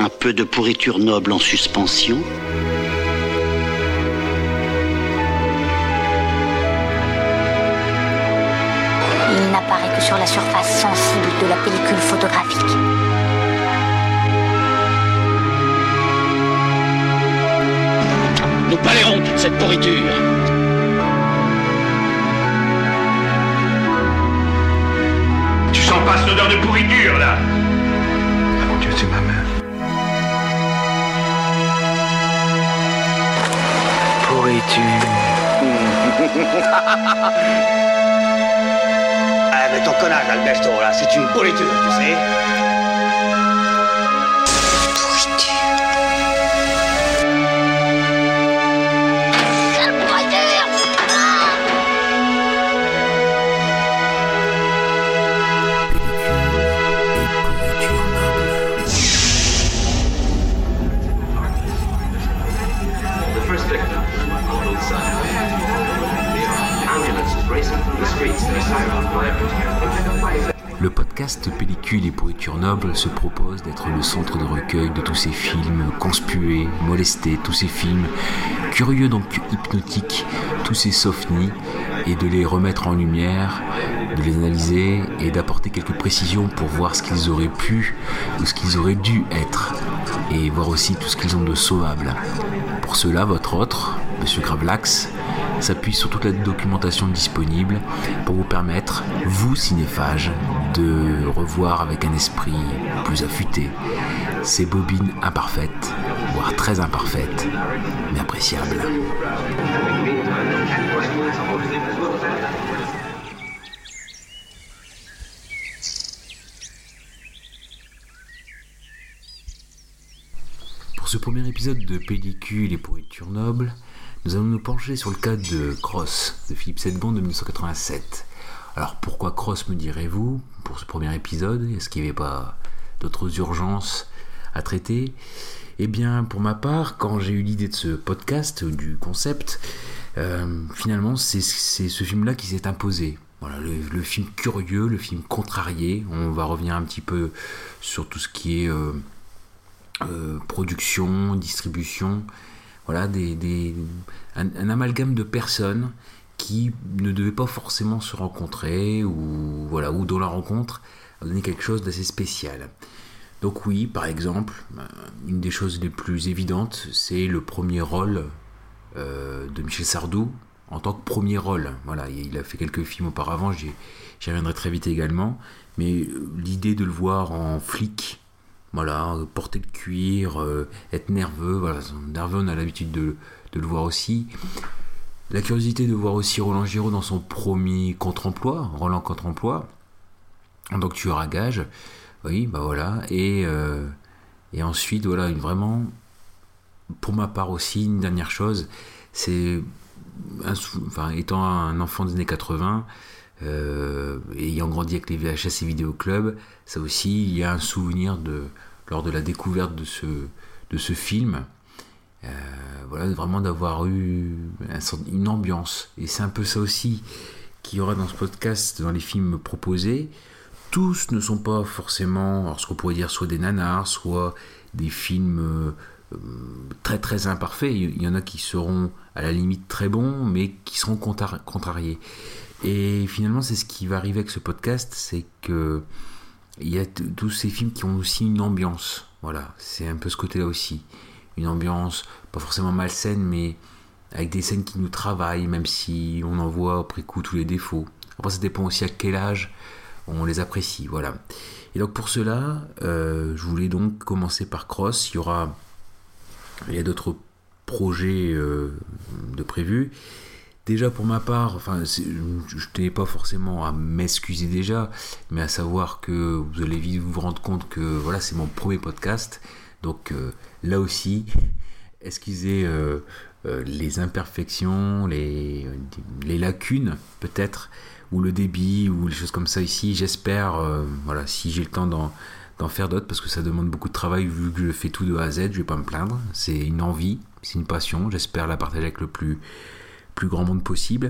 Un peu de pourriture noble en suspension. Il n'apparaît que sur la surface sensible de la pellicule photographique. Nous balayerons toute cette pourriture. Tu sens pas cette odeur de pourriture, là? Ah mon Dieu, c'est ma main. Pourriture. Ah, mais ton connard, Alberto, là, c'est une pourriture, tu sais. Le podcast Pellicule et pourriture noble se propose d'être le centre de recueil de tous ces films conspués, molestés, tous ces films curieux donc hypnotiques, tous ces sofnies, et de les remettre en lumière, de les analyser et d'apporter quelques précisions pour voir ce qu'ils auraient pu ou ce qu'ils auraient dû être, et voir aussi tout ce qu'ils ont de sauvable. Pour cela, votre hôte, Monsieur Gravelax, s'appuie sur toute la documentation disponible pour vous permettre, vous cinéphages, de revoir avec un esprit plus affûté ces bobines imparfaites, voire très imparfaites, mais appréciables. Pour ce premier épisode de Pellicule et pourriture noble, nous allons nous pencher sur le cas de Cross, de Philippe Sedbon de 1987. Alors pourquoi Cross, me direz-vous, pour ce premier épisode? Est-ce qu'il n'y avait pas d'autres urgences à traiter? Eh bien, pour ma part, quand j'ai eu l'idée de ce podcast, du concept, finalement, c'est ce film-là qui s'est imposé. Voilà, le film curieux, le film contrarié. On va revenir un petit peu sur tout ce qui est production, distribution. Voilà, un amalgame de personnes qui ne devaient pas forcément se rencontrer, ou dont la rencontre a donné quelque chose d'assez spécial. Donc oui, par exemple, une des choses les plus évidentes, c'est le premier rôle de Michel Sardou en tant que premier rôle. Voilà, il a fait quelques films auparavant, j'y reviendrai très vite également, mais l'idée de le voir en flic, voilà, porter le cuir, être nerveux, voilà, nerveux, on a l'habitude de le voir aussi. La curiosité de voir aussi Roland Giraud dans son premier contre-emploi, Roland contre-emploi, en tant que tueur à gages, oui, bah voilà, et ensuite, voilà, vraiment, pour ma part aussi, une dernière chose, c'est, étant un enfant des années 80, ayant grandi avec les VHS et Vidéoclub, ça aussi, il y a un souvenir lors de la découverte de ce film, voilà, vraiment d'avoir eu une ambiance. Et c'est un peu ça aussi qu'il y aura dans ce podcast, dans les films proposés. Tous ne sont pas forcément, alors ce qu'on pourrait dire, soit des nanars, soit des films très très imparfaits. Il y en a qui seront à la limite très bons, mais qui seront contrariés. Et finalement, c'est ce qui va arriver avec ce podcast, c'est que il y a tous ces films qui ont aussi une ambiance. Voilà, c'est un peu ce côté-là aussi. Une ambiance, pas forcément malsaine, mais avec des scènes qui nous travaillent, même si on en voit après coup tous les défauts. Après, ça dépend aussi à quel âge on les apprécie, voilà. Et donc pour cela, je voulais donc commencer par Cross. Il y a d'autres projets de prévus. Déjà pour ma part, je ne tenais pas forcément à m'excuser déjà, mais à savoir que vous allez vite vous rendre compte que voilà, c'est mon premier podcast. Donc là aussi, excusez les imperfections, les lacunes peut-être, ou le débit, ou les choses comme ça ici. J'espère, voilà, si j'ai le temps d'en faire d'autres, parce que ça demande beaucoup de travail, vu que je fais tout de A à Z, je vais pas me plaindre. C'est une envie, c'est une passion, j'espère la partager avec le plus grand monde possible.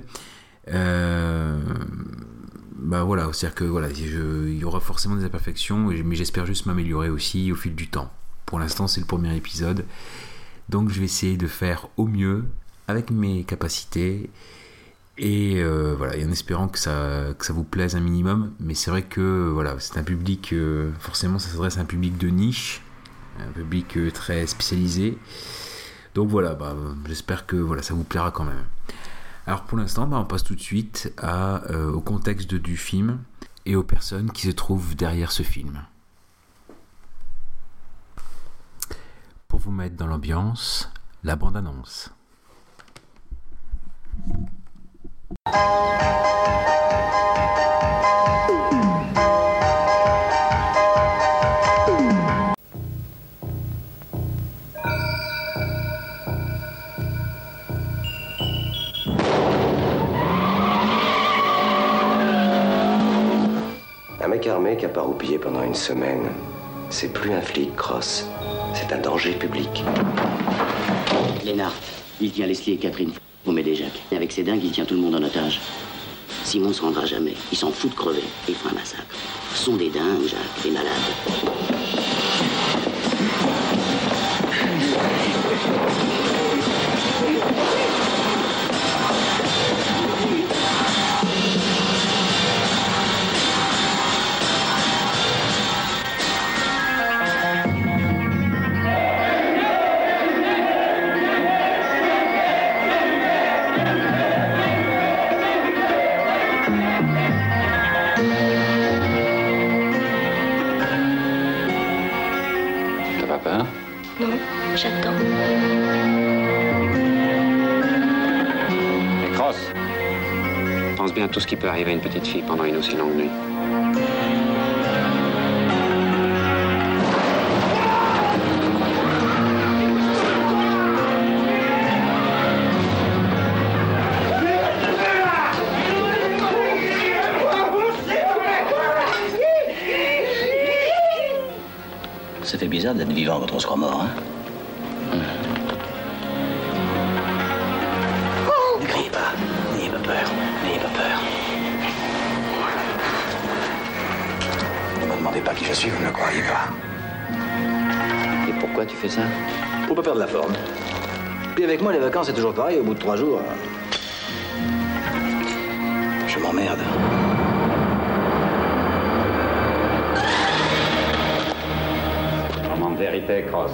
Voilà, c'est-à-dire que voilà, il y aura forcément des imperfections, mais j'espère juste m'améliorer aussi au fil du temps. pour l'instant c'est le premier épisode, donc je vais essayer de faire au mieux avec mes capacités et voilà, et en espérant que ça vous plaise un minimum. Mais c'est vrai que voilà, c'est un public, forcément ça s'adresse à un public de niche, un public très spécialisé, donc voilà, j'espère que voilà, ça vous plaira quand même. Alors pour l'instant, on passe tout de suite au contexte du film et aux personnes qui se trouvent derrière ce film. Pour vous mettre dans l'ambiance, la bande-annonce. Un mec armé qui a pas roupillé pendant une semaine, c'est plus un flic, Cross. C'est un danger public. Lénard, il tient Leslie et Catherine. Vous m'aidez, Jacques. Et avec ces dingues, il tient tout le monde en otage. Simon ne se rendra jamais. Il s'en fout de crever. Il fera un massacre. Ce sont des dingues, Jacques, des malades. Non, j'attends. Et Cross, pense bien à tout ce qui peut arriver à une petite fille pendant une aussi longue nuit. Ça fait bizarre d'être vivant quand on se croit mort, hein. Ne criez pas, n'ayez pas peur, n'ayez pas peur. Ne me demandez pas qui je suis, vous ne le croyez pas. Et pourquoi tu fais ça? Pour pas perdre la forme. Puis avec moi, les vacances, c'est toujours pareil, au bout de 3 jours. Je m'emmerde. Moment de vérité, Cross.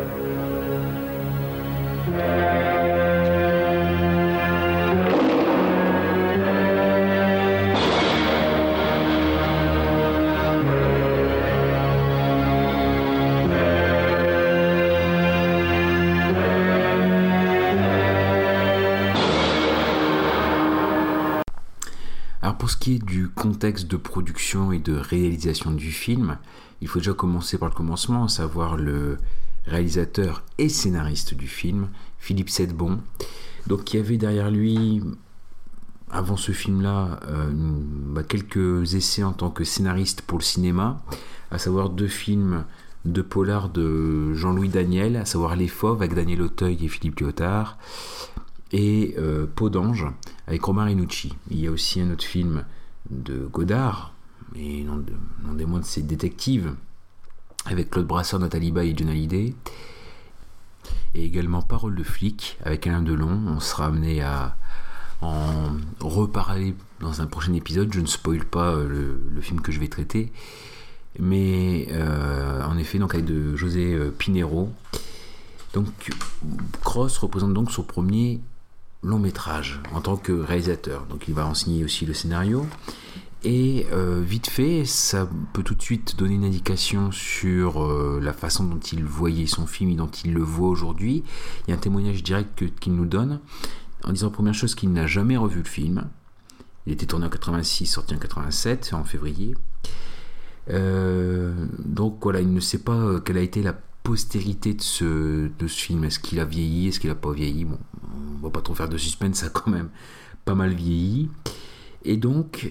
Alors pour ce qui est du contexte de production et de réalisation du film, il faut déjà commencer par le commencement, à savoir le réalisateur et scénariste du film, Philippe Sedbon, donc qui avait derrière lui, avant ce film-là, quelques essais en tant que scénariste pour le cinéma, à savoir 2 films de polar de Jean-Louis Daniel, à savoir Les Fauves avec Daniel Auteuil et Philippe Lyotard, et Peau d'ange avec Romain Rinucci. Il y a aussi un autre film de Godard, et non des moindres, c'est Détective, avec Claude Brasseur, Nathalie Baye et John Hallyday, et également Parole de flic avec Alain Delon. On sera amené à en reparler dans un prochain épisode. Je ne spoil pas le film que je vais traiter, mais en effet, donc avec de José Pinheiro. Donc Cross représente donc son premier long métrage en tant que réalisateur, donc il va en signer aussi le scénario. Et vite fait, ça peut tout de suite donner une indication sur la façon dont il voyait son film et dont il le voit aujourd'hui. Il y a un témoignage direct qu'il nous donne en disant, première chose, qu'il n'a jamais revu le film. Il était tourné en 86, sorti en 87, en février. Donc voilà, il ne sait pas quelle a été la postérité de ce film. Est-ce qu'il a vieilli, est-ce qu'il n'a pas vieilli? Bon, on va pas trop faire de suspense, ça a quand même pas mal vieilli. Et donc,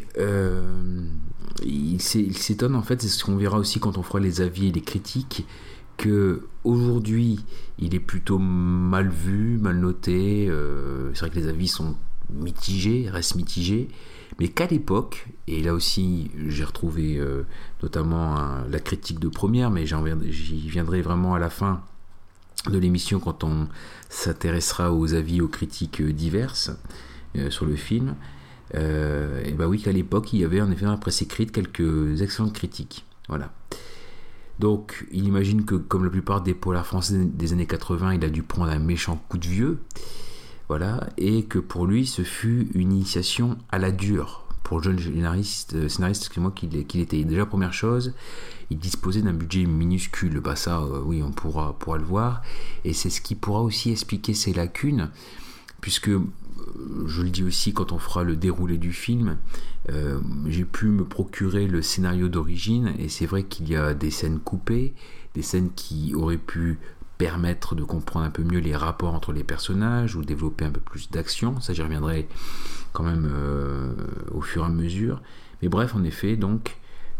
il s'étonne, en fait, c'est ce qu'on verra aussi quand on fera les avis et les critiques, que aujourd'hui il est plutôt mal vu, mal noté. C'est vrai que les avis sont reste mitigé, mais qu'à l'époque, et là aussi j'ai retrouvé notamment la critique de première, mais j'y viendrai vraiment à la fin de l'émission quand on s'intéressera aux avis, aux critiques diverses sur le film, et bah oui, qu'à l'époque il y avait en effet dans la presse écrite quelques excellentes critiques. Voilà. Donc il imagine que comme la plupart des polars français des années 80, il a dû prendre un méchant coup de vieux, voilà, et que pour lui ce fut une initiation à la dure. Pour le jeune scénariste qu'il était. Déjà, première chose, il disposait d'un budget minuscule. Bah ça, oui, on pourra le voir. Et c'est ce qui pourra aussi expliquer ses lacunes, puisque, je le dis aussi quand on fera le déroulé du film, j'ai pu me procurer le scénario d'origine, et c'est vrai qu'il y a des scènes coupées, des scènes qui auraient pu permettre de comprendre un peu mieux les rapports entre les personnages ou développer un peu plus d'action. Ça, j'y reviendrai quand même au fur et à mesure. Mais bref, en effet, donc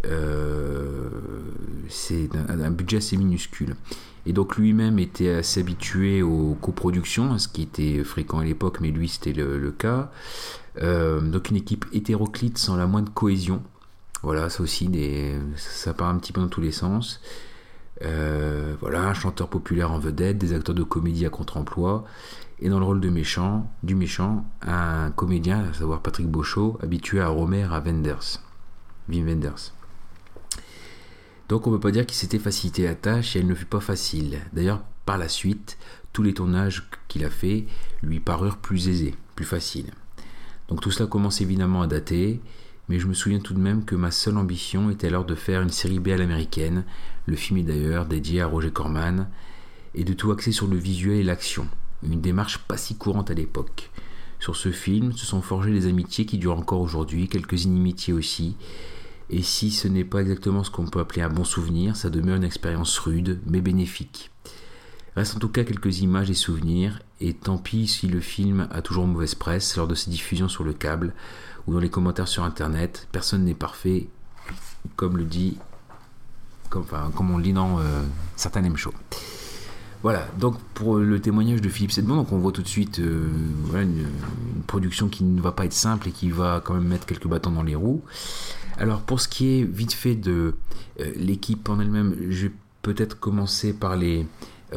c'est un budget assez minuscule. Et donc lui-même était assez habitué aux coproductions, ce qui était fréquent à l'époque, mais lui c'était le cas. Donc une équipe hétéroclite sans la moindre cohésion. Voilà, ça aussi, ça part un petit peu dans tous les sens. Voilà, un chanteur populaire en vedette, des acteurs de comédie à contre-emploi, et dans le rôle du méchant, un comédien, à savoir Patrick Beauchot, habitué à Romer, à Wim Wenders. Donc on ne peut pas dire qu'il s'était facilité la tâche, et elle ne fut pas facile. D'ailleurs, par la suite, tous les tournages qu'il a fait lui parurent plus aisés, plus faciles. Donc tout cela commence évidemment à dater, mais je me souviens tout de même que ma seule ambition était alors de faire une série B à l'américaine. Le film est d'ailleurs dédié à Roger Corman, et de tout axer sur le visuel et l'action. Une démarche pas si courante à l'époque. Sur ce film se sont forgées des amitiés qui durent encore aujourd'hui, quelques inimitiés aussi. Et si ce n'est pas exactement ce qu'on peut appeler un bon souvenir, ça demeure une expérience rude, mais bénéfique. Reste en tout cas quelques images et souvenirs, et tant pis si le film a toujours mauvaise presse lors de ses diffusions sur le câble ou dans les commentaires sur internet. Personne n'est parfait, comme on le dit dans certains M Show. Voilà, donc pour le témoignage de Philippe Sedbon, donc on voit tout de suite une production qui ne va pas être simple et qui va quand même mettre quelques bâtons dans les roues. Alors pour ce qui est vite fait de l'équipe en elle-même, je vais peut-être commencer par les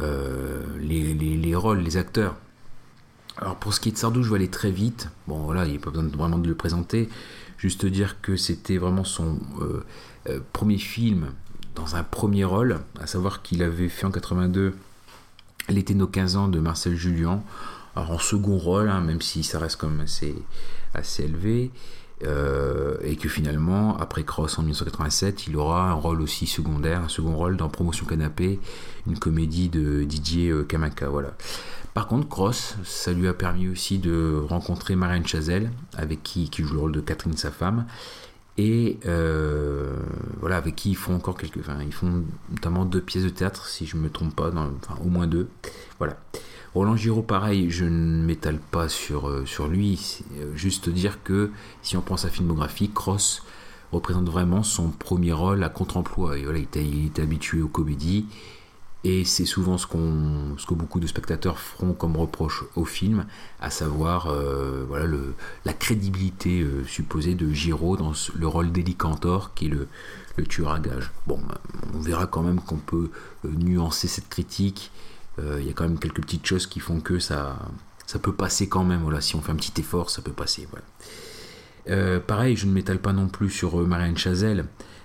rôles, les acteurs. Alors pour ce qui est de Sardou, je vais aller très vite. Bon voilà, il n'y a pas besoin vraiment de le présenter. Juste dire que c'était vraiment son premier film dans un premier rôle, à savoir qu'il avait fait en 82 L'été de nos 15 ans de Marcel Julien. Alors en second rôle, même si ça reste quand même assez élevé. Et que finalement, après Cross en 1987, il aura un rôle aussi secondaire, un second rôle dans Promotion Canapé, une comédie de Didier Kamaka. Voilà. Par contre, Cross, ça lui a permis aussi de rencontrer Marianne Chazelle, avec qui joue le rôle de Catherine, sa femme, et voilà, avec qui ils font encore ils font notamment 2 pièces de théâtre, si je ne me trompe pas, au moins 2. Voilà. Roland Giraud, pareil, je ne m'étale pas sur lui, juste dire que si on prend sa filmographie, Cross représente vraiment son premier rôle à contre-emploi. Et voilà, il était habitué aux comédies, et c'est souvent ce que beaucoup de spectateurs feront comme reproche au film, à savoir la crédibilité supposée de Giraud dans le rôle d'Élie Cantor, qui est le tueur à gages. Bon, on verra quand même qu'on peut nuancer cette critique. Il y a quand même quelques petites choses qui font que ça peut passer quand même. Voilà, si on fait un petit effort, ça peut passer. Voilà. Pareil, je ne m'étale pas non plus sur Marianne Chazelle,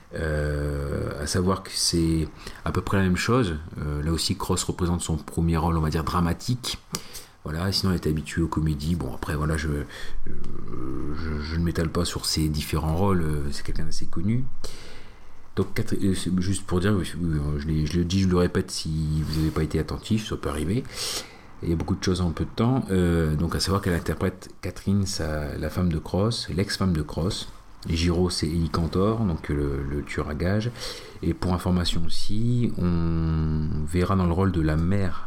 à savoir que c'est à peu près la même chose. Là aussi, Cross représente son premier rôle, on va dire, dramatique. Voilà, sinon elle était habituée aux comédies. Bon, après, voilà, je ne m'étale pas sur ses différents rôles. C'est quelqu'un d'assez connu. Donc, juste pour dire, je le dis, je le répète, si vous n'avez pas été attentif, ça peut arriver. Il y a beaucoup de choses en peu de temps. Donc, à savoir qu'elle interprète Catherine, la femme de Cross, l'ex-femme de Cross. Giraud, c'est Élie Cantor, donc le tueur à gages. Et pour information aussi, on verra dans le rôle de la mère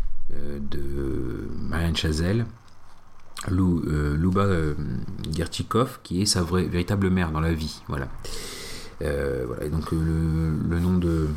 de Marianne Chazelle, Luba Gertikov, qui est sa véritable mère dans la vie. Voilà. Voilà, et donc le nom de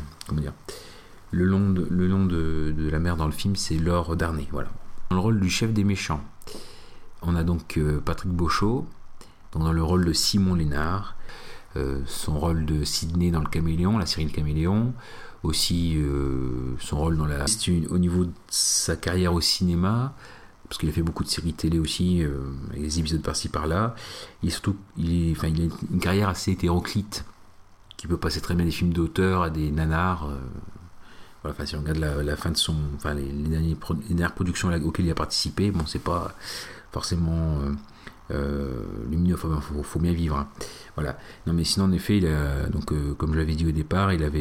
la mère dans le film, c'est Laure Darnay. Voilà. Dans le rôle du chef des méchants, On a donc Patrick Beauchot, donc dans le rôle de Simon Lénard, son rôle de Sidney dans Le Caméléon, la série Le Caméléon, aussi son rôle dans au niveau de sa carrière au cinéma, parce qu'il a fait beaucoup de séries télé aussi, avec des épisodes par-ci par-là. Il a une carrière assez hétéroclite, qui peut passer très bien des films d'auteur à des nanars. Voilà, si on regarde la fin de son, les dernières productions auxquelles il a participé, bon, c'est pas forcément lumineux, faut bien vivre. Hein. Voilà. Non, mais sinon, en effet, il a, donc, comme je l'avais dit au départ, il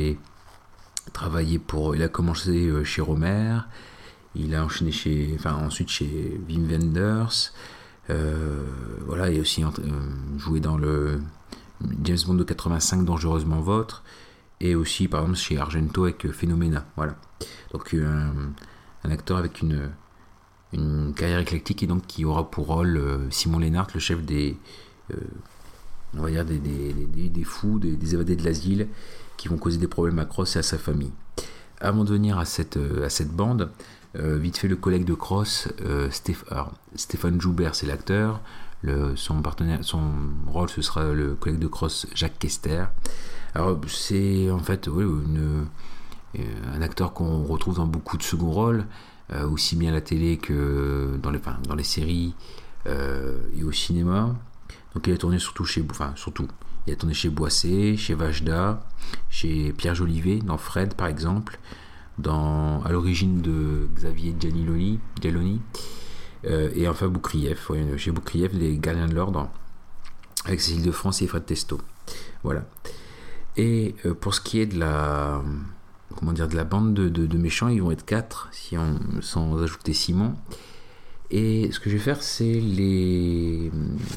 a commencé chez Romer, il a enchaîné ensuite chez Wim Wenders, voilà, et aussi joué dans le James Bond de 85, Dangereusement Vôtre, et aussi par exemple chez Argento avec Phénoména. Voilà. Donc un acteur avec une carrière éclectique, et donc qui aura pour rôle Simon Lénard, le chef des on va dire des fous, des évadés de l'asile, qui vont causer des problèmes à Cross et à sa famille. Avant de venir à cette bande, vite fait le collègue de Cross, Stéphane Joubert, c'est l'acteur. Son rôle, ce sera le collègue de Cross, Jacques Kester. Alors c'est en fait un acteur qu'on retrouve dans beaucoup de seconds rôles, aussi bien à la télé que dans les séries et au cinéma. Donc il a tourné il a tourné chez Boissé, chez Vajda, chez Pierre Jolivet, dans Fred par exemple, à l'origine de Xavier Gianniloni, et enfin Boukrieff, chez Boukrieff, les Gardiens de l'Ordre, avec Cécile de France et Fred Testo. Voilà. Et pour ce qui est de la bande de méchants, ils vont être 4, sans ajouter Simon. Et ce que je vais faire, c'est les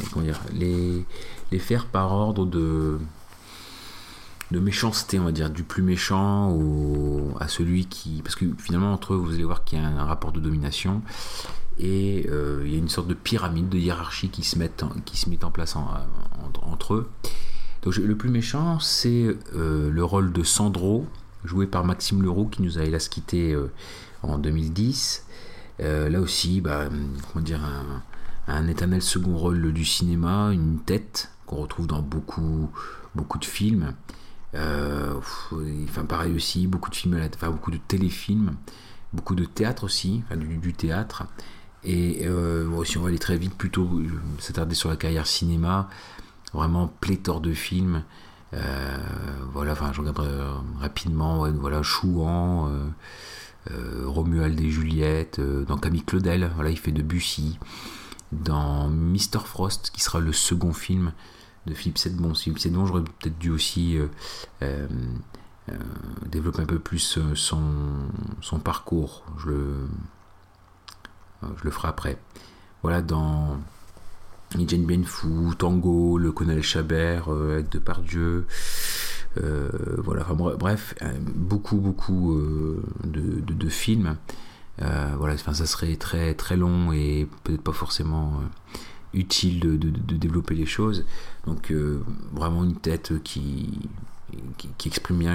faire par ordre de méchanceté, on va dire, du plus méchant à celui qui... Parce que finalement, entre eux, vous allez voir qu'il y a un rapport de domination, et il y a une sorte de pyramide, de hiérarchie qui se met en place entre eux. Donc le plus méchant, c'est le rôle de Sandro, joué par Maxime Leroux, qui nous a hélas quitté en 2010. Là aussi, un éternel second rôle du cinéma, une tête qu'on retrouve dans beaucoup de films. Pareil aussi, beaucoup de films, beaucoup de téléfilms, beaucoup de théâtre aussi, du théâtre. Et si on va aller très vite, plutôt s'attarder sur la carrière cinéma, vraiment pléthore de films. Je regarde rapidement, Chouan, Romuald et Juliette, dans Camille Claudel, il fait Debussy, dans Mr. Frost, qui sera le second film de Philippe Sedbon. J'aurais peut-être dû aussi développer un peu plus son parcours. Je le ferai après. Voilà, dans Jane Bien Fou, Tango, Le Colonel Chabert, avec Depardieu. Bref, beaucoup de films. Ça serait très très long et peut-être pas forcément utile de développer les choses. Donc vraiment une tête qui exprime bien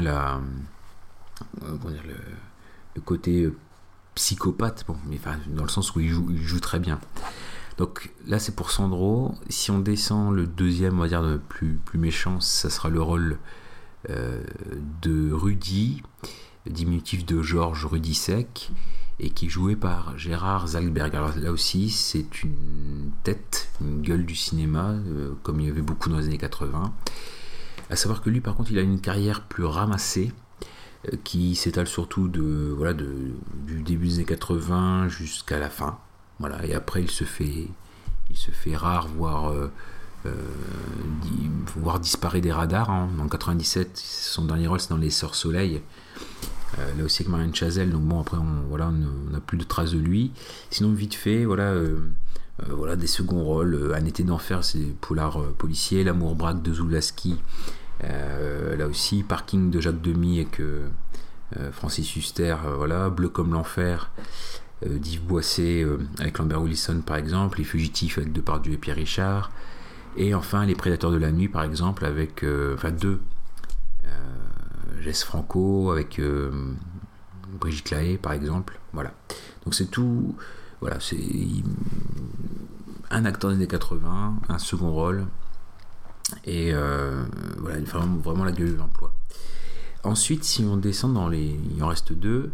le côté psychopathe, dans le sens où il joue très bien. Donc là c'est pour Sandro. Si on descend le deuxième, on va dire le plus méchant, ça sera le rôle de Rudy, diminutif de Georges Rudisek, et qui est joué par Gérard Zalberg. Alors là aussi c'est une tête, une gueule du cinéma, comme il y avait beaucoup dans les années 80. À savoir que lui par contre il a une carrière plus ramassée, qui s'étale surtout du début des années 80 jusqu'à la fin. Voilà, et après il se fait rare, voire disparaît des radars. En 97, son dernier rôle c'est dans Les Sœurs Soleil, là aussi avec Marianne Chazelle. Donc bon, après on n'a plus de traces de lui. Sinon vite fait, des seconds rôles. Un été d'enfer, c'est polar policier. L'amour braque de Zulawski, là aussi. Parking de Jacques Demy avec Francis Huster, Bleu comme l'enfer d'Yves Boisset avec Lambert Wilson par exemple. Les Fugitifs avec Depardieu et Pierre Richard. Et enfin Les Prédateurs de la nuit par exemple, avec deux, Jess Franco avec Brigitte Lahaie par exemple. Voilà, donc c'est tout. Voilà, c'est un acteur des années 80, un second rôle, et voilà, vraiment la gueule de l'emploi. Ensuite, si on descend il en reste 2,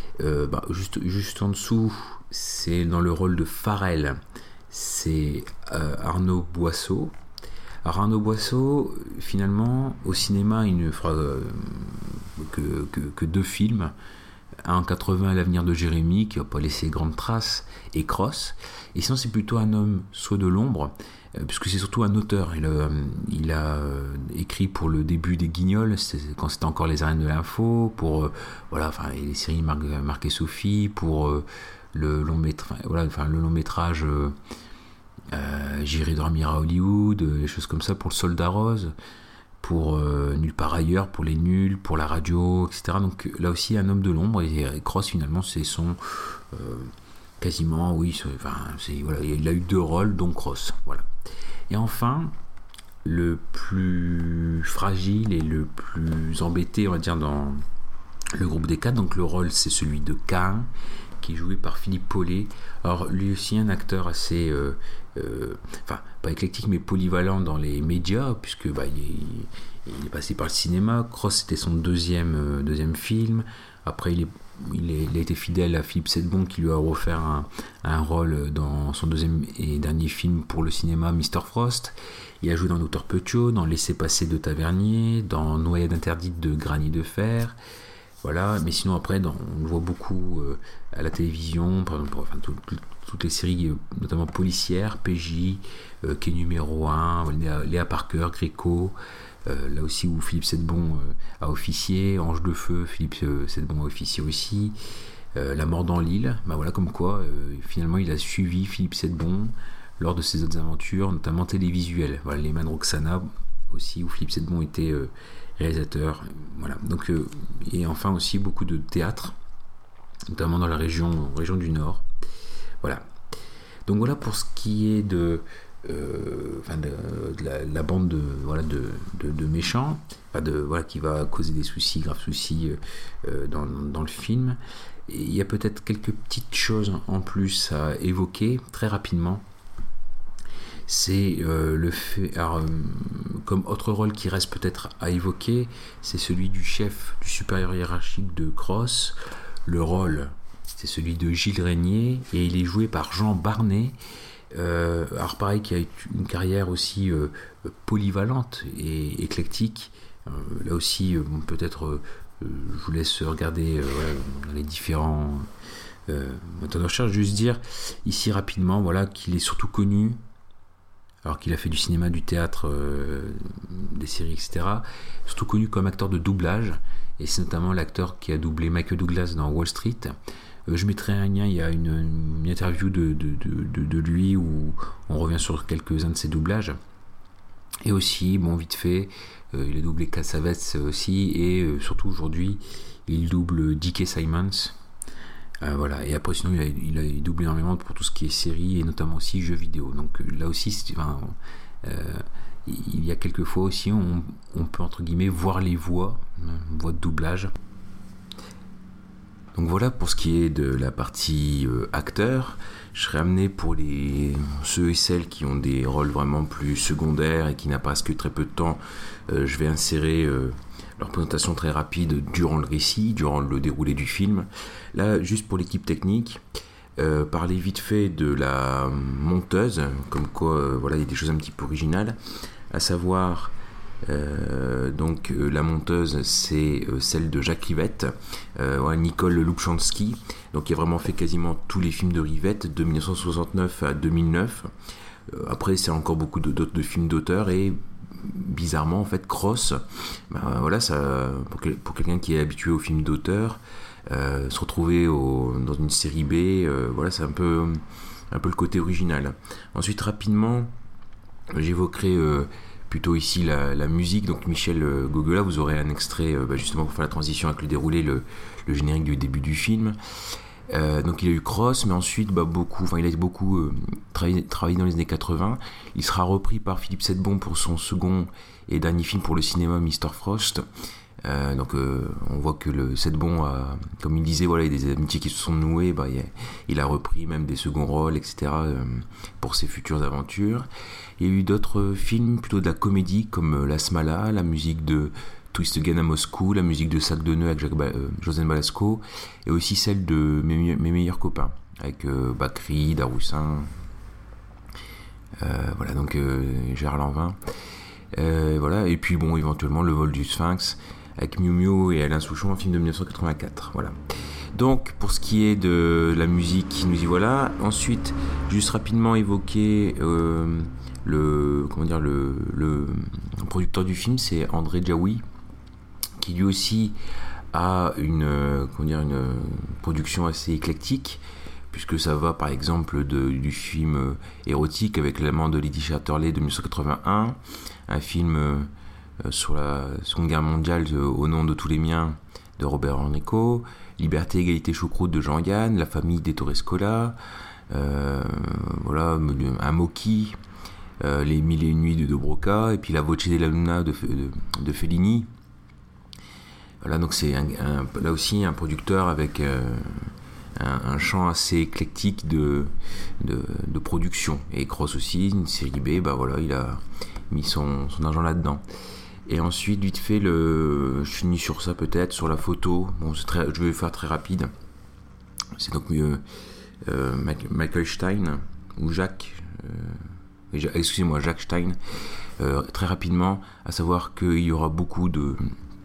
juste en dessous, c'est dans le rôle de Pharrell, c'est Arnaud Boisseau. Alors Arnaud Boisseau, finalement, au cinéma, il ne fera que 2 films. Un en 80, L'avenir de Jérémy, qui n'a pas laissé grande trace, et Cross. Et sinon, c'est plutôt un homme soit de l'ombre, puisque c'est surtout un auteur. Il a écrit pour le début des Guignols, quand c'était encore les arènes de l'info, pour les séries Marc et Sophie, pour le long métrage J'irai dormir à Hollywood, des choses comme ça, pour le Soldat Rose, pour Nulle part ailleurs, pour Les Nuls, pour la radio, etc. Donc là aussi un homme de l'ombre, et Cross finalement c'est son quasiment, il a eu 2 rôles, dont Cross, voilà. Et enfin, le plus fragile et le plus embêté, on va dire, dans le groupe des 4, donc le rôle c'est celui de Cain, qui est joué par Philippe Paulet. Alors lui aussi un acteur assez pas éclectique mais polyvalent dans les médias, puisque il est passé par le cinéma. Cross c'était son deuxième film. Après il a été fidèle à Philippe Sedbon, qui lui a offert un rôle dans son 2e et dernier film pour le cinéma, Mr. Frost. Il a joué dans Docteur Petiot, dans Laissez-passer de Tavernier, dans Noyade interdite de Granit de Fer. Voilà, mais sinon après, on le voit beaucoup à la télévision, par exemple, toutes les séries, notamment policières, PJ, Quai numéro 1, Léa Parker, Gréco, là aussi où Philippe Sedbon a officié, Ange de Feu, Philippe Sedbon a officié aussi, La mort dans l'île, voilà, comme quoi finalement il a suivi Philippe Sedbon lors de ses autres aventures, notamment télévisuelles. Voilà, Les Mains de Roxana aussi, où Philippe Sedbon était réalisateur, voilà. Donc et enfin aussi beaucoup de théâtre, notamment dans la région du Nord, voilà. Donc voilà pour ce qui est de la bande de méchants, qui va causer des soucis, graves soucis dans le film. Et il y a peut-être quelques petites choses en plus à évoquer très rapidement. C'est le fait, comme autre rôle qui reste peut-être à évoquer, c'est celui du chef, du supérieur hiérarchique de Cross. Le rôle, c'est celui de Gilles Régnier, et il est joué par Jean Barnet. Alors pareil, qui a eu une carrière aussi polyvalente et éclectique. Là aussi, peut-être, je vous laisse regarder les différents moteurs de recherche. Juste dire ici rapidement, qu'il est surtout connu, alors qu'il a fait du cinéma, du théâtre, des séries, etc. Surtout connu comme acteur de doublage, et c'est notamment l'acteur qui a doublé Michael Douglas dans Wall Street. Je mettrai un lien, il y a une interview de lui où on revient sur quelques-uns de ses doublages. Et aussi, vite fait, il a doublé Cassavetes aussi, et surtout aujourd'hui, il double D.K. Simons. Voilà. Et après, sinon, il a doublé énormément pour tout ce qui est séries, et notamment aussi jeux vidéo. Donc là aussi, il y a quelques fois aussi, on peut entre guillemets voir les voix de doublage. Donc voilà pour ce qui est de la partie acteur. Je serai amené pour ceux et celles qui ont des rôles vraiment plus secondaires et qui n'apparaissent que très peu de temps, je vais insérer leur présentation très rapide durant le récit, durant le déroulé du film. Là, juste pour l'équipe technique, parler vite fait de la monteuse, comme quoi il y a des choses un petit peu originales, à savoir la monteuse, c'est celle de Jacques Rivette, Nicole Lubchansky, donc qui a vraiment fait quasiment tous les films de Rivette de 1969 à 2009. Après, c'est encore beaucoup de films d'auteur, et bizarrement en fait Cross, ça, pour quelqu'un qui est habitué aux films d'auteur, se retrouver dans une série B, c'est un peu le côté original. Ensuite, rapidement, j'évoquerai plutôt ici la musique. Donc Michel Gogula, vous aurez un extrait justement pour faire la transition avec le déroulé, le générique du début du film. Donc il a eu Cross, mais ensuite il a beaucoup travaillé dans les années 80. Il sera repris par Philippe Sedbon pour son second et dernier film pour le cinéma, Mr. Frost. Donc on voit que Seth Bon a, comme il disait, voilà, il y a des amitiés qui se sont nouées, il a repris même des seconds rôles, etc. Pour ses futures aventures. Il y a eu d'autres films plutôt de la comédie comme La Smala, la musique de Twist Again à Moscou, la musique de Sac de Nœuds avec Josène Balasco, et aussi celle de Mes meilleurs copains avec Bakri, Daroussin, voilà, donc Gérard Lanvin, voilà, et puis bon, éventuellement Le vol du Sphinx avec Miu Miu et Alain Souchon, un film de 1984, voilà. Donc pour ce qui est de la musique, nous y voilà. Ensuite, juste rapidement évoquer le producteur du film, c'est André Djaoui, qui lui aussi a une production assez éclectique, puisque ça va par exemple du film érotique avec L'amant de Lady Chatterley de 1981, un film sur la Seconde Guerre mondiale Au nom de tous les miens de Robert Enrico, Liberté, égalité, choucroute de Jean-Yann, La famille des Torrescola, voilà, un Moki, Les mille et une nuits de Broca, et puis La Voce della Luna de Fellini. Voilà, donc c'est là aussi un producteur avec un champ assez éclectique de production. Et Cross aussi, une série B, voilà, il a mis son argent là-dedans. Et ensuite, vite fait, je finis sur ça peut-être, sur la photo. Bon, je vais faire très rapide. C'est donc Michael Stein, ou Jacques, excusez-moi, Jacques Stein, très rapidement, à savoir qu'il y aura beaucoup de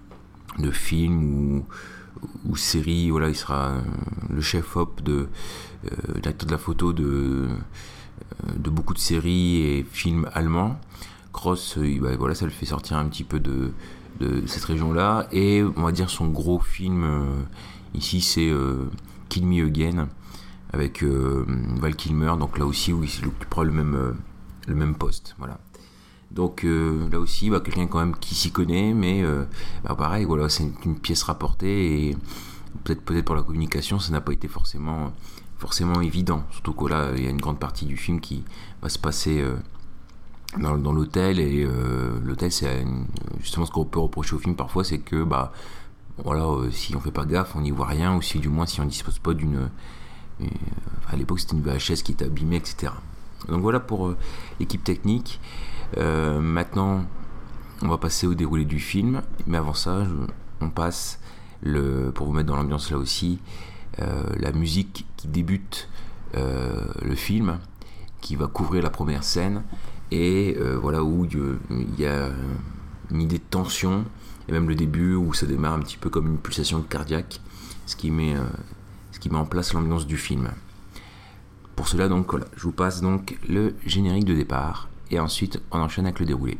films ou séries, voilà, il sera le chef-op directeur de la photo de beaucoup de séries et films allemands. Cross, voilà, ça le fait sortir un petit peu de cette région-là, et on va dire son gros film ici, c'est Kill Me Again avec Val Kilmer, donc là aussi où il occupera le même poste, voilà. Donc là aussi, quelqu'un quand même qui s'y connaît, mais pareil, voilà, c'est une pièce rapportée, et peut-être pour la communication, ça n'a pas été forcément évident, surtout que là, il y a une grande partie du film qui va se passer dans l'hôtel, et l'hôtel, c'est justement ce qu'on peut reprocher au film parfois, c'est que voilà, si on fait pas gaffe, on n'y voit rien, ou si du moins si on dispose pas à l'époque c'était une VHS qui était abîmée, etc. Donc voilà pour l'équipe technique. Maintenant on va passer au déroulé du film, mais avant ça on passe pour vous mettre dans l'ambiance là aussi, la musique qui débute le film, qui va couvrir la première scène, et voilà, où il y a une idée de tension, et même le début où ça démarre un petit peu comme une pulsation cardiaque, ce qui met en place l'ambiance du film. Pour cela, donc voilà, je vous passe donc le générique de départ, et ensuite on enchaîne avec le déroulé.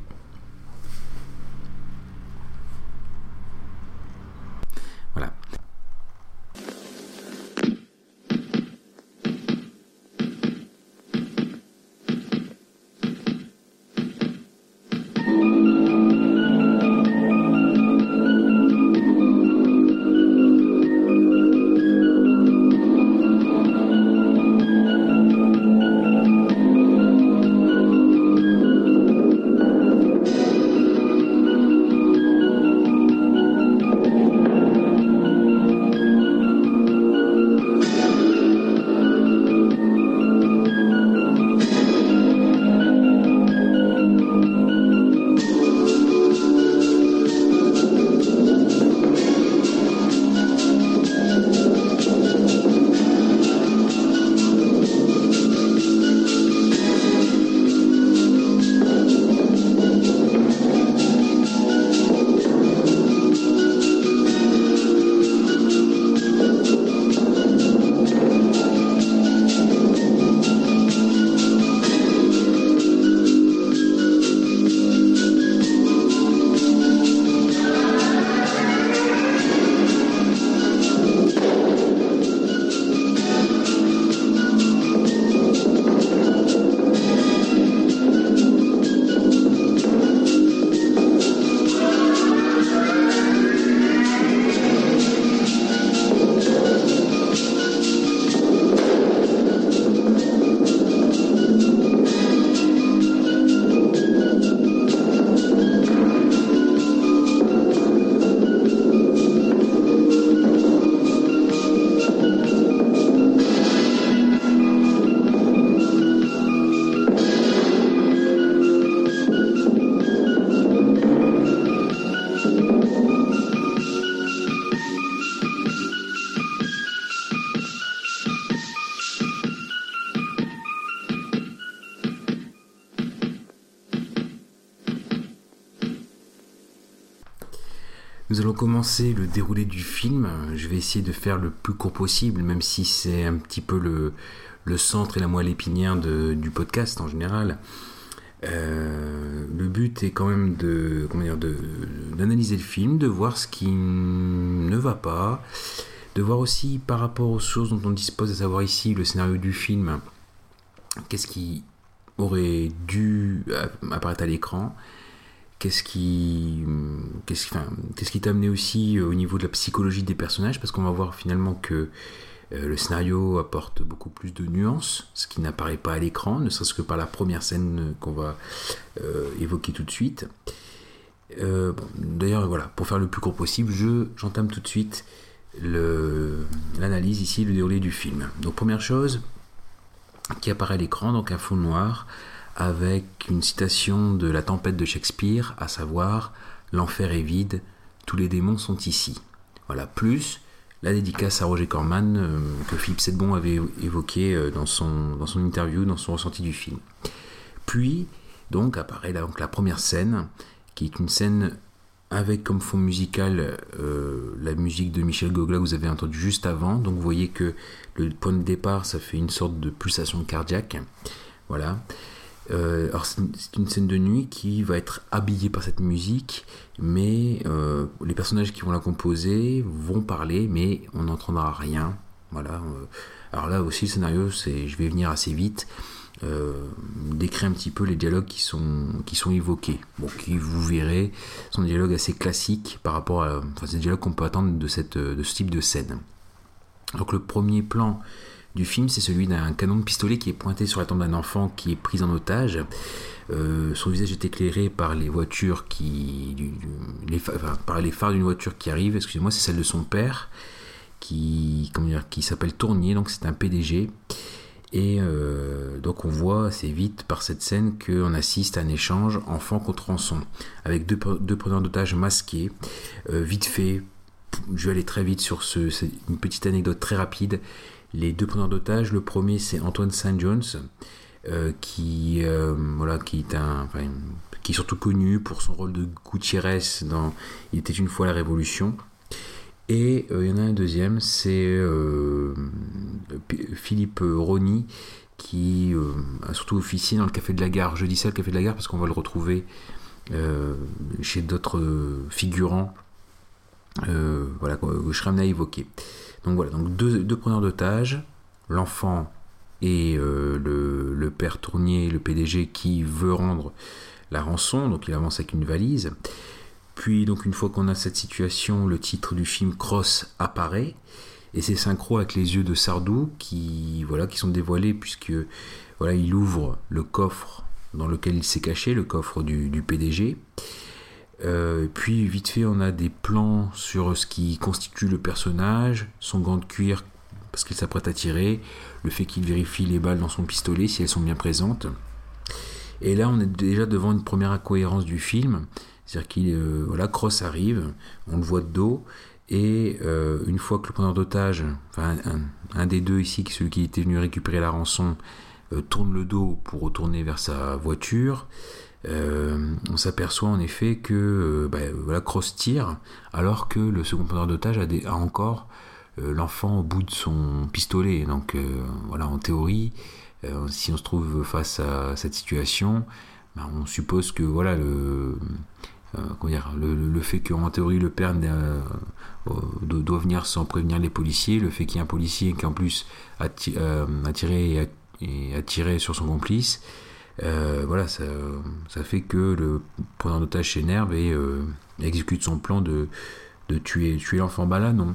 Voilà. Nous allons commencer le déroulé du film. Je vais essayer de faire le plus court possible, même si c'est un petit peu le centre et la moelle épinière du podcast en général. Le but est quand même d'analyser le film, de voir ce qui ne va pas, de voir aussi par rapport aux choses dont on dispose, à savoir ici le scénario du film, qu'est-ce qui aurait dû apparaître à l'écran. Qu'est-ce qui t'a amené aussi au niveau de la psychologie des personnages, parce qu'on va voir finalement que le scénario apporte beaucoup plus de nuances, ce qui n'apparaît pas à l'écran, ne serait-ce que par la première scène qu'on va évoquer tout de suite. D'ailleurs, voilà, pour faire le plus court possible, j'entame tout de suite l'analyse ici, le déroulé du film. Donc première chose qui apparaît à l'écran, donc un fond noir, avec une citation de La Tempête de Shakespeare, à savoir « L'enfer est vide, tous les démons sont ici ». Voilà, plus la dédicace à Roger Corman que Philippe Sedbon avait évoqué dans son interview, dans son ressenti du film. Puis, donc, apparaît la première scène, qui est une scène avec comme fond musical la musique de Michel Gogla que vous avez entendu juste avant. Donc vous voyez que le point de départ, ça fait une sorte de pulsation cardiaque. Voilà. Alors c'est une scène de nuit qui va être habillée par cette musique, mais les personnages qui vont la composer vont parler, mais on n'entendra rien. Voilà. Alors là aussi le scénario, je vais venir assez vite, décrit un petit peu les dialogues qui sont évoqués. Bon, qui vous verrez sont des dialogues assez classiques par rapport à, c'est des dialogues qu'on peut attendre de ce type de scène. Donc le premier plan du film, c'est celui d'un canon de pistolet qui est pointé sur la tempe d'un enfant qui est pris en otage. Son visage est éclairé par les voitures par les phares d'une voiture qui arrive. Excusez-moi, c'est celle de son père qui s'appelle Tournier, donc c'est un PDG. Et donc on voit assez vite par cette scène qu'on assiste à un échange enfant contre rançon avec deux preneurs d'otages masqués. Vite fait, je vais aller très vite sur c'est une petite anecdote très rapide. Les deux preneurs d'otages, le premier c'est Antoine St. Jones, qui est surtout connu pour son rôle de Gutiérrez dans Il était une fois la Révolution. Et il y en a un deuxième, c'est Philippe Rony, qui a surtout officié dans le Café de la Gare. Je dis ça, le Café de la Gare, parce qu'on va le retrouver chez d'autres figurants que je serai amené à évoquer. Donc voilà, donc deux preneurs d'otages, l'enfant et le père Tournier, le PDG, qui veut rendre la rançon, donc il avance avec une valise. Puis donc une fois qu'on a cette situation, le titre du film Cross apparaît, et c'est synchro avec les yeux de Sardou qui sont dévoilés, puisque il ouvre le coffre dans lequel il s'est caché, le coffre du PDG. Puis vite fait on a des plans sur ce qui constitue le personnage, son gant de cuir parce qu'il s'apprête à tirer, le fait qu'il vérifie les balles dans son pistolet si elles sont bien présentes. Et là on est déjà devant une première incohérence du film, c'est-à-dire Cross arrive, on le voit de dos, et une fois que le preneur d'otage, un des deux ici, celui qui était venu récupérer la rançon, tourne le dos pour retourner vers sa voiture, on s'aperçoit en effet que Cross tire, alors que le second preneur d'otage a encore l'enfant au bout de son pistolet. Donc en théorie, si on se trouve face à cette situation, on suppose que le fait qu'en théorie le père doit venir sans prévenir les policiers, le fait qu'il y ait un policier qui en plus a tiré sur son complice, ça fait que le preneur d'otage s'énerve et exécute son plan de tuer l'enfant. Non.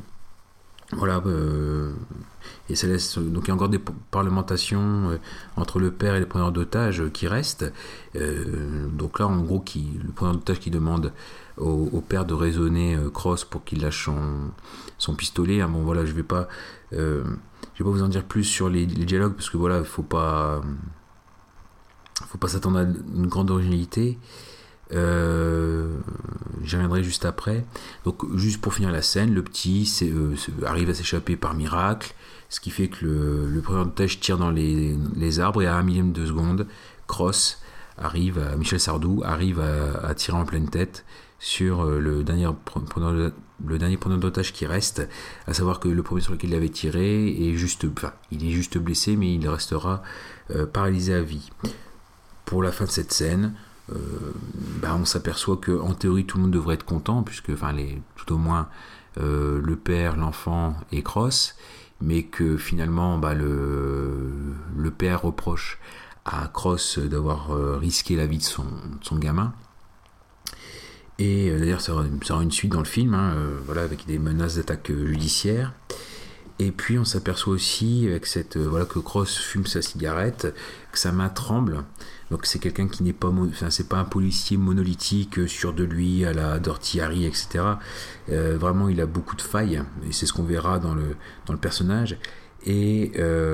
Et ça laisse, donc il y a encore des parlementations entre le père et les preneurs d'otages qui restent. Donc là, en gros, le preneur d'otage qui demande au père de raisonner Cross pour qu'il lâche son pistolet. Je vais pas vous en dire plus sur les dialogues, parce que faut pas s'attendre à une grande originalité. J'y reviendrai juste après. Donc juste pour finir la scène, le petit arrive à s'échapper par miracle, ce qui fait que le preneur d'otage tire dans les arbres, et à 1 millième de seconde, Michel Sardou arrive à tirer en pleine tête sur le dernier preneur d'otage qui reste, à savoir que le premier sur lequel il avait tiré il est juste blessé, mais il restera paralysé à vie. Pour la fin de cette scène, on s'aperçoit que en théorie tout le monde devrait être content, puisque tout au moins le père, l'enfant et Cross, mais que finalement le père reproche à Cross d'avoir risqué la vie de son gamin. Et d'ailleurs ça aura une suite dans le film, avec des menaces d'attaque judiciaire. Et puis on s'aperçoit aussi avec que Cross fume sa cigarette, que sa main tremble. Donc c'est quelqu'un qui n'est pas, c'est pas un policier monolithique sûr de lui à la Dirty Harry, etc. Vraiment il a beaucoup de failles, et c'est ce qu'on verra dans le personnage. Et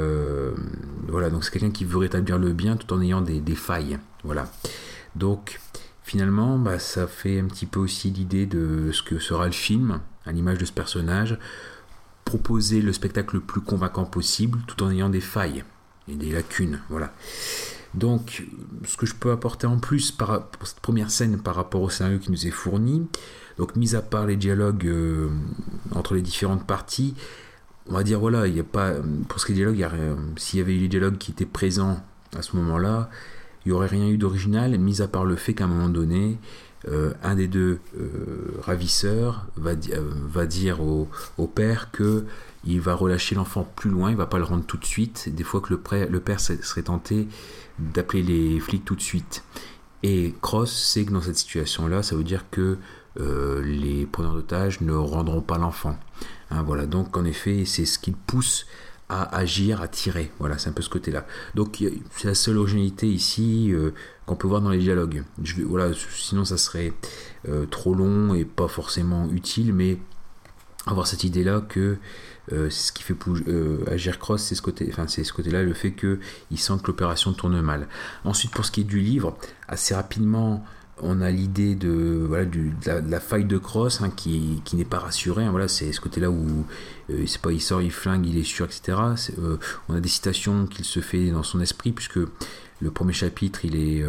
donc c'est quelqu'un qui veut rétablir le bien tout en ayant des failles. Voilà. Donc finalement, ça fait un petit peu aussi l'idée de ce que sera le film, à l'image de ce personnage, proposer le spectacle le plus convaincant possible, tout en ayant des failles et des lacunes. Voilà. Donc, ce que je peux apporter en plus pour cette première scène par rapport au scénario qui nous est fourni, donc mis à part les dialogues entre les différentes parties, on va dire il n'y a pas, pour ce qui est des dialogues, s'il y avait eu les dialogues qui étaient présents à ce moment-là, il n'y aurait rien eu d'original, mis à part le fait qu'à un moment donné, un des deux ravisseurs va dire au père que il va relâcher l'enfant plus loin, il va pas le rendre tout de suite. Des fois que le père serait tenté d'appeler les flics tout de suite. Et Cross sait que dans cette situation-là, ça veut dire que les preneurs d'otages ne rendront pas l'enfant. Voilà. Donc en effet, c'est ce qui le pousse à agir, à tirer. Voilà, c'est un peu ce côté-là. Donc c'est la seule originalité ici qu'on peut voir dans les dialogues. Sinon ça serait trop long et pas forcément utile, mais avoir cette idée-là que c'est ce qui fait agir Cross, c'est ce côté-là, le fait qu'il sent que l'opération tourne mal. Ensuite, pour ce qui est du livre, assez rapidement, on a l'idée de la faille de Cross qui n'est pas rassurée. C'est ce côté-là où c'est pas il sort, il flingue, il est sûr, etc. On a des citations qu'il se fait dans son esprit, puisque le premier chapitre, il est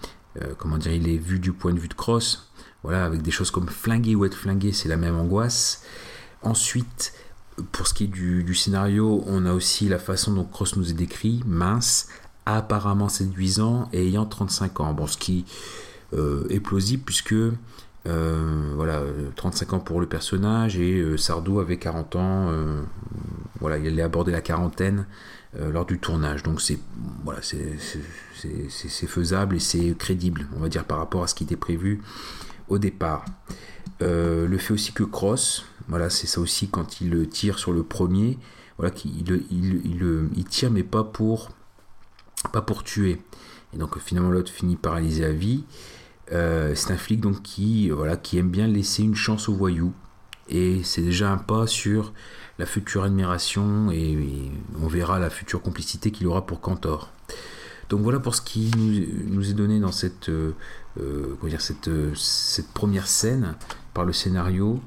il est vu du point de vue de Cross. Voilà, avec des choses comme flinguer ou être flingué, c'est la même angoisse. Ensuite, pour ce qui est du scénario, on a aussi la façon dont Cross nous est décrit, mince, apparemment séduisant et ayant 35 ans. Bon, ce qui est plausible puisque 35 ans pour le personnage et Sardou avait 40 ans. Il a abordé la quarantaine lors du tournage. Donc c'est faisable et c'est crédible, on va dire, par rapport à ce qui était prévu au départ. Le fait aussi que Cross, c'est ça aussi quand il tire sur le premier, il tire mais pas pour tuer. Et donc finalement l'autre finit paralysé à vie. C'est un flic donc qui aime bien laisser une chance aux voyous, et c'est déjà un pas sur la future admiration et on verra la future complicité qu'il aura pour Cantor. Donc voilà pour ce qui nous est donné dans cette première scène par le scénario.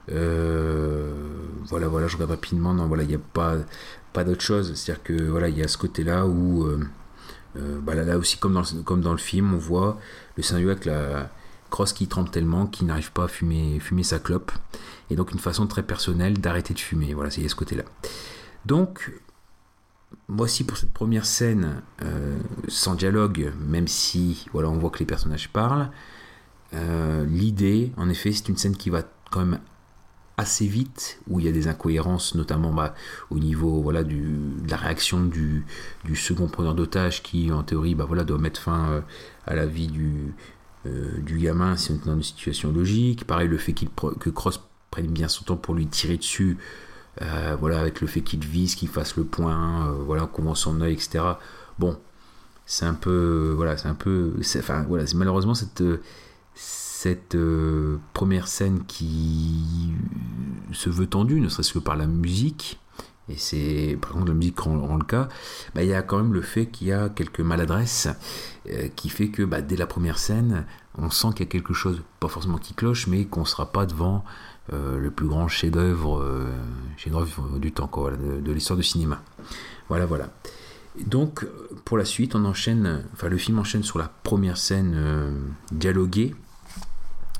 Je regarde rapidement. Il n'y a pas d'autre chose. C'est-à-dire que il y a ce côté-là où là aussi comme dans le film, on voit le scénario avec la Cross qui tremble tellement qu'il n'arrive pas à fumer sa clope, et donc une façon très personnelle d'arrêter de fumer. Voilà, c'est ce côté-là. Donc voici pour cette première scène sans dialogue, même si on voit que les personnages parlent. L'idée, en effet, c'est une scène qui va quand même assez vite, où il y a des incohérences, notamment au niveau de la réaction du second preneur d'otage qui, en théorie, doit mettre fin à la vie du gamin si on est dans une situation logique. Pareil, le fait que Cross prenne bien son temps pour lui tirer dessus, avec le fait qu'il vise, qu'il fasse le point, qu'on voit son œil, etc. Bon, c'est un peu, c'est malheureusement cette première scène qui se veut tendue, ne serait-ce que par la musique, et c'est par contre la musique rend le cas. Il y a quand même le fait qu'il y a quelques maladresses qui fait que dès la première scène, on sent qu'il y a quelque chose, pas forcément qui cloche, mais qu'on ne sera pas devant le plus grand chef-d'œuvre du temps, de l'histoire du cinéma. Voilà. Donc pour la suite, le film enchaîne sur la première scène dialoguée,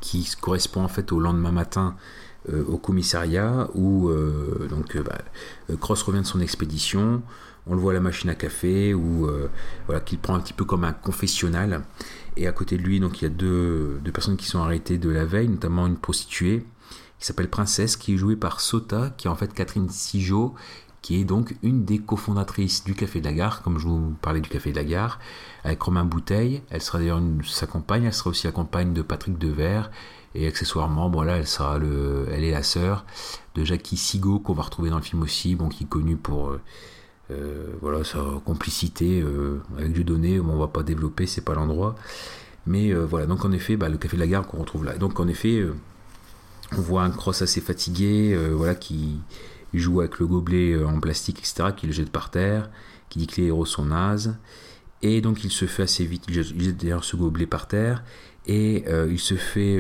qui correspond en fait au lendemain matin au commissariat où Cross revient de son expédition. On le voit à la machine à café où qu'il prend un petit peu comme un confessionnal. Et à côté de lui, donc, il y a deux personnes qui sont arrêtées de la veille, notamment une prostituée qui s'appelle Princesse, qui est jouée par Sota, qui est en fait Catherine Sigeau, qui est donc une des cofondatrices du Café de la Gare, comme je vous parlais du Café de la Gare, avec Romain Bouteille. Elle sera d'ailleurs sa compagne, elle sera aussi la compagne de Patrick Devers, et accessoirement, elle est la sœur de Jackie Sigaud, qu'on va retrouver dans le film aussi, qui est connu pour sa complicité avec Dieudonné. On va pas développer, c'est pas l'endroit. Mais donc en effet, le Café de la Gare qu'on retrouve là. Donc en effet, on voit un Cross assez fatigué, qui joue avec le gobelet en plastique, etc., qui le jette par terre, qui dit que les héros sont nazes, et donc il se fait assez vite, il jette d'ailleurs ce gobelet par terre, et il se fait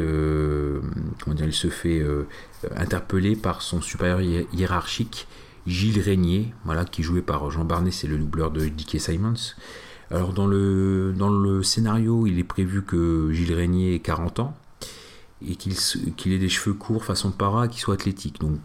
interpeller par son supérieur hiérarchique, Gilles Régnier, qui est joué par Jean Barnet, c'est le doubleur de J.K. Simmons. Alors dans le scénario, il est prévu que Gilles Régnier ait 40 ans, et qu'il ait des cheveux courts façon para, qu'il soit athlétique. Donc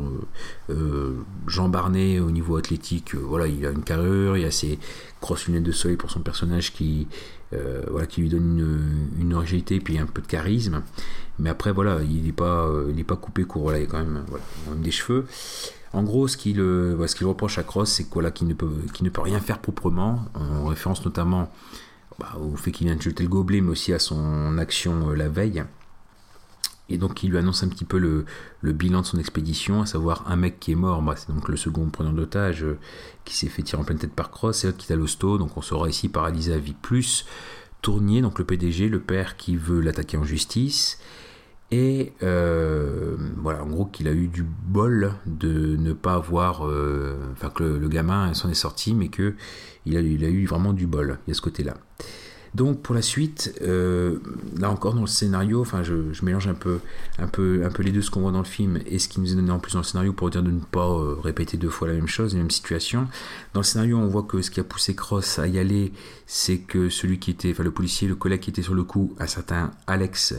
Jean Barnet au niveau athlétique, il a une carrure, il a ses grosses lunettes de soleil pour son personnage qui lui donne une originalité et puis un peu de charisme. Mais après il n'est pas coupé court, il y a quand même des cheveux. En gros, ce qu'il reproche à Cross, c'est qu'il ne peut rien faire proprement, en référence notamment au fait qu'il vient de jeter le gobelet, mais aussi à son action la veille. Et donc il lui annonce un petit peu le bilan de son expédition, à savoir un mec qui est mort, c'est donc le second preneur d'otage qui s'est fait tirer en pleine tête par Cross, et l'autre qui est à l'hosto, donc on sera ici paralysé à vie, plus Tournier, donc le PDG, le père qui veut l'attaquer en justice, et en gros qu'il a eu du bol de ne pas avoir, que le gamin s'en est sorti, mais que il a eu vraiment du bol, il y a ce côté-là. Donc pour la suite, là encore dans le scénario, je mélange un peu les deux, ce qu'on voit dans le film et ce qui nous est donné en plus dans le scénario, pour dire de ne pas répéter deux fois la même chose, la même situation. Dans le scénario, on voit que ce qui a poussé Cross à y aller, c'est que celui qui était, le policier, le collègue qui était sur le coup, un certain Alex,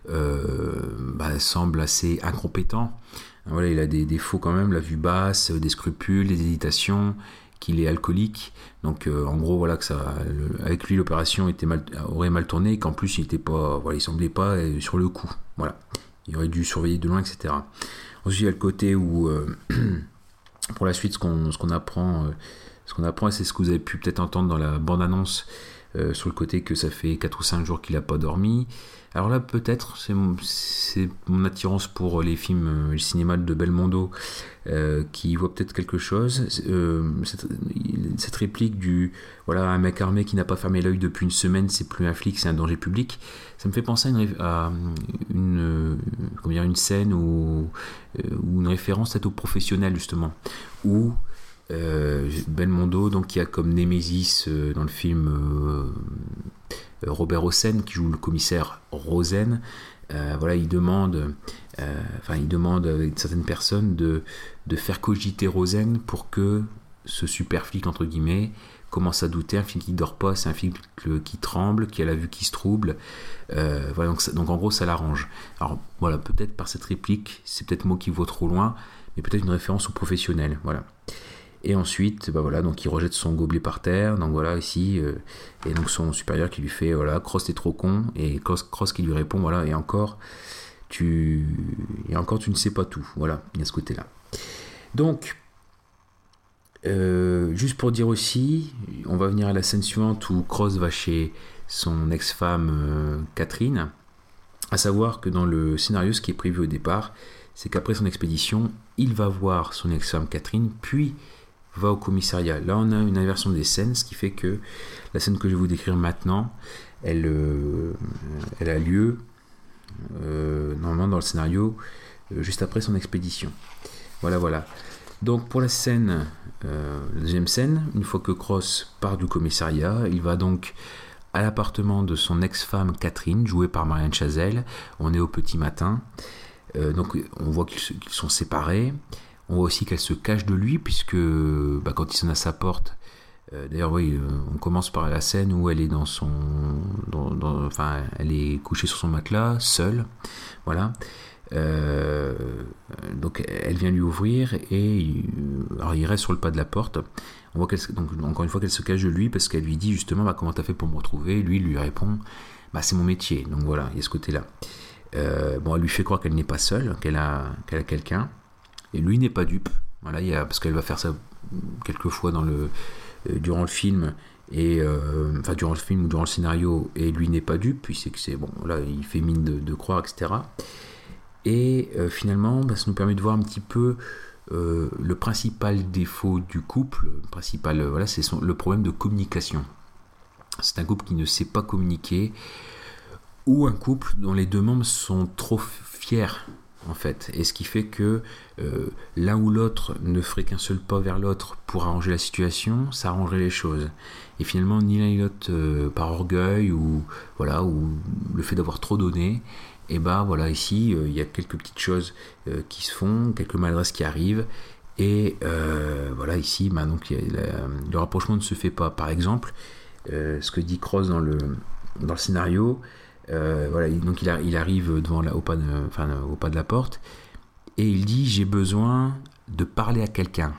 semble assez incompétent. Il a des défauts quand même, la vue basse, des scrupules, des hésitations, qu'il est alcoolique, donc en gros avec lui l'opération aurait mal tourné, et qu'en plus il semblait pas sur le coup, il aurait dû surveiller de loin, etc. Ensuite il y a le côté où pour la suite ce qu'on apprend, et c'est ce que vous avez pu peut-être entendre dans la bande-annonce, sur le côté que ça fait 4 ou 5 jours qu'il n'a pas dormi. Alors là, peut-être, c'est mon attirance pour les films, le cinéma de Belmondo, qui voit peut-être quelque chose. Cette réplique un mec armé qui n'a pas fermé l'œil depuis une semaine, c'est plus un flic, c'est un danger public. Ça me fait penser à une scène ou une référence peut-être au professionnel, justement, où Belmondo, donc, qui a comme némésis dans le film Robert Hossein, qui joue le commissaire Rosen, il demande avec certaines personnes de faire cogiter Rosen pour que ce super flic, entre guillemets, commence à douter. Un flic qui ne dort pas, c'est un flic qui tremble, qui a la vue qui se trouble, donc en gros ça l'arrange. Alors peut-être par cette réplique, c'est peut-être moi qui vais trop loin, mais peut-être une référence au professionnel, Et ensuite, donc il rejette son gobelet par terre, donc ici, et donc son supérieur qui lui fait, Cross t'es trop con, et Cross qui lui répond, et encore tu ne sais pas tout, il y a ce côté-là. Donc, juste pour dire aussi, on va venir à la scène suivante où Cross va chez son ex-femme Catherine, à savoir que dans le scénario, ce qui est prévu au départ, c'est qu'après son expédition, il va voir son ex-femme Catherine, puis va au commissariat. Là, on a une inversion des scènes, ce qui fait que la scène que je vais vous décrire maintenant, elle a lieu normalement dans le scénario juste après son expédition. Voilà. Donc pour la scène, la deuxième scène, une fois que Cross part du commissariat, il va donc à l'appartement de son ex-femme Catherine, jouée par Marianne Chazelle. On est au petit matin, donc on voit qu'ils sont séparés. On voit aussi qu'elle se cache de lui, puisque quand il sonne à sa porte, D'ailleurs, oui, on commence par la scène où elle est elle est couchée sur son matelas, seule, voilà. Donc elle vient lui ouvrir et alors il reste sur le pas de la porte. On voit donc encore une fois qu'elle se cache de lui parce qu'elle lui dit justement comment t'as fait pour me retrouver. Lui répond c'est mon métier. Donc voilà, il y a ce côté là. Elle lui fait croire qu'elle n'est pas seule, qu'elle a quelqu'un, et lui n'est pas dupe. Voilà, parce qu'elle va faire ça quelques fois durant le film et durant le film ou durant le scénario, et lui n'est pas dupe, puis c'est que il fait mine de croire, etc. Et finalement, ça nous permet de voir un petit peu le principal défaut du couple. C'est le problème de communication. C'est un couple qui ne sait pas communiquer, ou un couple dont les deux membres sont trop fiers, en fait. Et ce qui fait que l'un ou l'autre ne ferait qu'un seul pas vers l'autre pour arranger la situation, ça arrangerait les choses. Et finalement, ni l'un ni l'autre, par orgueil ou le fait d'avoir trop donné, et ici il y a quelques petites choses qui se font, quelques maladresses qui arrivent, et ici donc le rapprochement ne se fait pas. Par exemple, ce que dit Cross dans le scénario, donc il arrive au pas de la porte et il dit j'ai besoin de parler à quelqu'un.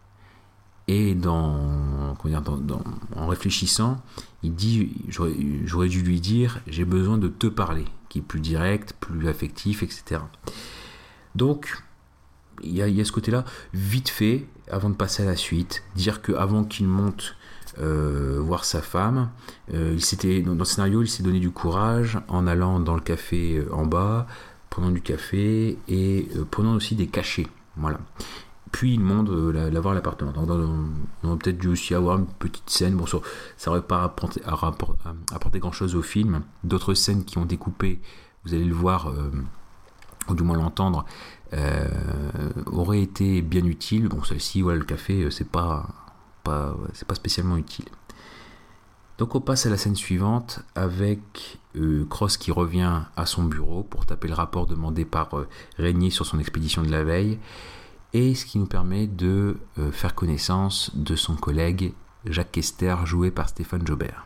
Et en réfléchissant, il dit j'aurais dû lui dire j'ai besoin de te parler, qui est plus direct, plus affectif, etc. Donc il y a ce côté-là, vite fait, avant de passer à la suite, dire qu'avant qu'il monte voir sa femme, dans le scénario il s'est donné du courage en allant dans le café en bas, prenant du café et prenant aussi des cachets, voilà. Puis il monte la voir à l'appartement. Donc on aurait peut-être dû aussi avoir une petite scène, ça n'aurait pas apporté grand chose au film. D'autres scènes qui ont découpé, vous allez le voir ou du moins l'entendre, auraient été bien utiles. Celle-ci, le café, c'est pas spécialement utile. Donc on passe à la scène suivante avec Cross qui revient à son bureau pour taper le rapport demandé par Régnier sur son expédition de la veille, et ce qui nous permet de faire connaissance de son collègue Jacques Kester, joué par Stéphane Jobert.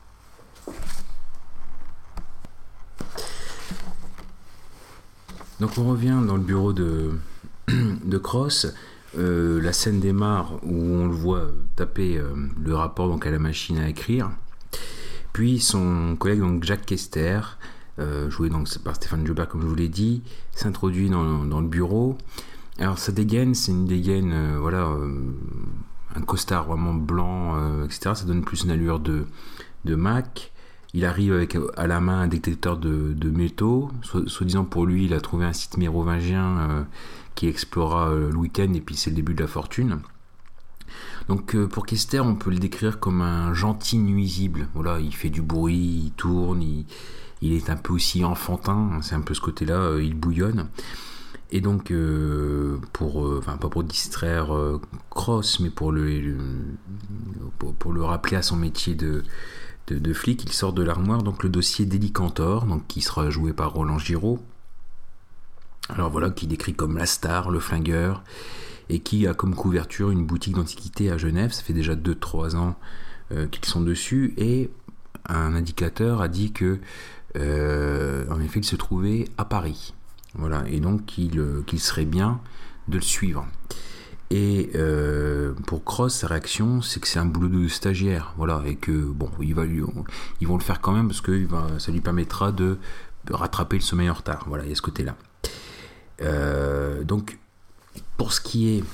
Donc on revient dans le bureau de Cross. La scène démarre où on le voit taper le rapport donc à la machine à écrire. Puis son collègue donc Jacques Kester, joué donc par Stéphane Jobert comme je vous l'ai dit, s'introduit dans le bureau. Alors sa dégaine, c'est une dégaine, un costard vraiment blanc, etc. Ça donne plus une allure de Mac. Il arrive avec à la main un détecteur de métaux. Soi-disant pour lui, il a trouvé un site mérovingien qui explorera le week-end, et puis c'est le début de la fortune. Donc pour Kester, on peut le décrire comme un gentil nuisible. Voilà, il fait du bruit, il tourne, il est un peu aussi enfantin, c'est un peu ce côté-là, il bouillonne. Et donc, pas pour distraire Cross, mais pour le rappeler à son métier de flic, il sort de l'armoire donc le dossier d'Hélicantor, donc qui sera joué par Roland Giraud. Alors voilà, qui décrit comme la star, le flingueur, et qui a comme couverture une boutique d'antiquités à Genève. Ça fait déjà 2-3 ans qu'ils sont dessus, et un indicateur a dit que en effet il se trouvait à Paris. Voilà, et donc qu'il serait bien de le suivre. Et pour Cross, sa réaction, c'est que c'est un boulot de stagiaire, voilà, et que ils vont le faire quand même parce que ça lui permettra de rattraper le sommeil en retard. Voilà, il y a ce côté-là. Donc, pour ce qui est,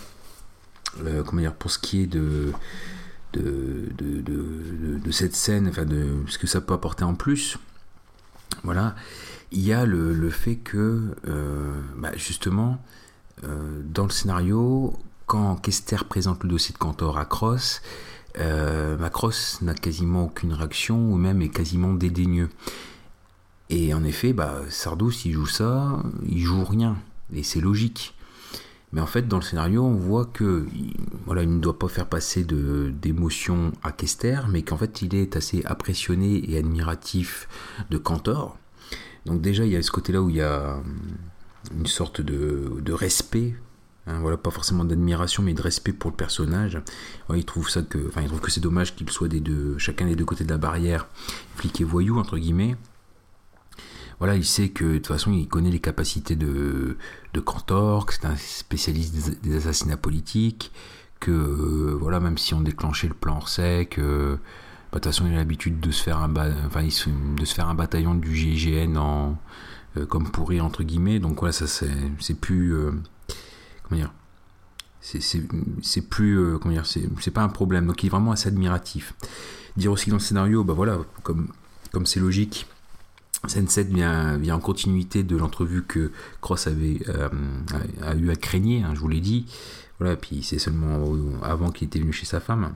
de cette scène, de ce que ça peut apporter en plus, voilà. Il y a le fait que, justement, dans le scénario, quand Kester présente le dossier de Cantor à Cross, Cross n'a quasiment aucune réaction, ou même est quasiment dédaigneux. Et en effet, Sardou, s'il joue ça, il joue rien, et c'est logique. Mais en fait, dans le scénario, on voit que il ne doit pas faire passer d'émotion à Kester, mais qu'en fait, il est assez impressionné et admiratif de Cantor. Donc déjà, il y a ce côté-là où il y a une sorte de respect voilà, pas forcément d'admiration, mais de respect pour le personnage. Ouais, il trouve que c'est dommage qu'ils soient chacun des deux côtés de la barrière, flic et voyou entre guillemets. Voilà, il sait que de toute façon, il connaît les capacités de Cantor, que c'est un spécialiste des assassinats politiques, que voilà, même si on déclenchait le plan Orsec, de toute façon, il a l'habitude de se faire un bataillon du GIGN comme pourri entre guillemets. Donc voilà, ça c'est plus comment dire, c'est plus comment dire, c'est pas un problème. Donc il est vraiment assez admiratif. Dire aussi dans le scénario, bah voilà, comme c'est logique, scène 7 vient en continuité de l'entrevue que Cross a eu à Craignez, je vous l'ai dit. Voilà, puis c'est seulement avant qu'il était venu chez sa femme.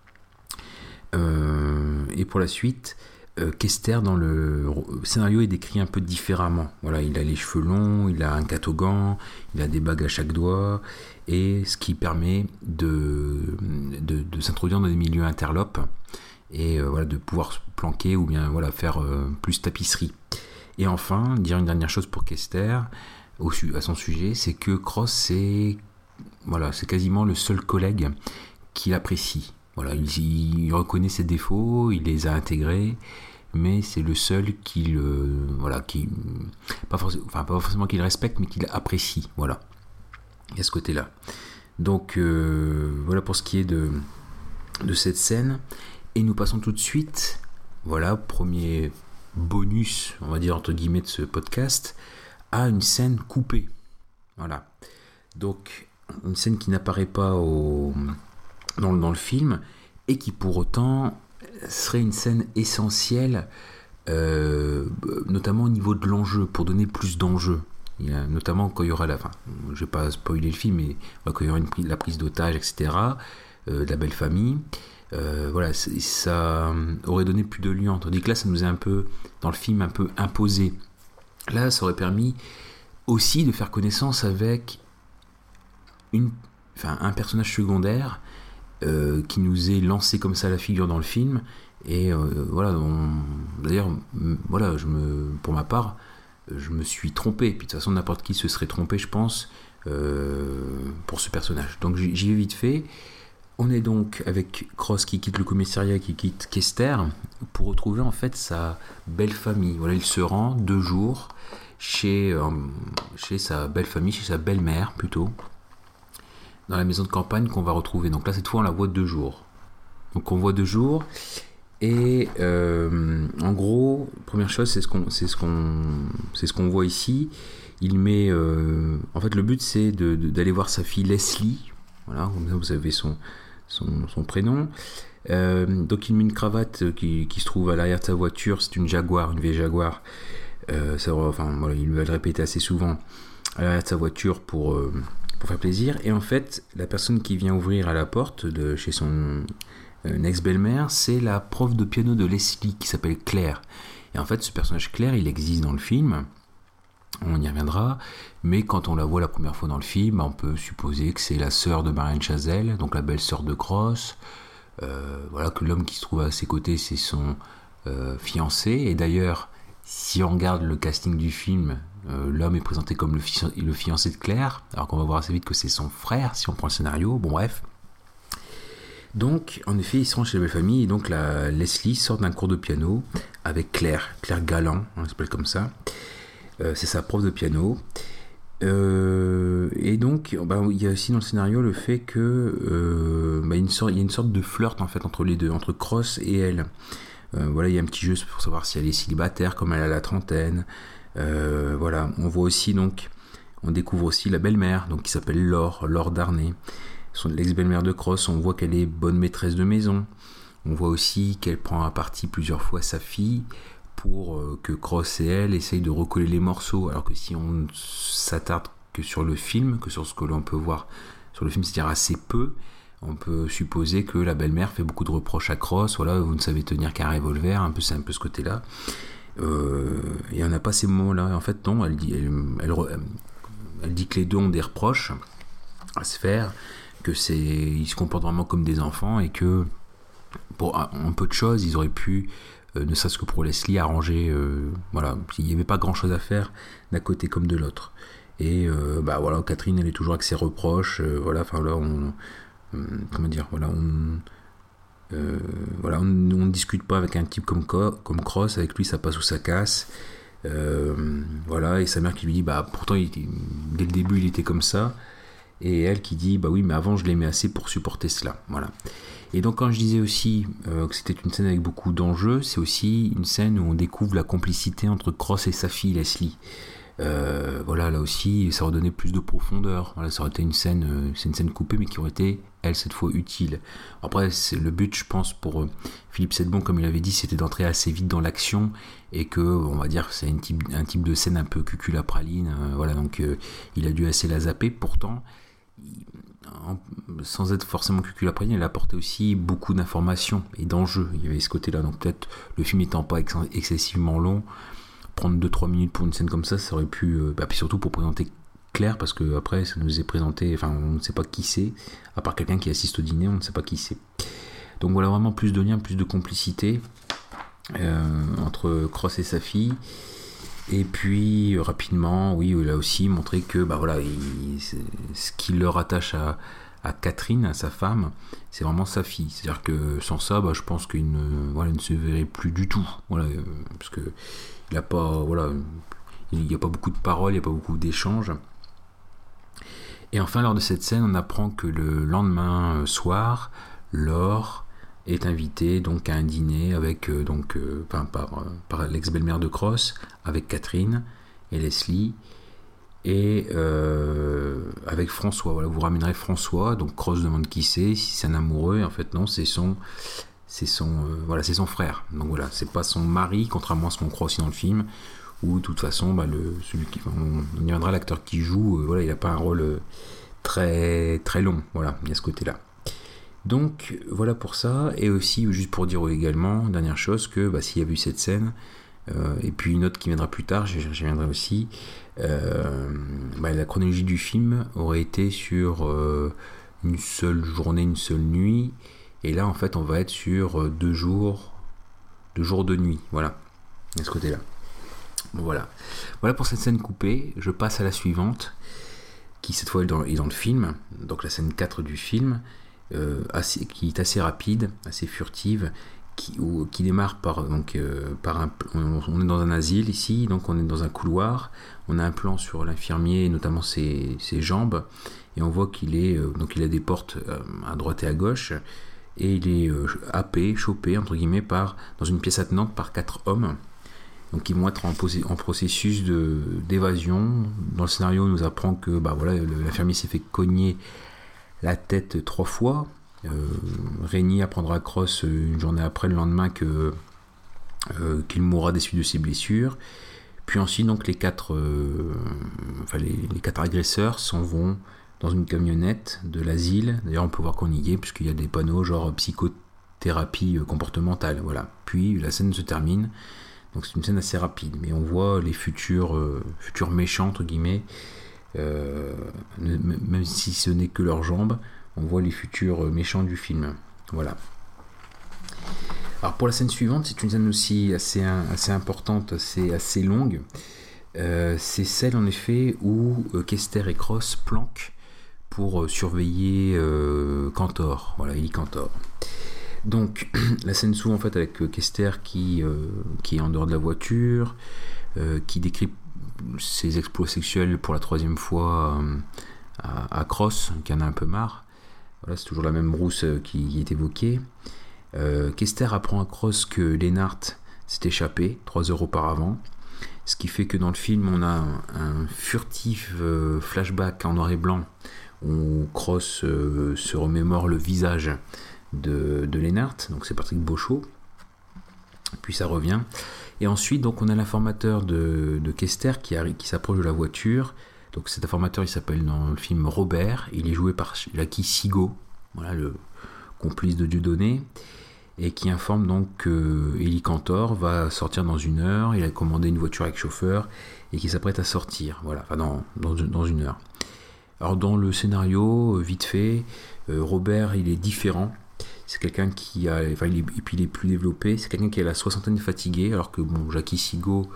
Et pour la suite, Kester dans le scénario est décrit un peu différemment. Voilà, il a les cheveux longs, il a un catogan, il a des bagues à chaque doigt, et ce qui permet de s'introduire dans des milieux interlopes et voilà, de pouvoir se planquer ou bien voilà, faire plus tapisserie. Et enfin, dire une dernière chose pour Kester à son sujet, c'est que Cross c'est quasiment le seul collègue qu'il apprécie. Voilà, il reconnaît ses défauts, il les a intégrés, mais c'est le seul pas forcément qu'il respecte, mais qu'il apprécie. Voilà, il y a ce côté-là. Donc voilà pour ce qui est de cette scène. Et nous passons tout de suite, voilà, premier bonus, on va dire entre guillemets de ce podcast, à une scène coupée. Voilà. Donc une scène qui n'apparaît pas dans le film et qui pour autant serait une scène essentielle, notamment au niveau de l'enjeu, pour donner plus d'enjeu. Notamment quand il y aura je ne vais pas spoiler le film, mais quand il y aura la prise d'otage, etc., de la belle famille. Voilà, ça aurait donné plus de liens. Tandis que là, ça nous est un peu, dans le film, un peu imposé. Là, ça aurait permis aussi de faire connaissance avec un personnage secondaire qui nous est lancé comme ça à la figure dans le film. Et voilà, d'ailleurs, voilà, pour ma part, je me suis trompé. Puis de toute façon, n'importe qui se serait trompé, je pense, pour ce personnage. Donc j'y vais vite fait. On est donc avec Cross qui quitte le commissariat, qui quitte Kester, pour retrouver en fait sa belle famille. Voilà, il se rend 2 jours chez sa belle famille, chez sa belle-mère plutôt, dans la maison de campagne qu'on va retrouver. Donc là, cette fois, on la voit 2 jours. Donc on voit 2 jours. Et en gros, première chose, c'est ce qu'on voit ici. Il met, en fait, le but c'est d'aller voir sa fille Leslie. Voilà, comme ça vous avez son prénom. Donc il met une cravate qui se trouve à l'arrière de sa voiture. C'est une vieille Jaguar. Voilà, il va le répéter assez souvent à l'arrière de sa voiture pour faire plaisir. Et en fait, la personne qui vient ouvrir à la porte de chez son ex-belle-mère, c'est la prof de piano de Leslie qui s'appelle Claire. Et en fait, ce personnage Claire, il existe dans le film. On y reviendra, mais quand on la voit la première fois dans le film, on peut supposer que c'est la sœur de Marianne Chazelle, donc la belle-sœur de Cross. Voilà, que l'homme qui se trouve à ses côtés, c'est son fiancé. Et d'ailleurs, si on regarde le casting du film, l'homme est présenté comme le fiancé de Claire, alors qu'on va voir assez vite que c'est son frère, si on prend le scénario. Bon, bref. Donc, en effet, ils se rendent chez la belle famille, et donc Leslie sort d'un cours de piano avec Claire Galland, on s'appelle comme ça. C'est sa prof de piano. Et donc, il y a aussi dans le scénario le fait que il y a une sorte de flirt en fait entre les deux, entre Cross et elle. Voilà, il y a un petit jeu pour savoir si elle est célibataire, comme elle a la trentaine. Voilà, on découvre aussi la belle-mère, donc qui s'appelle Laure Darnay, l'ex-belle-mère de Cross. On voit qu'elle est bonne maîtresse de maison. On voit aussi qu'elle prend à partie plusieurs fois sa fille, pour que Cross et elle essayent de recoller les morceaux, alors que si on s'attarde que sur le film, que sur ce que l'on peut voir sur le film, c'est-à-dire assez peu, on peut supposer que la belle-mère fait beaucoup de reproches à Cross. Voilà, vous ne savez tenir qu'un revolver, c'est un peu ce côté-là. Et on n'a pas ces moments-là. En fait, non, elle dit que les deux ont des reproches à se faire, ils se comportent vraiment comme des enfants, et que pour un peu de choses, ils auraient pu ne serait-ce que pour Leslie, arranger, voilà, il n'y avait pas grand-chose à faire d'un côté comme de l'autre. Et voilà, Catherine, elle est toujours avec ses reproches. Voilà, enfin là, comment dire, voilà, on ne discute pas avec un type comme Cross. Avec lui, ça passe ou ça casse. Voilà, et sa mère qui lui dit, pourtant, dès le début, il était comme ça. Et elle qui dit, oui, mais avant, je l'aimais assez pour supporter cela. Voilà. Et donc, quand je disais aussi que c'était une scène avec beaucoup d'enjeux, c'est aussi une scène où on découvre la complicité entre Cross et sa fille, Leslie. Voilà, là aussi, ça aurait donné plus de profondeur. Voilà, ça aurait été c'est une scène coupée, mais qui aurait été, elle, cette fois utile. Après, c'est le but, je pense, pour Philippe Sedbon, comme il avait dit, c'était d'entrer assez vite dans l'action, et que, on va dire, c'est un type de scène un peu cuculapraline. Voilà, donc il a dû assez la zapper. Pourtant, sans être forcément cuculapraline, elle apportait aussi beaucoup d'informations et d'enjeux. Il y avait ce côté-là. Donc peut-être, le film étant pas excessivement long, prendre 2-3 minutes pour une scène comme ça aurait pu, puis surtout pour présenter Claire, parce que après ça nous est présenté, enfin on ne sait pas qui c'est, à part quelqu'un qui assiste au dîner, on ne sait pas qui c'est. Donc voilà, vraiment plus de liens, plus de complicité entre Cross et sa fille. Et puis rapidement, oui, il a aussi montré que voilà, ce qui le rattache à Catherine, à sa femme, c'est vraiment sa fille. C'est-à-dire que sans ça, je pense qu'il ne se verrait plus du tout. Voilà, parce que il n'y a pas beaucoup de paroles, il n'y a pas beaucoup d'échanges. Et enfin, lors de cette scène, on apprend que le lendemain soir, Laure est invitée donc à un dîner avec par l'ex-belle-mère de Cross, avec Catherine et Leslie, et avec François. Voilà, vous ramènerez François. Donc Cross demande qui c'est, si c'est un amoureux, et en fait non, c'est son frère. Donc voilà, c'est pas son mari, contrairement à ce qu'on croit aussi dans le film, où de toute façon, celui qui, on y reviendra, l'acteur qui joue, il n'a pas un rôle très très long. Voilà, il y a ce côté-là. Donc voilà pour ça, et aussi juste pour dire également, dernière chose, que s'il y a eu cette scène, et puis une autre qui viendra plus tard, j'y reviendrai aussi, la chronologie du film aurait été sur une seule journée, une seule nuit, et là en fait on va être sur 2 jours de nuit, voilà, de ce côté-là. Bon, voilà pour cette scène coupée. Je passe à la suivante, qui cette fois est dans le film, donc la scène 4 du film, qui est assez rapide, assez furtive, qui démarre par on est dans un asile ici, donc on est dans un couloir, on a un plan sur l'infirmier, notamment ses jambes, et on voit qu'il a des portes à droite et à gauche, et il est chopé entre guillemets dans une pièce attenante par 4 hommes. Donc ils vont être en processus d'évasion. Dans le scénario, on nous apprend que l'infirmier s'est fait cogner la tête 3 fois. Rémi apprendra à Cross une journée après, le lendemain, qu'il mourra des suites de ses blessures. Puis ensuite, donc les 4 agresseurs s'en vont dans une camionnette de l'asile. D'ailleurs, on peut voir qu'on y est, puisqu'il y a des panneaux genre psychothérapie comportementale. Voilà. Puis la scène se termine. Donc c'est une scène assez rapide, mais on voit les futurs méchants, entre guillemets, même si ce n'est que leurs jambes, on voit les futurs méchants du film. Voilà. Alors pour la scène suivante, c'est une scène aussi assez importante, assez longue. C'est celle en effet où Kester et Cross planquent pour surveiller Cantor, Ellie Cantor. Donc la scène s'ouvre en fait avec Kester qui est en dehors de la voiture, qui décrit ses exploits sexuels pour la 3e fois à Cross, qui en a un peu marre. Voilà, c'est toujours la même rousse qui est évoquée. Kester apprend à Cross que Lennart s'est échappé 3 heures auparavant, ce qui fait que dans le film on a un furtif flashback en noir et blanc où Cross se remémore le visage de Lennart, donc c'est Patrick Beauchot, puis ça revient, et ensuite donc on a l'informateur de Kester qui s'approche de la voiture. Donc cet informateur, il s'appelle dans le film Robert, il est joué par Jackie Sigo, voilà, le complice de Dieudonné, et qui informe donc que Ellie Cantor va sortir dans 1 heure. Il a commandé une voiture avec chauffeur et qui s'apprête à sortir, voilà, enfin dans 1 heure. Alors dans le scénario, vite fait, Robert il est différent. C'est quelqu'un et puis il est plus développé. C'est quelqu'un qui a la 60aine fatigué, alors que Jackie Sigo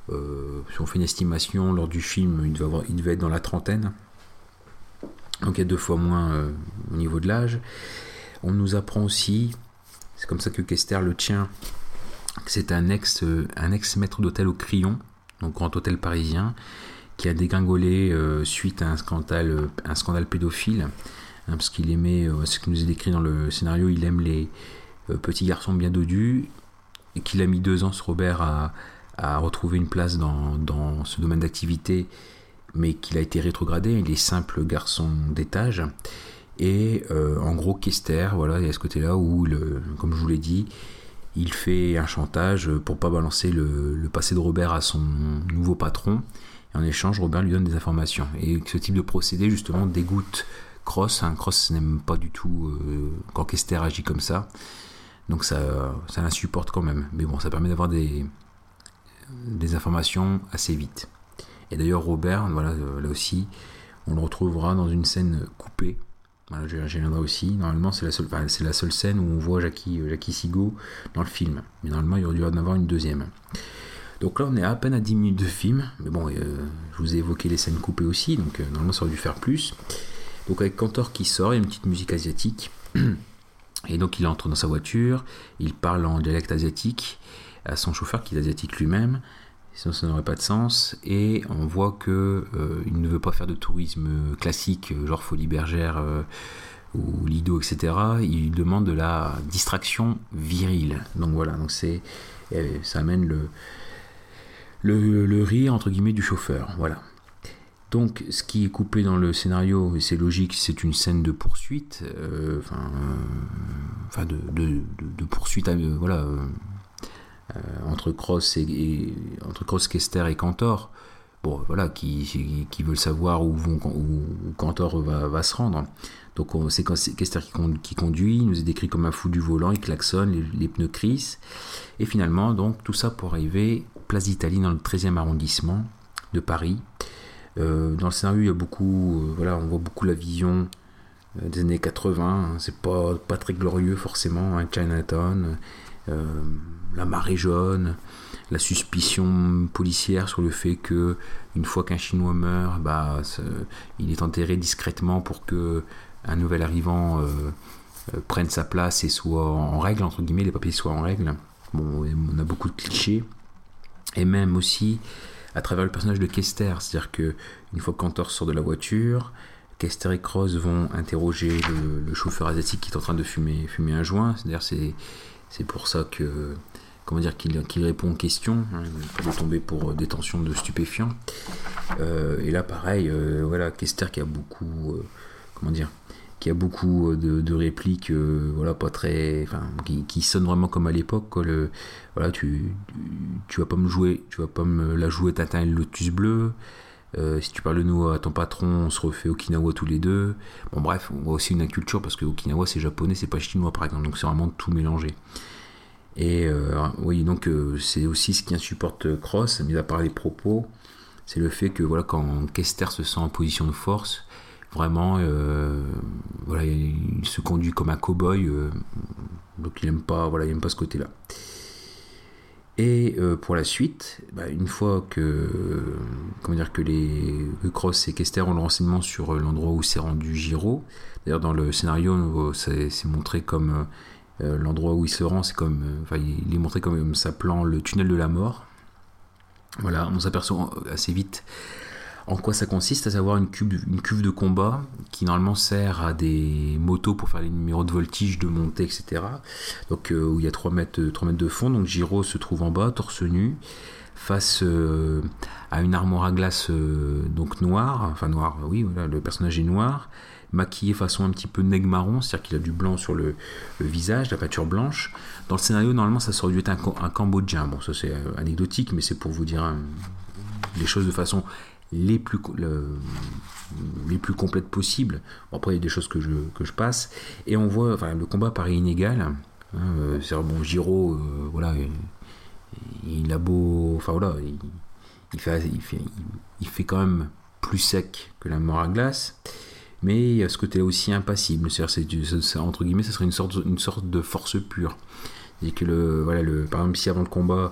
si on fait une estimation lors du film, il devait être dans la trentaine. Donc il y a 2 fois moins au niveau de l'âge. On nous apprend aussi, c'est comme ça que Kester le tient, que c'est un ex-maître d'hôtel au Crillon, donc grand hôtel parisien, qui a dégringolé suite à un scandale pédophile, parce qu'il aimait, ce qui nous est décrit dans le scénario, il aime les petits garçons bien dodus, et qu'il a mis 2 ans, ce Robert, à retrouver une place dans ce domaine d'activité, mais qu'il a été rétrogradé, il est simple garçon d'étage. Et en gros, Kester, voilà, il y a ce côté-là où, comme je vous l'ai dit, il fait un chantage pour pas balancer le passé de Robert à son nouveau patron. Et en échange, Robert lui donne des informations. Et ce type de procédé, justement, dégoûte Cross. Cross n'aime pas du tout quand Kester agit comme ça. Donc ça l'insupporte quand même. Mais bon, ça permet d'avoir des informations assez vite. Et d'ailleurs, Robert, voilà, là aussi, on le retrouvera dans une scène coupée. Voilà, j'y reviendrai aussi. Normalement, c'est la seule scène où on voit Jackie Sigaud dans le film. Mais normalement, il aurait dû en avoir une deuxième. Donc là, on est à peine à 10 minutes de film. Mais bon, je vous ai évoqué les scènes coupées aussi. Donc normalement, ça aurait dû faire plus. Donc avec Cantor qui sort, il y a une petite musique asiatique. Et donc, il entre dans sa voiture. Il parle en dialecte asiatique à son chauffeur, qui est asiatique lui-même. Sinon ça n'aurait pas de sens, et on voit que il ne veut pas faire de tourisme classique, genre Folie Bergère ou Lido, etc. Il demande de la distraction virile. Donc voilà, donc ça amène le rire entre guillemets du chauffeur. Voilà. Donc ce qui est coupé dans le scénario, et c'est logique, c'est une scène de poursuite, de poursuite, voilà. Entre Cross entre Cross, Kester et Cantor, bon voilà, qui veulent savoir où Cantor va se rendre. Donc c'est Kester qui conduit, il nous est décrit comme un fou du volant, il klaxonne, les pneus crissent, et finalement donc tout ça pour arriver place d'Italie dans le 13e arrondissement de Paris. Dans le scénario il y a beaucoup, on voit beaucoup la vision des années 80, c'est pas très glorieux forcément, Chinatown, la marée jaune, la suspicion policière sur le fait que une fois qu'un Chinois meurt, il est enterré discrètement pour que un nouvel arrivant prenne sa place et soit en règle, entre guillemets, les papiers soient en règle. Bon, on a beaucoup de clichés, et même aussi à travers le personnage de Kester, c'est-à-dire que une fois que Cantor sort de la voiture, Kester et Cross vont interroger le chauffeur asiatique qui est en train de fumer un joint. C'est-à-dire c'est pour ça que qu'il répond aux questions, pour tomber pour détention de stupéfiants. Et là pareil, voilà, Kester qui a beaucoup de répliques, pas très, qui sonnent vraiment comme à l'époque, quoi. Tu vas pas me la jouer Tintin et le Lotus Bleu. Si tu parles de nous à ton patron, on se refait Okinawa tous les deux. Bon bref, on voit aussi une inculture parce que Okinawa c'est japonais, c'est pas chinois par exemple, donc c'est vraiment tout mélangé. Et oui, donc c'est aussi ce qui insupporte Cross, mis à part les propos, c'est le fait que voilà, quand Kester se sent en position de force, vraiment, il se conduit comme un cow-boy, donc il aime pas ce côté-là. Et pour la suite, une fois que Cross et Kester ont le renseignement sur l'endroit où s'est rendu Giro, d'ailleurs dans le scénario c'est montré comme l'endroit où il se rend, il est montré comme s'appelant le tunnel de la mort. Voilà, on s'aperçoit assez vite en quoi ça consiste, à savoir une cuve de combat qui normalement sert à des motos pour faire les numéros de voltige, de montée, etc. Donc où il y a 3 mètres de fond. Donc Giro se trouve en bas, torse nu, face à une armoire à glace donc noire, oui, voilà, le personnage est noir, maquillé façon un petit peu nègre marron, c'est-à-dire qu'il a du blanc sur le visage, la peinture blanche. Dans le scénario, normalement, ça aurait dû être un Cambodgien. Bon, ça c'est anecdotique, mais c'est pour vous dire les choses de façon les plus complètes possibles. Bon, après, il y a des choses que je passe. Et on voit, le combat paraît inégal. C'est-à-dire, bon, Giro, il a beau... il fait quand même plus sec que la mort à glace. Mais il y a ce côté aussi impassible, c'est entre guillemets, ça serait une sorte de force pure. C'est que par exemple, si avant le combat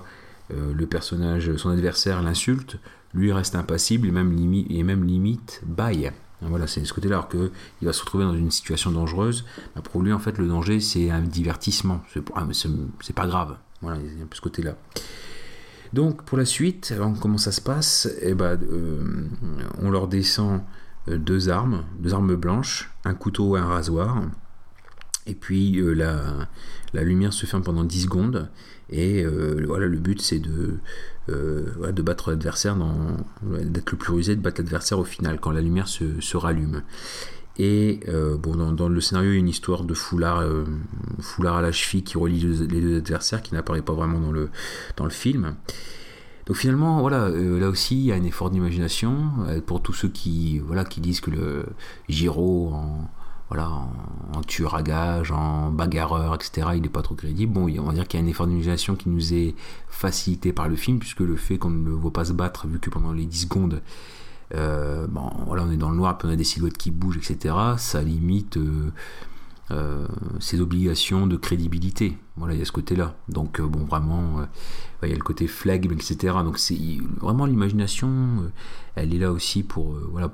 le personnage, son adversaire l'insulte, lui reste impassible et même limite baille. Voilà, c'est ce côté-là, alors qu'il va se retrouver dans une situation dangereuse. Pour lui, en fait, le danger, c'est un divertissement. C'est pas grave. Voilà, il y a un peu ce côté-là. Donc, pour la suite, comment ça se passe ? On leur descend deux armes blanches, un couteau et un rasoir. Et puis, la lumière se ferme pendant 10 secondes. Et le but, c'est de battre l'adversaire, d'être le plus rusé, de battre l'adversaire au final, quand la lumière se rallume. Et dans le scénario, il y a une histoire de foulard à la cheville qui relie les deux adversaires, qui n'apparaît pas vraiment dans le film. Donc finalement, là aussi, il y a un effort d'imagination pour tous ceux qui disent que le Giraud en tueur à gages, en bagarreur, etc., il n'est pas trop crédible. Bon, on va dire qu'il y a un effort d'imagination qui nous est facilité par le film, puisque le fait qu'on ne le voit pas se battre, vu que pendant les 10 secondes, on est dans le noir, puis on a des silhouettes qui bougent, etc., ça limite ses obligations de crédibilité. Voilà, il y a ce côté-là. Donc, vraiment, il y a le côté flegme, etc. Donc, c'est vraiment l'imagination, elle est là aussi pour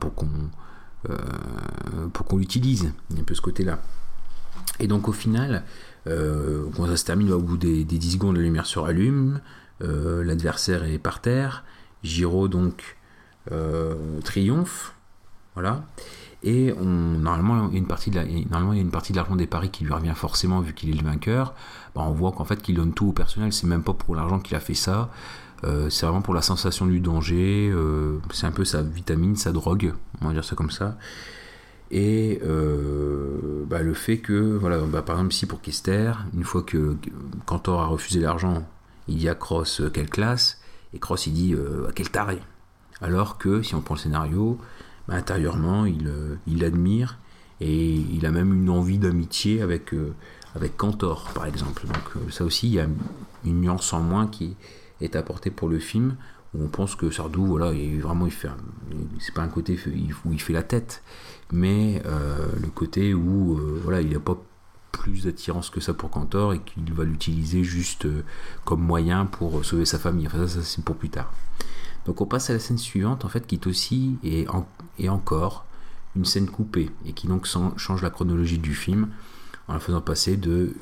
qu'on l'utilise. Il y a un peu ce côté-là. Et donc, au final, quand ça se termine, au bout des 10 secondes, la lumière se rallume, l'adversaire est par terre, Giraud, donc, triomphe, voilà, et normalement il y a une partie de l'argent des paris qui lui revient forcément vu qu'il est le vainqueur. On voit qu'en fait qu'il donne tout au personnel, c'est même pas pour l'argent qu'il a fait ça, c'est vraiment pour la sensation du danger, c'est un peu sa vitamine, sa drogue, on va dire ça comme ça. Et le fait que par exemple ici pour Kester, une fois que Cantor a refusé l'argent, il dit à Cross quelle classe, et Cross il dit quel taré. Alors que si on prend le scénario, intérieurement il l'admire et il a même une envie d'amitié avec Cantor par exemple. Donc ça aussi, il y a une nuance en moins qui est apportée pour le film, où on pense que Sardou, c'est pas un côté où il fait la tête, mais le côté où il n'a pas plus d'attirance que ça pour Cantor et qu'il va l'utiliser juste comme moyen pour sauver sa famille. Enfin ça c'est pour plus tard. Donc on passe à la scène suivante, en fait, qui est aussi et encore une scène coupée, et qui donc change la chronologie du film en la faisant passer de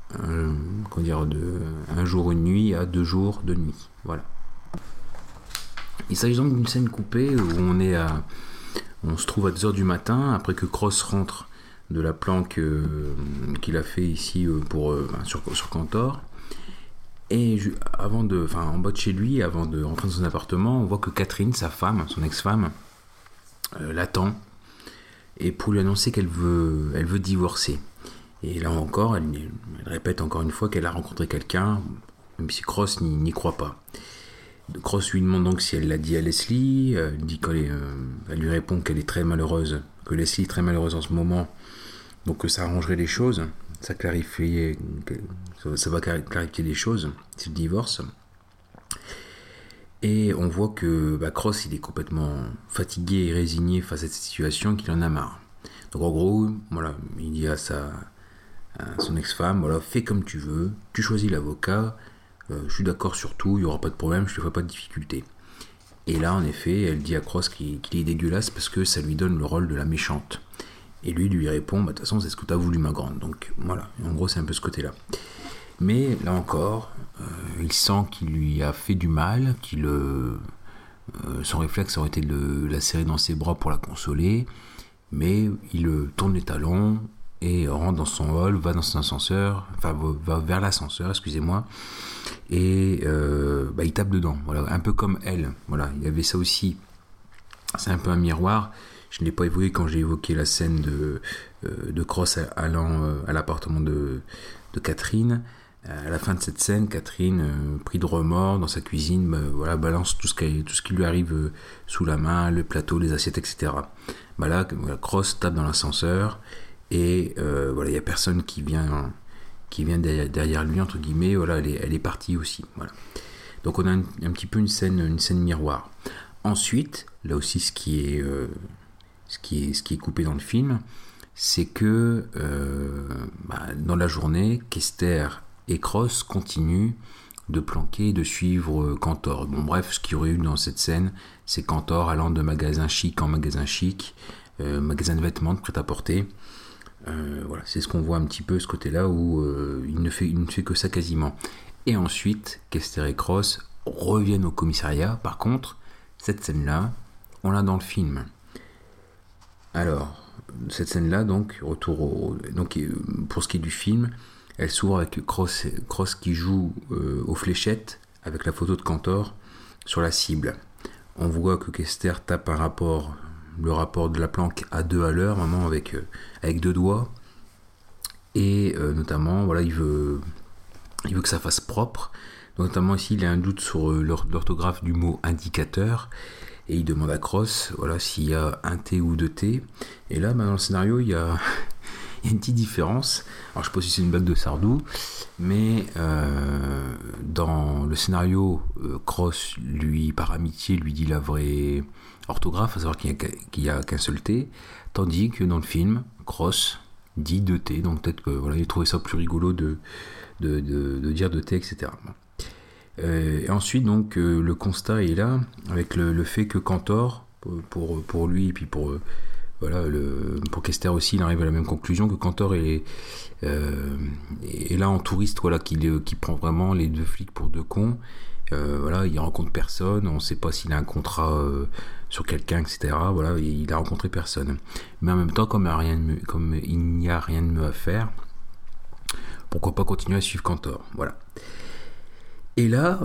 un jour une nuit à 2 jours de nuit. Voilà. Il s'agit donc d'une scène coupée où on se trouve à 2h du matin, après que Cross rentre de la planque qu'il a fait ici sur Cantor. Et en bas de chez lui, avant de rentrer dans son appartement, on voit que Catherine, sa femme, son ex-femme, l'attend, et pour lui annoncer qu'elle veut divorcer. Et là encore, elle répète encore une fois qu'elle a rencontré quelqu'un, même si Cross n'y croit pas. Cross lui demande donc si elle l'a dit à Leslie. Elle lui répond qu'elle est très malheureuse, que Leslie est très malheureuse en ce moment, donc que ça arrangerait les choses. Ça va clarifier les choses, c'est le divorce. Et on voit que Cross, il est complètement fatigué et résigné face à cette situation, qu'il en a marre. Donc en gros, il dit à son ex-femme, fais comme tu veux, tu choisis l'avocat, je suis d'accord sur tout, il n'y aura pas de problème, je ne te ferai pas de difficulté. Et là, en effet, elle dit à Cross qu'il est dégueulasse parce que ça lui donne le rôle de la méchante. Et lui répond, de toute façon, c'est ce que tu as voulu, ma grande. Donc voilà, en gros, c'est un peu ce côté-là. Mais là encore, il sent qu'il lui a fait du mal, son réflexe aurait été de la serrer dans ses bras pour la consoler, mais il tourne les talons et rentre dans son hall, va dans son ascenseur, va vers l'ascenseur, excusez-moi, et il tape dedans, un peu comme elle. Voilà, il y avait ça aussi, c'est un peu un miroir. Je ne l'ai pas évoqué quand j'ai évoqué la scène de Cross allant à l'appartement de Catherine. À la fin de cette scène, Catherine, pris de remords dans sa cuisine, balance tout ce qui lui arrive sous la main, le plateau, les assiettes, etc. Là, Cross tape dans l'ascenseur et il n'y a personne qui vient derrière lui, entre guillemets. Elle est partie aussi. Voilà. Donc on a un petit peu une scène miroir. Ensuite, là aussi, ce qui est coupé dans le film, c'est que dans la journée, Kester et Cross continuent de planquer et de suivre Cantor. Bon, bref, ce qu'il y aurait eu dans cette scène, c'est Cantor allant de magasin chic en magasin chic, magasin de vêtements, de prêt-à-porter. Voilà, c'est ce qu'on voit un petit peu, ce côté-là où il ne fait que ça quasiment. Et ensuite, Kester et Cross reviennent au commissariat. Par contre, cette scène-là, on l'a dans le film. Alors, cette scène-là, donc, donc pour ce qui est du film, elle s'ouvre avec Cross qui joue aux fléchettes avec la photo de Cantor sur la cible. On voit que Kester tape le rapport de la planque à 2 à l'heure, vraiment avec 2 doigts. Et notamment, voilà, il veut que ça fasse propre. Notamment ici, il a un doute sur l'orthographe du mot indicateur. Et il demande à Cross, voilà, s'il y a un T ou 2 T. Et là, dans le scénario, il y a une petite différence. Alors, je ne sais pas si c'est une blague de Sardou, mais dans le scénario, Cross, lui, par amitié, lui dit la vraie orthographe, à savoir qu'il n'y a qu'un seul T, tandis que dans le film, Cross dit 2 T. Donc, peut-être que voilà, il a trouvé ça plus rigolo de dire 2 T, etc. Et ensuite, donc, le constat est là, avec le fait que Cantor, pour lui, et puis pour Kester aussi, il arrive à la même conclusion, que Cantor est là en touriste, voilà, qui prend vraiment les 2 flics pour 2 cons. Voilà, il rencontre personne, on ne sait pas s'il a un contrat sur quelqu'un, etc. Voilà, il a rencontré personne. Mais en même temps, comme il n'y a rien de mieux à faire, pourquoi pas continuer à suivre Cantor. Voilà. Et là,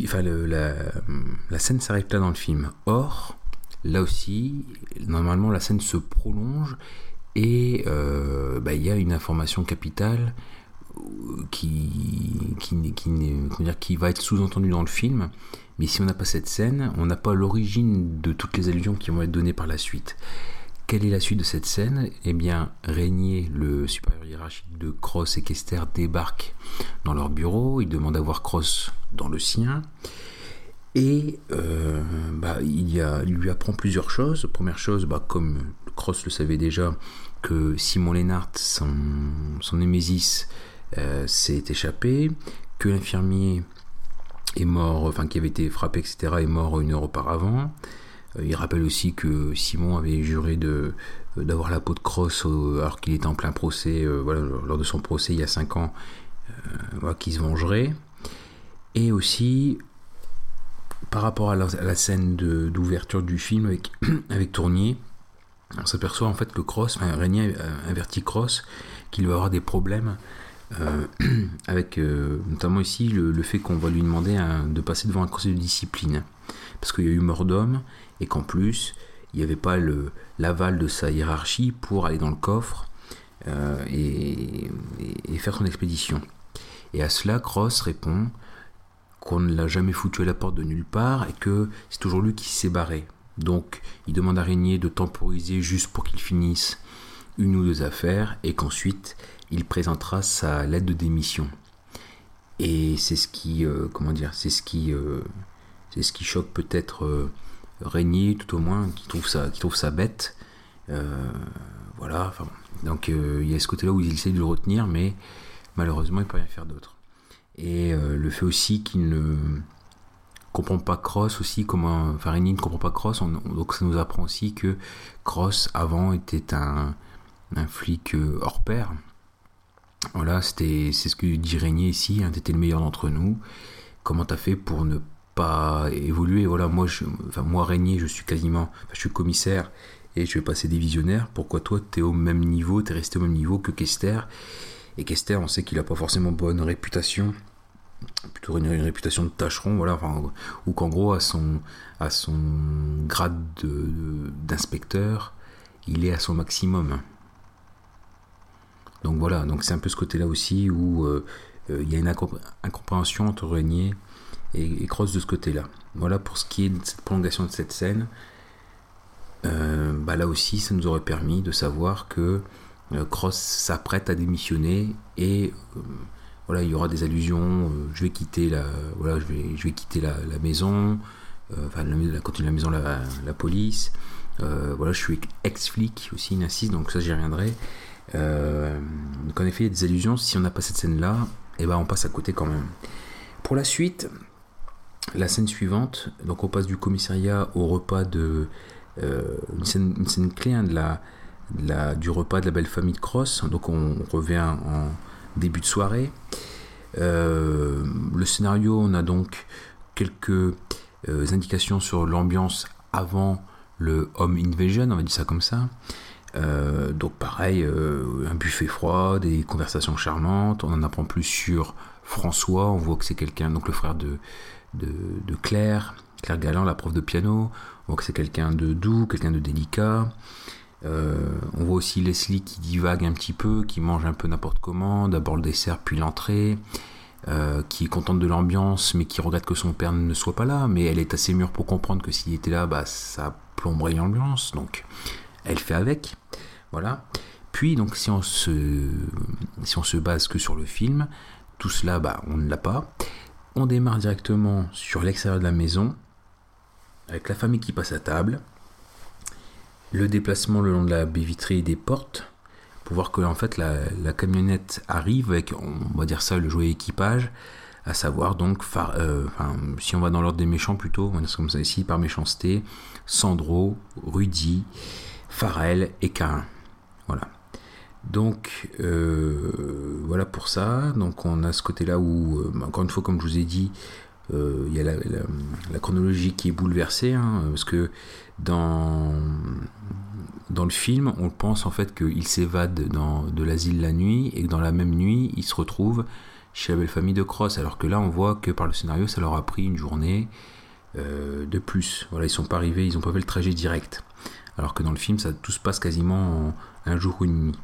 la scène s'arrête là dans le film. Or, là aussi, normalement, la scène se prolonge et il y a une information capitale qui va être sous-entendue dans le film. Mais si on n'a pas cette scène, on n'a pas l'origine de toutes les allusions qui vont être données par la suite. Quelle est la suite de cette scène ? Eh bien, Régnier, le supérieur hiérarchique de Cross et Kester, débarque dans leur bureau. Il demande à voir Cross dans le sien. Et il lui apprend plusieurs choses. Première chose, comme Cross le savait déjà, que Simon Lennart, son némésis, s'est échappé, que l'infirmier est mort, qui avait été frappé, etc., est mort 1 heure auparavant. Il rappelle aussi que Simon avait juré d'avoir la peau de Cross alors qu'il était en plein procès, lors de son procès il y a 5 ans, qu'il se vengerait. Et aussi, par rapport à la scène d'ouverture du film avec Tournier, on s'aperçoit en fait que Régnier avertit Cross qu'il va avoir des problèmes avec notamment ici le fait qu'on va lui demander de passer devant un conseil de discipline parce qu'il y a eu mort d'homme et qu'en plus il n'y avait pas l'aval de sa hiérarchie pour aller dans le coffre et faire son expédition. Et à cela, Cross répond qu'on ne l'a jamais foutu à la porte de nulle part et que c'est toujours lui qui s'est barré. Donc il demande à Régnier de temporiser juste pour qu'il finisse 1 ou 2 affaires et qu'ensuite il présentera sa lettre de démission. Et c'est ce qui choque peut-être Régnier, tout au moins, qui trouve ça bête. Donc il y a ce côté-là où il essaie de le retenir, mais malheureusement il ne peut rien faire d'autre. Et le fait aussi qu'il ne comprend pas Cross aussi, Régnier ne comprend pas Cross, donc ça nous apprend aussi que Cross avant était un flic hors pair. Voilà, c'est ce que dit Régnier ici, t'étais le meilleur d'entre nous, comment t'as fait pour ne pas évoluer? Voilà, moi Régnier, je suis commissaire et je vais passer divisionnaire, pourquoi toi t'es resté au même niveau que Kester? Et Kester, on sait qu'il n'a pas forcément bonne réputation, plutôt une réputation de tâcheron, voilà, ou qu'en gros à son grade d'inspecteur, il est à son maximum. Donc voilà, donc c'est un peu ce côté-là aussi où il y a une incompréhension entre Régnier et Cross de ce côté-là. Voilà pour ce qui est de cette prolongation de cette scène. Là aussi, ça nous aurait permis de savoir que Cross s'apprête à démissionner et il y aura des allusions. Je vais quitter la maison. Quand la maison, la police. Je suis ex-flic aussi, il insiste, donc ça j'y reviendrai. Donc en effet il y a des allusions. Si on n'a pas cette scène là, on passe à côté quand même. Pour la suite, la scène suivante, donc on passe du commissariat au repas de... une scène clé du repas de la belle famille de Cross. Donc on revient en début de soirée. Le scénario, on a donc quelques indications sur l'ambiance avant le home invasion, on va dire ça comme ça. Donc pareil, un buffet froid, des conversations charmantes. On en apprend plus sur François. On voit que c'est quelqu'un, donc le frère de Claire Galland, la prof de piano. On voit que c'est quelqu'un de doux, quelqu'un de délicat. On voit aussi Leslie qui divague un petit peu, qui mange un peu n'importe comment, d'abord le dessert puis l'entrée, qui est contente de l'ambiance mais qui regrette que son père ne soit pas là, mais elle est assez mûre pour comprendre que s'il était là, ça plomberait l'ambiance, donc elle fait avec, voilà. Puis donc si on se base que sur le film, tout cela on ne l'a pas. On démarre directement sur l'extérieur de la maison avec la famille qui passe à table, le déplacement le long de la baie vitrée et des portes pour voir que en fait la camionnette arrive avec, on va dire ça, le joyeux équipage, à savoir donc si on va dans l'ordre des méchants plutôt, on va dire comme ça ici par méchanceté, Sandro, Rudy, Farrell et Cain. Voilà. Donc voilà pour ça. Donc on a ce côté là où encore une fois, comme je vous ai dit, il y a la chronologie qui est bouleversée, parce que dans le film on pense en fait qu'il s'évade de l'asile la nuit et que dans la même nuit il se retrouve chez la belle famille de Cross, alors que là on voit que par le scénario ça leur a pris une journée de plus. Voilà, ils sont pas arrivés, ils ont pas fait le trajet direct, alors que dans le film tout se passe quasiment en un jour ou une nuit.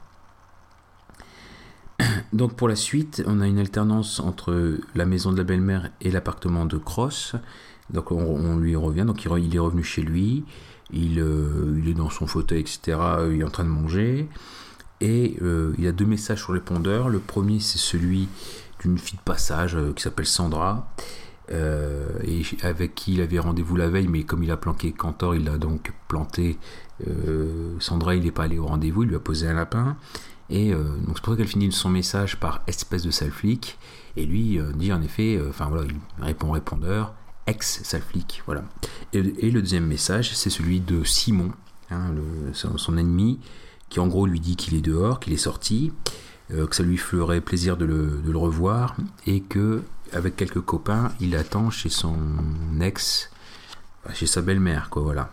Donc pour la suite, on a une alternance entre la maison de la belle-mère et l'appartement de Cross. Donc on lui revient, donc il est revenu chez lui, il est dans son fauteuil, etc. Il est en train de manger, et il a 2 messages sur le répondeur. Le premier, c'est celui d'une fille de passage qui s'appelle Sandra, et avec qui il avait rendez-vous la veille, mais comme il a planqué Cantor, il a donc planté Sandra, il n'est pas allé au rendez-vous, il lui a posé un lapin. Et donc c'est pour ça qu'elle finit son message par espèce de sale flic, et lui dit en effet, il répond au répondeur, ex-sale flic, voilà. Et le deuxième message, c'est celui de Simon, son ennemi, qui en gros lui dit qu'il est dehors, qu'il est sorti, que ça lui ferait plaisir de le revoir, et que avec quelques copains, il attend chez son ex, chez sa belle-mère, quoi, voilà.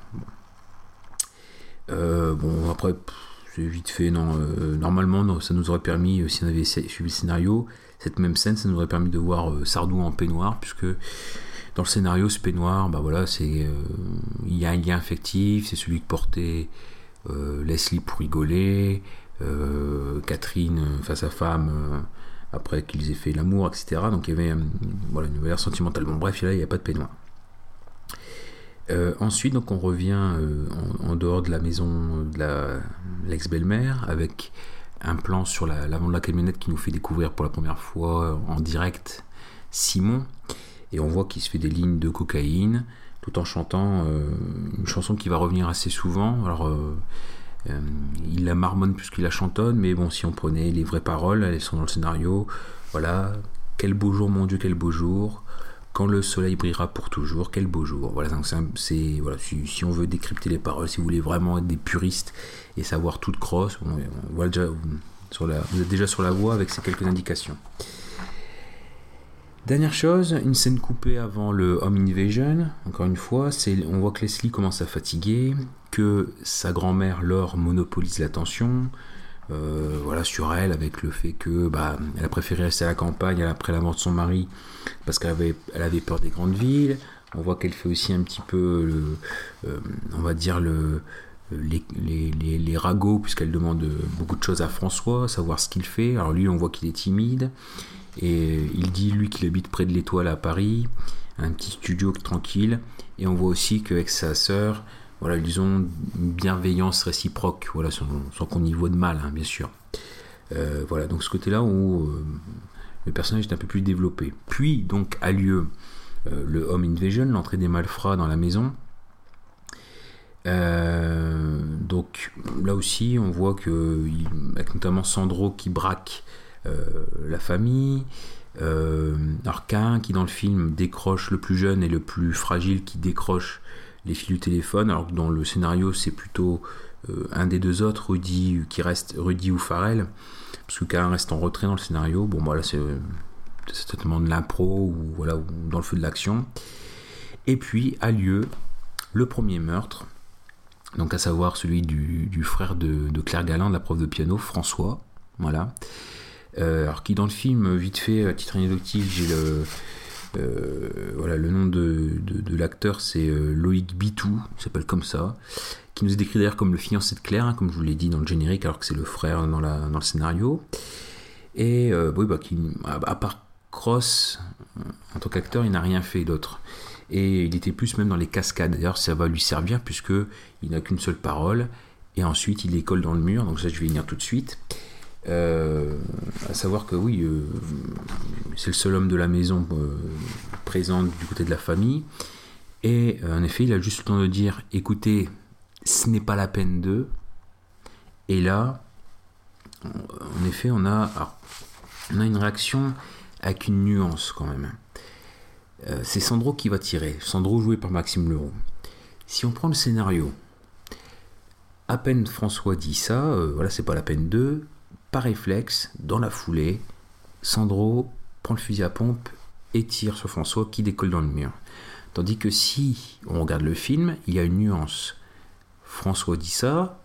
Bon après, c'est vite fait, non. Normalement, non, ça nous aurait permis, si on avait suivi le scénario, cette même scène, ça nous aurait permis de voir Sardou en peignoir, puisque dans le scénario, ce peignoir, il y a un lien affectif, c'est celui que portait Leslie pour rigoler, Catherine, sa femme, après qu'ils aient fait l'amour, etc. Donc il y avait une valeur sentimentale. Bon, bref, là, il n'y a pas de peignoir. Ensuite, donc on revient en dehors de la maison de l'ex-belle-mère, avec un plan sur l'avant de la camionnette qui nous fait découvrir pour la première fois en direct Simon, et on voit qu'il se fait des lignes de cocaïne tout en chantant une chanson qui va revenir assez souvent. Alors il la marmonne plus qu'il la chantonne, mais bon, si on prenait les vraies paroles, elles sont dans le scénario. Voilà, quel beau jour, mon Dieu, quel beau jour, quand le soleil brillera pour toujours, quel beau jour. Voilà, donc voilà, si on veut décrypter les paroles, si vous voulez vraiment être des puristes et savoir tout de Cross, vous êtes déjà sur la voie avec ces quelques indications. Dernière chose, une scène coupée avant le Home Invasion. Encore une fois, on voit que Leslie commence à fatiguer, que sa grand-mère Laure monopolise l'attention, sur elle, avec le fait que elle a préféré rester à la campagne après la mort de son mari parce qu'elle avait peur des grandes villes. On voit qu'elle fait aussi un petit peu les ragots, puisqu'elle demande beaucoup de choses à François, savoir ce qu'il fait. Alors lui, on voit qu'il est timide, et il dit lui qu'il habite près de l'Étoile à Paris, un petit studio tranquille, et on voit aussi qu'avec sa sœur, voilà, ils ont une bienveillance réciproque, voilà, sans qu'on y voit de mal, bien sûr. Voilà, donc ce côté-là où le personnage est un peu plus développé. Puis donc a lieu le Home Invasion, l'entrée des malfrats dans la maison. Donc là aussi, on voit que avec notamment Sandro qui braque la famille. Alors Caïn qui dans le film décroche, le plus jeune et le plus fragile qui décroche les fils du téléphone, alors que dans le scénario c'est plutôt un des deux autres, Rudy ou Farrell, parce que Caïn reste en retrait dans le scénario. Bon voilà, c'est totalement de l'impro ou voilà, ou dans le feu de l'action. Et puis a lieu le premier meurtre, donc à savoir celui du frère de Claire Galland, la prof de piano, François. Voilà. Alors qui dans le film, vite fait, à titre anecdotique, j'ai le nom de l'acteur, c'est Loïc Bitou, il s'appelle comme ça, qui nous est décrit d'ailleurs comme le fiancé de Claire, comme je vous l'ai dit dans le générique, alors que c'est le frère dans le scénario. Et à part Cross, en tant qu'acteur, il n'a rien fait d'autre. Et il était plus même dans les cascades. D'ailleurs, ça va lui servir puisque il n'a qu'une seule parole. Et ensuite, il les colle dans le mur. Donc ça, je vais y venir tout de suite. À savoir que oui, c'est le seul homme de la maison présent du côté de la famille. Et en effet, il a juste le temps de dire « Écoutez, ce n'est pas la peine de... » Et là, en effet, on a une réaction avec une nuance quand même. C'est Sandro qui va tirer. Sandro joué par Maxime Leroux. Si on prend le scénario, à peine François dit ça, voilà, c'est pas la peine de... Par réflexe, dans la foulée, Sandro prend le fusil à pompe et tire sur François qui décolle dans le mur. Tandis que si on regarde le film, il y a une nuance. François dit ça,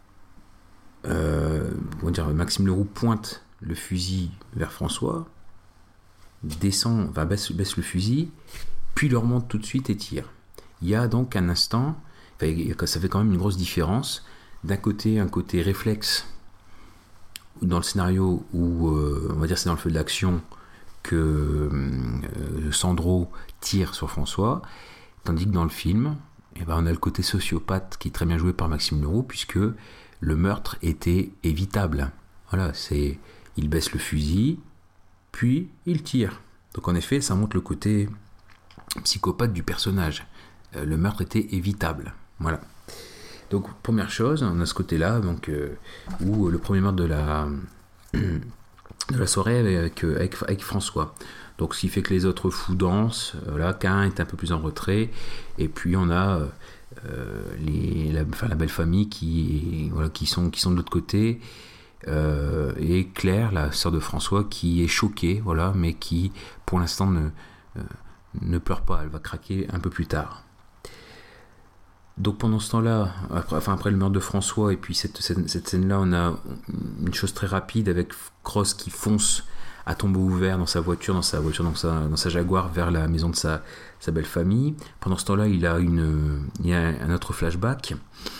Maxime Leroux pointe le fusil vers François, baisse le fusil, puis le remonte tout de suite et tire. Il y a donc un instant, ça fait quand même une grosse différence. D'un côté, un côté réflexe, dans le scénario où, on va dire c'est dans le feu de l'action que Sandro tire sur François, tandis que dans le film, on a le côté sociopathe qui est très bien joué par Maxime Leroux, puisque le meurtre était évitable. Voilà, il baisse le fusil, puis il tire. Donc en effet, ça montre le côté psychopathe du personnage. Le meurtre était évitable. Voilà. Donc première chose, on a ce côté-là, donc où le premier meurtre de la soirée avec François. Donc ce qui fait que les autres fous dansent. Là, Caïn est un peu plus en retrait, et puis on a la belle famille qui sont de l'autre côté. Et Claire, la sœur de François, qui est choquée, voilà, mais qui pour l'instant ne pleure pas, elle va craquer un peu plus tard. Donc pendant ce temps-là, après le meurtre de François et puis cette scène-là, on a une chose très rapide avec Cross qui fonce à tombeau ouvert dans sa voiture, dans sa Jaguar, vers la maison de sa belle famille. Pendant ce temps-là, il y a un autre flashback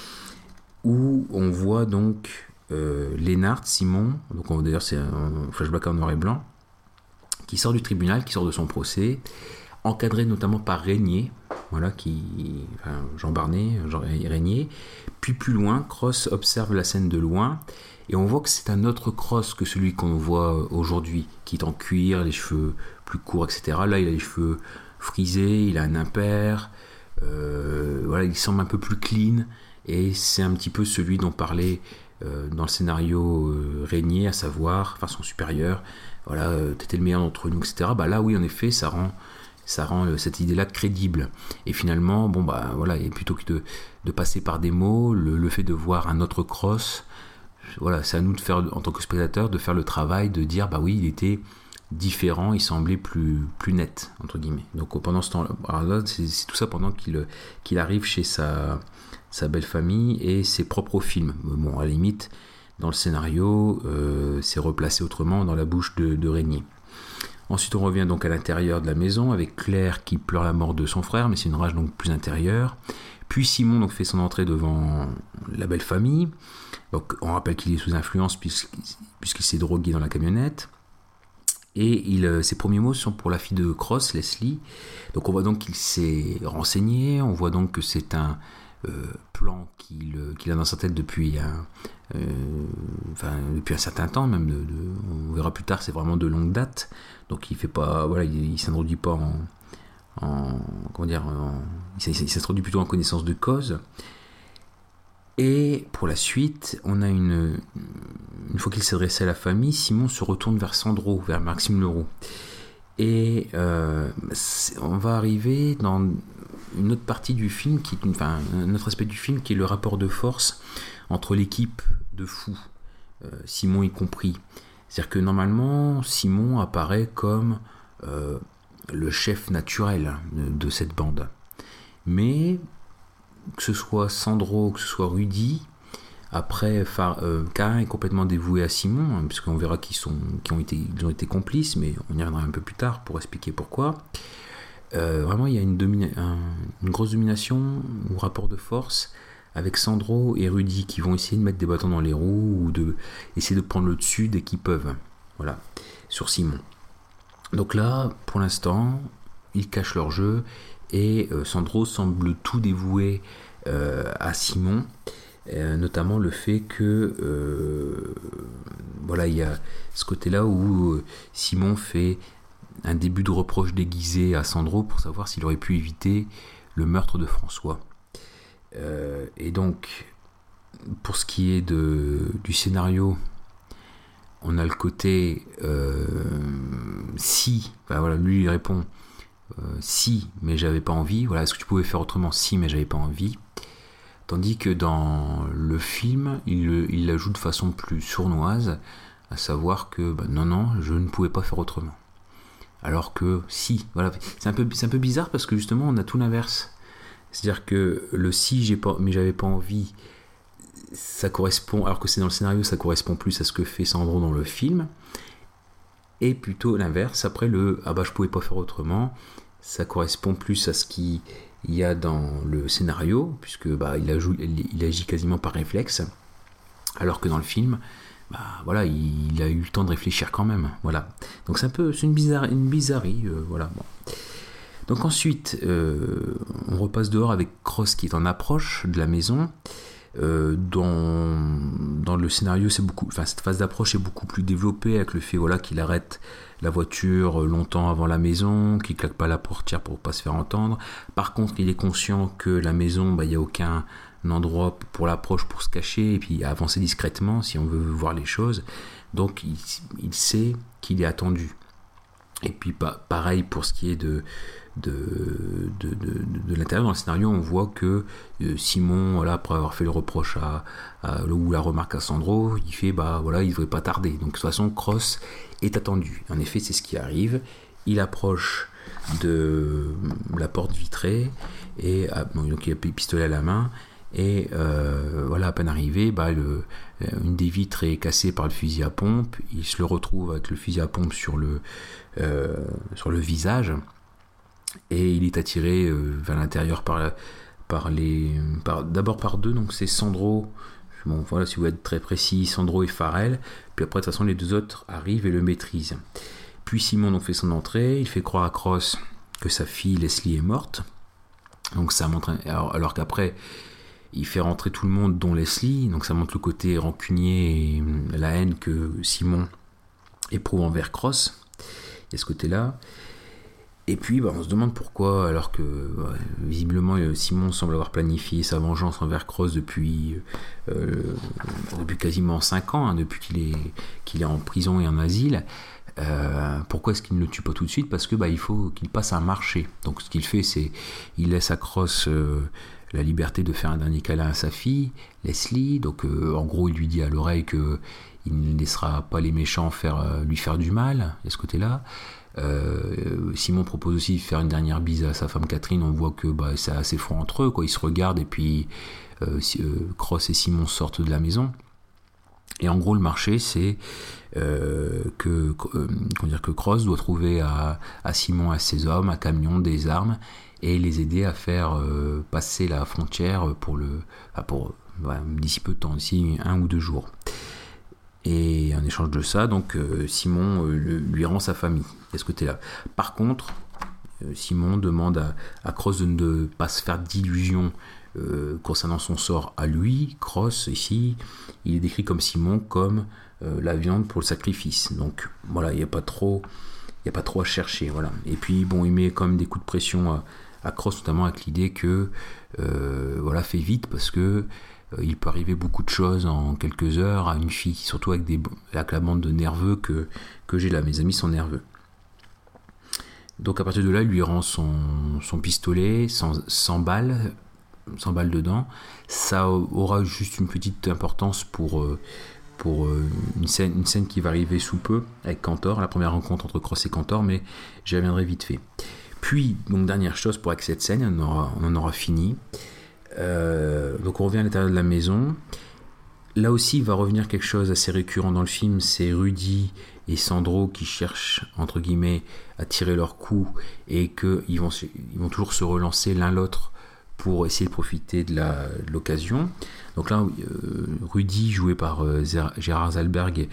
où on voit donc Lénard, Simon, donc d'ailleurs c'est un flashback en noir et blanc, qui sort du tribunal, qui sort de son procès, encadré notamment par Régnier, voilà, Jean Barnet, Régnier. Puis plus loin, Cross observe la scène de loin, et on voit que c'est un autre Cross que celui qu'on voit aujourd'hui, qui est en cuir, les cheveux plus courts, etc. Là, il a les cheveux frisés, il a un impair, voilà, il semble un peu plus clean, et c'est un petit peu celui dont parlait dans le scénario Régnier, à savoir, enfin son supérieur, voilà, t'étais le meilleur d'entre nous, etc. Là, oui, en effet, ça rend cette idée-là crédible. Et finalement, voilà, et plutôt que de passer par des mots, le fait de voir un autre Cross, voilà, c'est à nous de faire, en tant que spectateur, de faire le travail, de dire, oui, il était différent, il semblait plus net, entre guillemets. Donc pendant ce temps-là, c'est tout ça pendant qu'il arrive chez sa belle famille et ses propres films. Bon, à la limite, dans le scénario, c'est replacé autrement dans la bouche de Régnier. Ensuite, on revient donc à l'intérieur de la maison avec Claire qui pleure la mort de son frère, mais c'est une rage donc plus intérieure. Puis Simon donc fait son entrée devant la belle famille. Donc on rappelle qu'il est sous influence puisqu'il s'est drogué dans la camionnette. Et ses premiers mots sont pour la fille de Cross, Leslie. Donc on voit donc qu'il s'est renseigné, on voit donc que c'est un plan qu'il a dans sa tête depuis un certain temps, même on verra plus tard, c'est vraiment de longue date. Donc il fait pas, voilà, il s'introduit pas il s'introduit plutôt en connaissance de cause. Et pour la suite, on a une fois qu'il s'est adressé à la famille, Simon se retourne vers Sandro, vers Maxime Leroux. Et on va arriver dans une autre partie du film, un autre aspect du film qui est le rapport de force entre l'équipe de fous, Simon y compris. C'est-à-dire que normalement, Simon apparaît comme le chef naturel de cette bande. Mais que ce soit Sandro, que ce soit Rudy, après Karin est complètement dévoué à Simon, hein, puisqu'on verra ils ont été complices, mais on y reviendra un peu plus tard pour expliquer pourquoi. Vraiment, il y a une grosse domination ou rapport de force avec Sandro et Rudy qui vont essayer de mettre des bâtons dans les roues ou de essayer de prendre le dessus dès qu'ils peuvent, voilà, sur Simon. Donc là, pour l'instant, ils cachent leur jeu et Sandro semble tout dévouer à Simon, notamment le fait que voilà, il y a ce côté-là où Simon fait un début de reproche déguisé à Sandro pour savoir s'il aurait pu éviter le meurtre de François. Et donc, pour ce qui est du scénario, on a le côté si, enfin, voilà, lui il répond si, mais j'avais pas envie. Voilà, est-ce que tu pouvais faire autrement? Si, mais j'avais pas envie. Tandis que dans le film, il l'ajoute de façon plus sournoise, à savoir que non, je ne pouvais pas faire autrement. Alors que si, voilà, c'est un peu bizarre parce que justement on a tout l'inverse. C'est-à-dire que le si, mais j'avais pas envie, ça correspond, alors que c'est dans le scénario, ça correspond plus à ce que fait Sandro dans le film. Et plutôt l'inverse, après je pouvais pas faire autrement, ça correspond plus à ce qu'il y a dans le scénario, puisque il agit quasiment par réflexe, alors que dans le film, voilà, il a eu le temps de réfléchir quand même, voilà. Donc c'est une bizarrerie, voilà. Bon. Donc ensuite, on repasse dehors avec Cross qui est en approche de la maison. Dans le scénario, cette phase d'approche est beaucoup plus développée avec le fait qu'il arrête la voiture longtemps avant la maison, qu'il claque pas la portière pour pas se faire entendre. Par contre, il est conscient que la maison, il n'y a aucun endroit pour l'approche pour se cacher et puis avancer discrètement si on veut voir les choses. Donc il sait qu'il est attendu. Et puis pareil pour ce qui est de l'intérieur, dans le scénario, on voit que Simon, voilà, après avoir fait le reproche ou la remarque à Sandro, il fait il devrait pas tarder. Donc de toute façon, Cross est attendu. En effet, c'est ce qui arrive. Il approche de la porte vitrée et donc il a le pistolet à la main. Et voilà, à peine arrivé, une des vitres est cassée par le fusil à pompe. Il se le retrouve avec le fusil à pompe sur le visage. Et il est attiré vers l'intérieur d'abord par deux, donc c'est Sandro, bon voilà, si vous êtes très précis, Sandro et Farrell, puis après de toute façon les deux autres arrivent et le maîtrisent. Puis Simon donc fait son entrée, il fait croire à Cross que sa fille Leslie est morte, donc ça montre, alors qu'après il fait rentrer tout le monde dont Leslie, donc ça montre le côté rancunier et la haine que Simon éprouve envers Cross, il y a ce côté-là. Et puis on se demande pourquoi, alors que visiblement Simon semble avoir planifié sa vengeance envers Cross depuis quasiment 5 ans, depuis qu'il est en prison et en asile. Pourquoi est-ce qu'il ne le tue pas tout de suite? Parce que il faut qu'il passe un marché. Donc ce qu'il fait, c'est il laisse à Cross la liberté de faire un dernier câlin à sa fille, Leslie. Donc en gros, il lui dit à l'oreille que il ne laissera pas les méchants lui faire du mal. Il y a ce côté-là. Simon propose aussi de faire une dernière bise à sa femme Catherine. On voit que c'est assez fort entre eux, quoi. Ils se regardent et puis Cross et Simon sortent de la maison. Et en gros, le marché, c'est que Cross doit trouver à Simon, à ses hommes, un camion, des armes, et les aider à faire passer la frontière d'ici peu de temps, d'ici 1 ou 2 jours. Et en échange de ça, donc Simon lui rend sa famille. Il y a ce côté-là. Par contre, Simon demande à Cross de ne pas se faire d'illusions concernant son sort à lui. Cross, ici, il est décrit comme Simon, comme la viande pour le sacrifice. Donc voilà, il n'y a pas trop à chercher. Voilà. Et puis il met quand même des coups de pression à Cross, notamment avec l'idée que fais vite parce que il peut arriver beaucoup de choses en quelques heures à une fille, surtout avec la bande de nerveux que j'ai là. Mes amis sont nerveux. Donc à partir de là, il lui rend son pistolet, 100 balles dedans. Ça aura juste une petite importance pour une scène qui va arriver sous peu avec Cantor, la première rencontre entre Cross et Cantor, mais j'y reviendrai vite fait. Puis, donc dernière chose, pour avec cette scène, on en aura fini. Donc on revient à l'intérieur de la maison. Là aussi, il va revenir quelque chose assez récurrent dans le film, c'est Rudy et Sandro qui cherchent, entre guillemets, à tirer leur coup et qu'ils vont toujours se relancer l'un l'autre pour essayer de profiter de l'occasion. Donc là, Rudy, joué par Gérard Zalberg,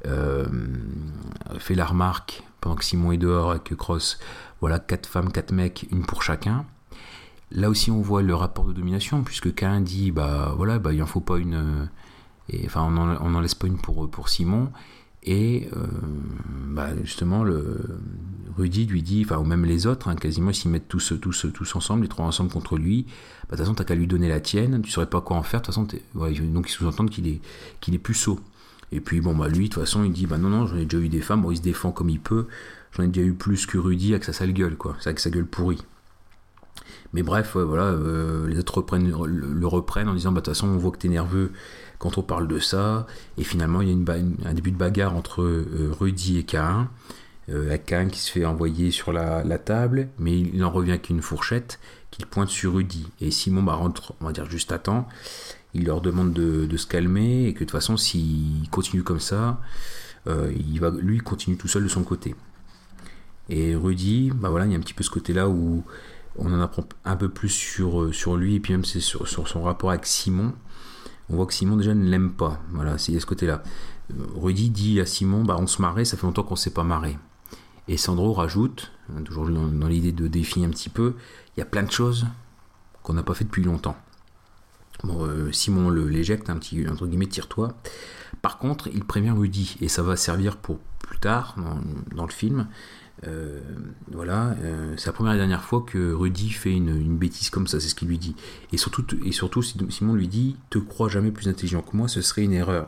fait la remarque, pendant que Simon est dehors et que Cross, voilà, 4 femmes, 4 mecs, une pour chacun. Là aussi, on voit le rapport de domination, puisque Cain dit, il en faut pas une... on n'en laisse pas une pour Simon. Et justement, Rudy lui dit, ou même les autres, quasiment, ils s'y mettent tous ensemble, les 3 ensemble contre lui. De toute façon, t'as qu'à lui donner la tienne, tu saurais pas quoi en faire. De toute façon, donc ils sous-entendent qu'il est puceau. Et puis, lui, de toute façon, il dit, non, j'en ai déjà eu des femmes, il se défend comme il peut. J'en ai déjà eu plus que Rudy avec sa sale gueule, quoi. C'est avec sa gueule pourrie. Mais bref, les autres le reprennent en disant, de toute façon, on voit que t'es nerveux quand on parle de ça. Et finalement, il y a un début de bagarre entre Rudy et Cain. Avec Cain qui se fait envoyer sur la table, mais il en revient qu'une fourchette qu'il pointe sur Rudy. Et Simon rentre, on va dire, juste à temps. Il leur demande de se calmer et que de toute façon, s'il continue comme ça, lui continue tout seul de son côté. Et Rudy, il y a un petit peu ce côté-là où on en apprend un peu plus sur lui, et puis même c'est sur son rapport avec Simon. On voit que Simon déjà ne l'aime pas. Voilà, c'est ce côté-là. Rudy dit à Simon, on se marrait, ça fait longtemps qu'on ne s'est pas marré. Et Sandro rajoute, toujours dans l'idée de définir un petit peu, il y a plein de choses qu'on n'a pas fait depuis longtemps. Simon l'éjecte, un petit, entre guillemets, tire-toi. Par contre, il prévient Rudy, et ça va servir pour plus tard dans le film. C'est la première et dernière fois que Rudy fait une bêtise comme ça, c'est ce qu'il lui dit. Et surtout, Simon lui dit, te crois jamais plus intelligent que moi, ce serait une erreur.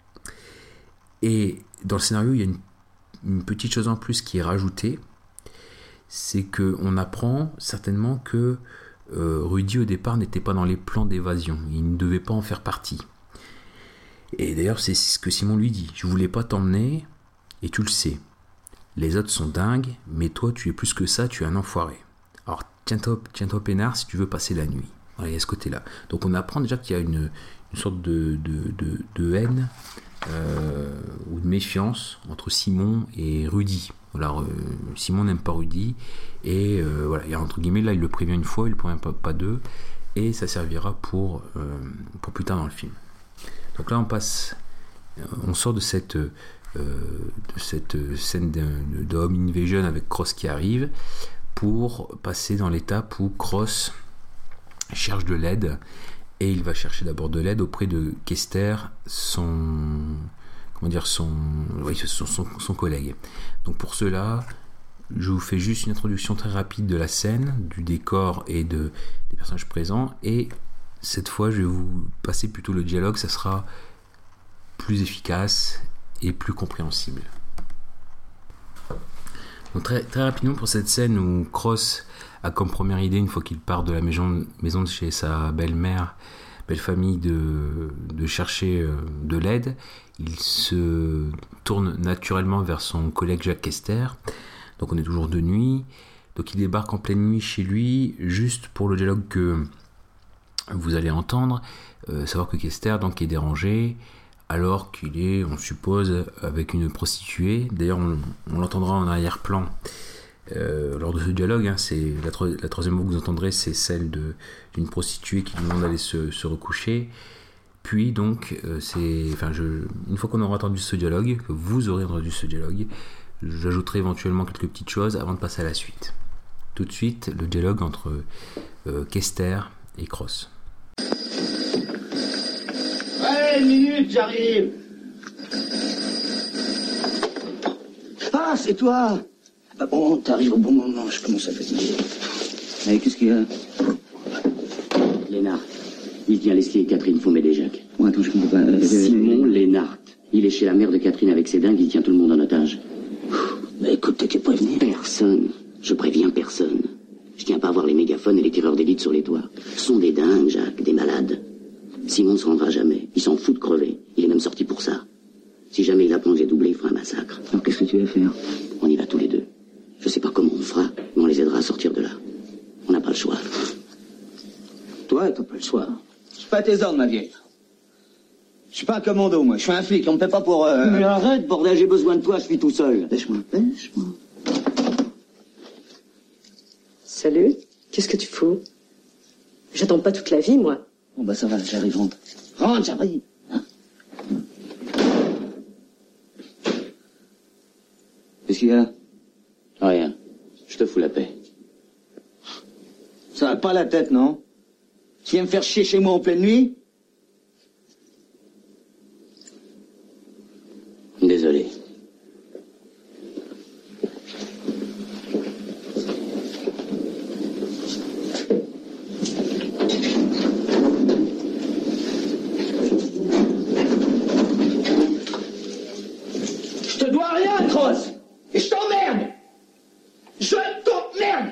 Et dans le scénario, il y a une petite chose en plus qui est rajoutée, c'est qu'on apprend certainement que Rudy au départ n'était pas dans les plans d'évasion, il ne devait pas en faire partie. Et d'ailleurs, c'est ce que Simon lui dit, je voulais pas t'emmener, et tu le sais. Les autres sont dingues, mais toi, tu es plus que ça, tu es un enfoiré. Alors, tiens-toi peinard si tu veux passer la nuit. Voilà, il y a ce côté-là. Donc, on apprend déjà qu'il y a une sorte de haine ou de méfiance entre Simon et Rudy. Alors, Simon n'aime pas Rudy, et il y a, entre guillemets, là, il le prévient une fois, il le prévient pas deux, et ça servira pour plus tard dans le film. Donc là, on sort de cette scène de Home Invasion avec Cross qui arrive pour passer dans l'étape où Cross cherche de l'aide, et il va chercher d'abord de l'aide auprès de Kester, son collègue. Donc pour cela, je vous fais juste une introduction très rapide de la scène, du décor et des personnages présents, et cette fois je vais vous passer plutôt le dialogue, ça sera plus efficace et plus compréhensible. Donc très, très rapidement pour cette scène où Cross a comme première idée, une fois qu'il part de la maison de chez sa belle-mère, belle famille, de chercher de l'aide, il se tourne naturellement vers son collègue Jacques Kester. Donc on est toujours de nuit, donc il débarque en pleine nuit chez lui, juste pour le dialogue que vous allez entendre, savoir que Kester donc est dérangé, alors qu'il est, on suppose, avec une prostituée. D'ailleurs, on l'entendra en arrière-plan lors de ce dialogue. C'est la troisième voix que vous entendrez, c'est celle d'une prostituée qui demande d'aller se recoucher. Puis donc, une fois qu'on aura entendu ce dialogue, que vous aurez entendu ce dialogue, j'ajouterai éventuellement quelques petites choses avant de passer à la suite. Tout de suite, le dialogue entre Kester et Cross. Allez, une minute, j'arrive. Ah, c'est toi. Ah bon, t'arrives au bon moment, je commence à fatiguer. Mais qu'est-ce qu'il y a? Lénart, il tient Leslie et Catherine Faumet-Desjacques. Bon, attends, je comprends pas. Simon Lénart. Il est chez la mère de Catherine avec ses dingues, il tient tout le monde en otage. Mais écoute, t'étais prévenu. Personne. Je préviens personne. Je tiens pas à voir les mégaphones et les tireurs d'élite sur les toits. Ce sont des dingues, Jacques, des malades. Simon ne se rendra jamais. Il s'en fout de crever. Il est même sorti pour ça. Si jamais il apprend que j'ai doublé, il fera un massacre. Alors qu'est-ce que tu vas faire? On y va tous les deux. Je sais pas comment on fera, mais on les aidera à sortir de là. On n'a pas le choix. Toi, t'as pas le choix. Je suis pas à tes ordres, ma vieille. Je suis pas un commando, moi. Je suis un flic. On me fait pas pour... Mais arrête, bordel, j'ai besoin de toi, je suis tout seul. Pêche-moi. Salut, qu'est-ce que tu fous? J'attends pas toute la vie, moi. Bon, bah ça va, j'arrive, rentre. Rentre, j'arrive. Qu'est-ce qu'il y a? Rien. Je te fous la paix. Ça va pas la tête, non? Tu viens me faire chier chez moi en pleine nuit? Désolé. Je te dois rien, Cross. Et je t'emmerde. Je t'emmerde.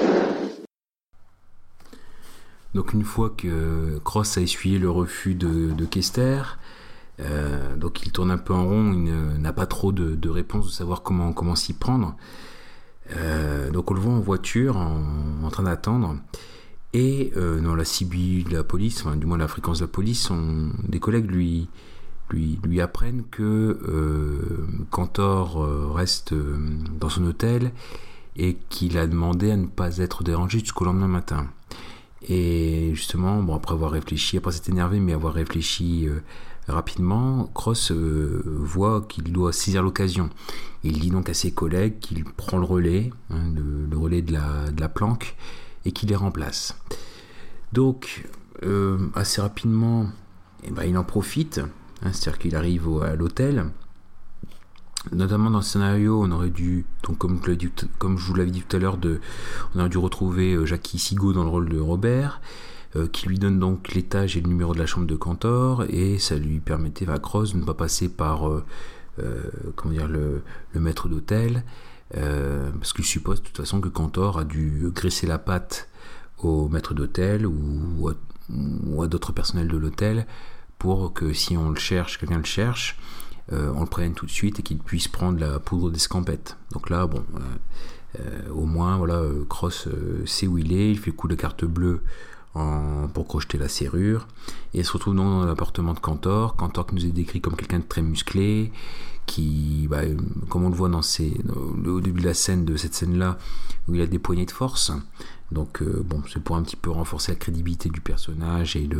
Donc une fois que Cross a essuyé le refus de Kester, donc il tourne un peu en rond, il n'a pas trop de réponse, de savoir comment s'y prendre. Donc on le voit en voiture, en train d'attendre. Et dans la CB de la police, enfin, du moins la fréquence de la police, des collègues lui apprennent que Cantor reste dans son hôtel et qu'il a demandé à ne pas être dérangé jusqu'au lendemain matin. Et justement, bon, après s'être énervé, mais avoir réfléchi rapidement, Cross voit qu'il doit saisir l'occasion. Il dit donc à ses collègues qu'il prend le relais, le relais de la planque, et qu'il les remplace. Donc, assez rapidement, il en profite, c'est-à-dire qu'il arrive à l'hôtel. Notamment dans le scénario, on aurait dû, donc comme je vous l'avais dit tout à l'heure, on aurait dû retrouver Jackie Sigaud dans le rôle de Robert, qui lui donne donc l'étage et le numéro de la chambre de Cantor, et ça lui permettait à Cross de ne pas passer par le maître d'hôtel, parce qu'il suppose de toute façon que Cantor a dû graisser la patte au maître d'hôtel ou à d'autres personnels de l'hôtel pour que si on le cherche, quelqu'un le cherche, on le prenne tout de suite et qu'il puisse prendre la poudre d'escampette. Donc là, bon, au moins, voilà, Cross sait où il est, il fait le coup de carte bleue pour crocheter la serrure, et il se retrouve dans l'appartement de Cantor qui nous est décrit comme quelqu'un de très musclé, qui, comme on le voit au début de la scène, de cette scène-là, où il a des poignées de force. Donc, c'est pour un petit peu renforcer la crédibilité du personnage et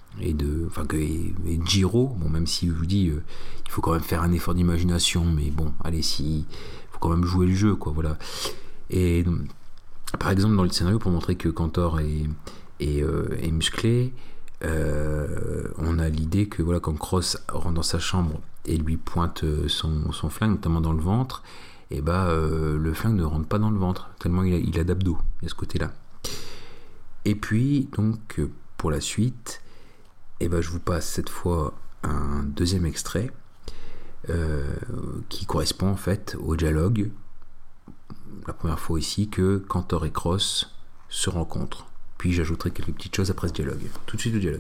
Jiro, bon, même si je vous dis, il faut quand même faire un effort d'imagination, mais bon, allez, il faut quand même jouer le jeu, quoi, voilà. Et par exemple, dans le scénario, pour montrer que Cantor est musclé, on a l'idée que voilà, quand Cross rentre dans sa chambre et lui pointe son flingue, notamment dans le ventre, et le flingue ne rentre pas dans le ventre, tellement il a d'abdos, il y a ce côté-là. Et puis, donc, pour la suite, je vous passe cette fois un deuxième extrait qui correspond en fait au dialogue, la première fois ici, que Cantor et Cross se rencontrent. Puis j'ajouterai quelques petites choses après ce dialogue. Tout de suite le dialogue.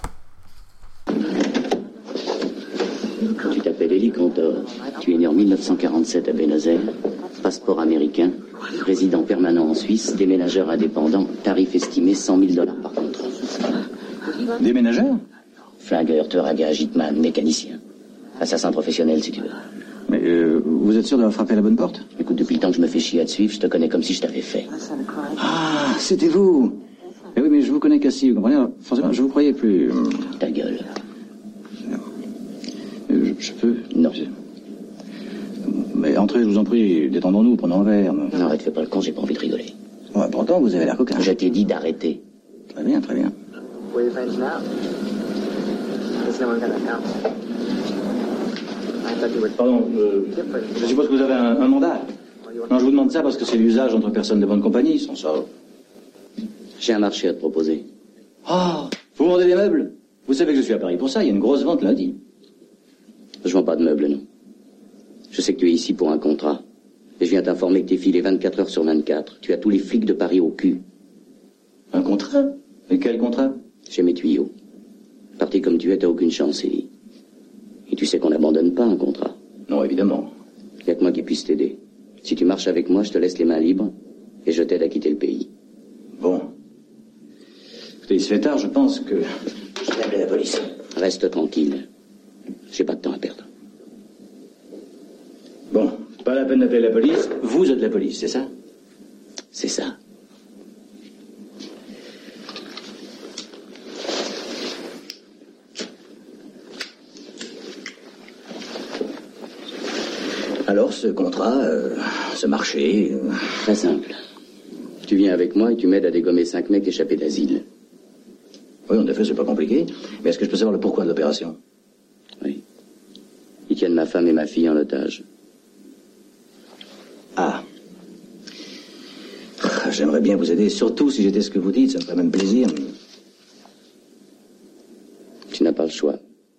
Tu t'appelles Eli Cantor. Tu es né en 1947 à Buenos Aires. Passeport américain. Résident permanent en Suisse. Déménageur indépendant. Tarif estimé $100 000 par contrat. Déménageur? Flingueur, tueur à gages, hitman, mécanicien. Assassin professionnel si tu veux. Mais vous êtes sûr d'avoir frappé à la bonne porte? Écoute, depuis le temps que je me fais chier à te suivre, je te connais comme si je t'avais fait. Ah, c'était vous. Eh oui, mais je vous connais qu'assis, vous comprenez? Forcément, je vous croyais plus... Ta gueule. Je peux? Non. Mais entrez, je vous en prie, détendons-nous, prenons un verre. Non, arrête, fais pas le con, j'ai pas envie de rigoler. Ouais, pourtant, vous avez l'air coquin. Je t'ai dit d'arrêter. Très bien, très bien. Pardon, je suppose que vous avez un mandat. Non, je vous demande ça parce que c'est l'usage entre personnes de bonne compagnie, sans ça. J'ai un marché à te proposer. Ah, vous vendez des meubles? Vous savez que je suis à Paris pour ça, il y a une grosse vente lundi. Je vends pas de meubles, non. Je sais que tu es ici pour un contrat. Et je viens t'informer que t'es filé 24 heures sur 24. Tu as tous les flics de Paris au cul. Un contrat? Mais quel contrat? J'ai mes tuyaux. Parti comme tu es, t'as aucune chance, Ellie. Et tu sais qu'on n'abandonne pas un contrat. Non, évidemment. Il n'y a que moi qui puisse t'aider. Si tu marches avec moi, je te laisse les mains libres et je t'aide à quitter le pays. Bon. Écoutez, il se fait tard, je pense que... Je vais appeler la police. Reste tranquille. J'ai pas de temps à perdre. Bon, pas la peine d'appeler la police. Vous êtes la police, c'est ça? C'est ça. Alors, ce contrat, ce marché... Très simple. Tu viens avec moi et tu m'aides à dégommer 5 mecs échappés d'asile. Oui, en effet, c'est pas compliqué. Mais est-ce que je peux savoir le pourquoi de l'opération? Oui. Ils tiennent ma femme et ma fille en otage. Ah. J'aimerais bien vous aider, surtout si j'étais ce que vous dites, ça me ferait même plaisir. Tu n'as pas le choix.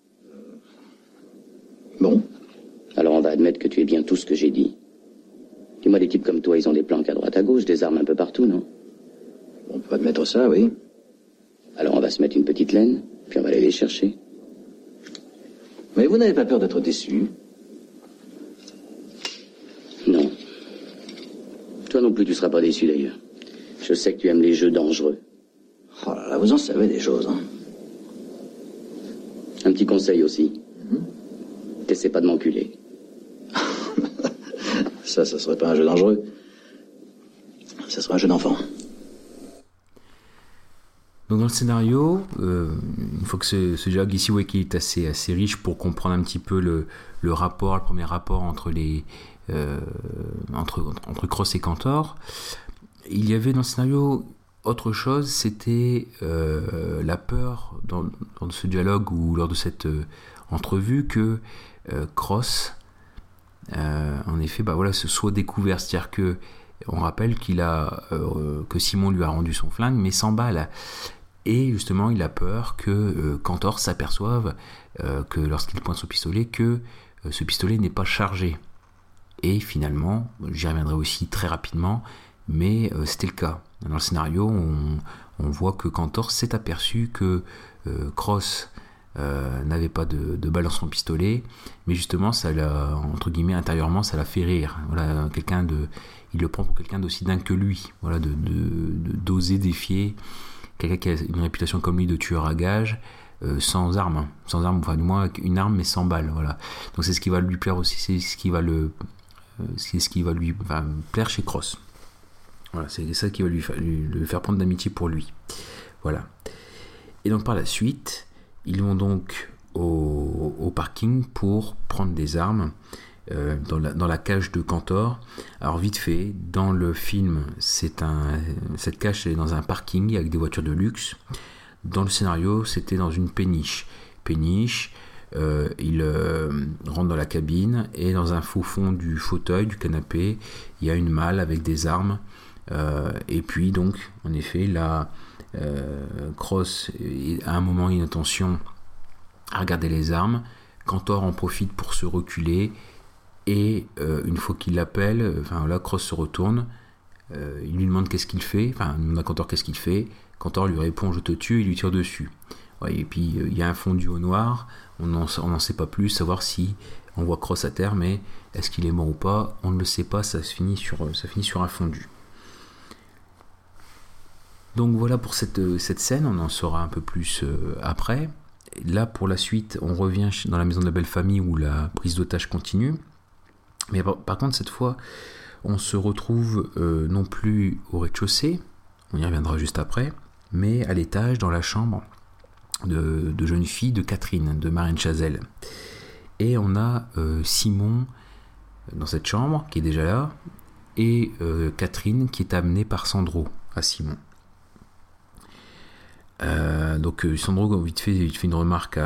Bon. Alors on va admettre que tu es bien tout ce que j'ai dit. Dis-moi, des types comme toi, ils ont des planques à droite à gauche, des armes un peu partout, non? On peut admettre ça, oui. Alors on va se mettre une petite laine, puis on va aller les chercher. Mais vous n'avez pas peur d'être déçu? Non. Toi non plus, tu seras pas déçu d'ailleurs. Je sais que tu aimes les jeux dangereux. Oh là là, vous en savez des choses, hein. Un petit conseil aussi. T'essaies pas de m'enculer. Ça serait pas un jeu dangereux. Ça serait un jeu d'enfant. Donc dans le scénario, il faut que ce dialogue ici, ouais, qui est assez riche pour comprendre un petit peu le premier rapport entre entre Cross et Cantor. Il y avait dans le scénario autre chose, c'était la peur dans ce dialogue ou lors de cette entrevue que Cross, en effet, se soit découvert. C'est-à-dire que on rappelle que Simon lui a rendu son flingue, mais sans balle. Et justement, il a peur que Cantor s'aperçoive que lorsqu'il pointe son pistolet, que ce pistolet n'est pas chargé. Et finalement, j'y reviendrai aussi très rapidement, mais c'était le cas. Dans le scénario, on voit que Cantor s'est aperçu que Cross n'avait pas de balle dans son pistolet, mais justement, ça l'a, entre guillemets, intérieurement, ça l'a fait rire. Voilà, il le prend pour quelqu'un d'aussi dingue que lui. Voilà, d'oser défier quelqu'un qui a une réputation comme lui de tueur à gages, sans arme, enfin du moins avec une arme mais sans balle. Voilà. Donc c'est ce qui va lui plaire aussi, c'est ce qui va lui plaire chez Cross. Voilà, c'est ça qui va lui faire prendre d'amitié pour lui. Voilà. Et donc par la suite, ils vont donc au parking pour prendre des armes dans la cage de Cantor. Alors vite fait, dans le film, cette cage est dans un parking avec des voitures de luxe. Dans le scénario, c'était dans une péniche. Il rentre dans la cabine et dans un faux fond du fauteuil, du canapé, il y a une malle avec des armes. Et puis donc, en effet, là, Cross à un moment inattention à regarder les armes. Cantor en profite pour se reculer et une fois qu'il l'appelle, là Cross se retourne, il lui demande qu'est-ce qu'il fait, il demande à Cantor qu'est-ce qu'il fait. Cantor lui répond je te tue, il lui tire dessus. Ouais, et puis il y a un fondu au noir, on n'en sait pas plus, savoir si on voit Cross à terre, mais est-ce qu'il est mort ou pas, on ne le sait pas, ça finit sur un fondu. Donc voilà pour cette scène, on en saura un peu plus après. Là pour la suite, on revient dans la maison de la belle famille où la prise d'otage continue. Mais par contre cette fois, on se retrouve non plus au rez-de-chaussée, on y reviendra juste après, mais à l'étage dans la chambre de jeune fille de Catherine, de Marine Chazelle. Et on a Simon dans cette chambre qui est déjà là, et Catherine qui est amenée par Sandro à Simon. Donc Sandro vite fait une remarque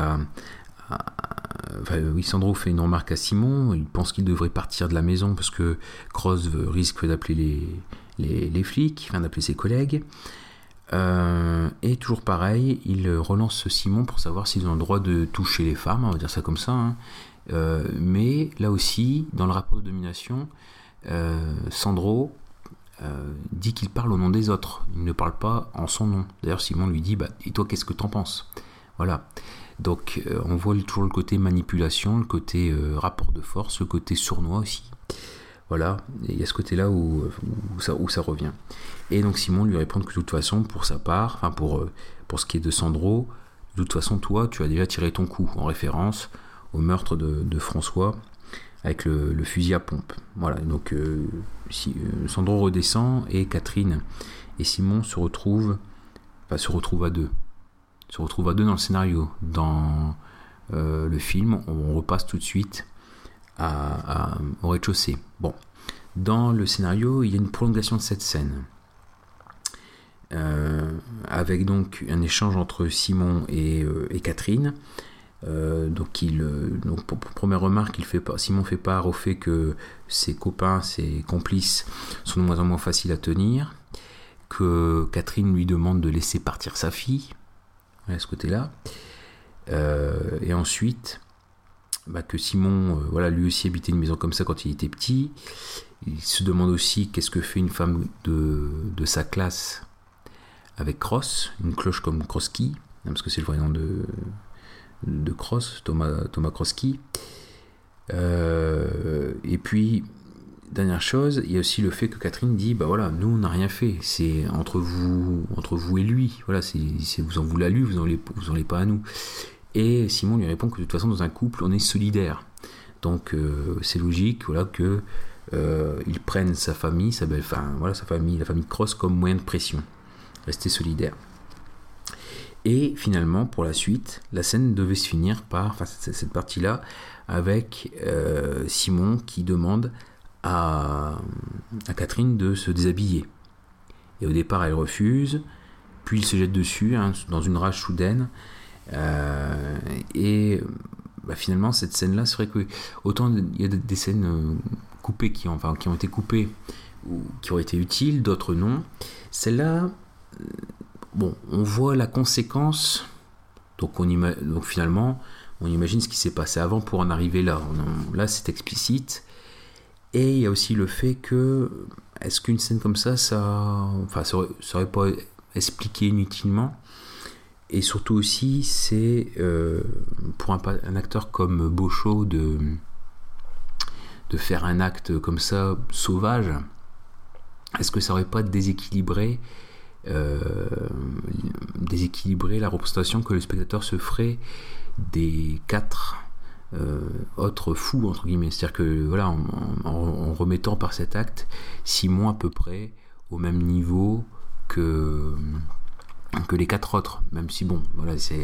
Sandro fait une remarque à Simon. Il pense qu'il devrait partir de la maison parce que Cross risque d'appeler les flics, d'appeler ses collègues. Et toujours pareil, il relance Simon pour savoir s'ils ont le droit de toucher les femmes, on va dire ça comme ça. Mais là aussi, dans le rapport de domination, Sandro dit qu'il parle au nom des autres, il ne parle pas en son nom. D'ailleurs Simon lui dit et toi qu'est-ce que t'en penses? Voilà, donc on voit toujours le côté manipulation, le côté rapport de force, le côté sournois aussi. Voilà, et il y a ce côté-là où ça revient. Et donc Simon lui répond que de toute façon, pour sa part, enfin pour ce qui est de Sandro, de toute façon toi tu as déjà tiré ton coup, en référence au meurtre de François avec le fusil à pompe. Voilà, donc Sandro redescend et Catherine et Simon se retrouvent à deux. Se retrouvent à deux dans le scénario. Dans le film, on repasse tout de suite au rez-de-chaussée. Bon, dans le scénario, il y a une prolongation de cette scène. Avec donc un échange entre Simon et Catherine. Donc pour première remarque, Simon fait part au fait que ses copains, ses complices sont de moins en moins faciles à tenir, que Catherine lui demande de laisser partir sa fille, à ce côté-là, et ensuite que Simon, lui aussi habitait une maison comme ça quand il était petit. Il se demande aussi qu'est-ce que fait une femme de sa classe avec Cross, une cloche comme Krosky, parce que c'est le vrai nom de Cross, Thomas Krosky. Et puis dernière chose, il y a aussi le fait que Catherine dit nous on n'a rien fait, c'est entre vous et lui, voilà, c'est vous en voulez à lui, vous en voulez pas à nous. Et Simon lui répond que de toute façon dans un couple on est solidaire, donc c'est logique, voilà, que ils prennent sa famille, sa famille, la famille Cross comme moyen de pression, rester solidaire. Et finalement, pour la suite, la scène devait se finir par, cette partie-là, avec Simon qui demande à Catherine de se déshabiller. Et au départ, elle refuse, puis il se jette dessus, dans une rage soudaine. Finalement, cette scène-là, c'est vrai que autant il y a des scènes coupées qui ont été coupées, ou qui auraient été utiles, d'autres non. Celle-là... on voit la conséquence, donc finalement, on imagine ce qui s'est passé avant pour en arriver là. Là, c'est explicite. Et il y a aussi le fait que, est-ce qu'une scène comme ça serait pas expliqué inutilement? Et surtout aussi, c'est pour un acteur comme Beauchot de faire un acte comme ça, sauvage, est-ce que ça aurait pas déséquilibré la représentation que le spectateur se ferait des 4 autres fous, entre guillemets, c'est-à-dire que voilà, en remettant par cet acte Simon à peu près au même niveau que les 4 autres, même si c'est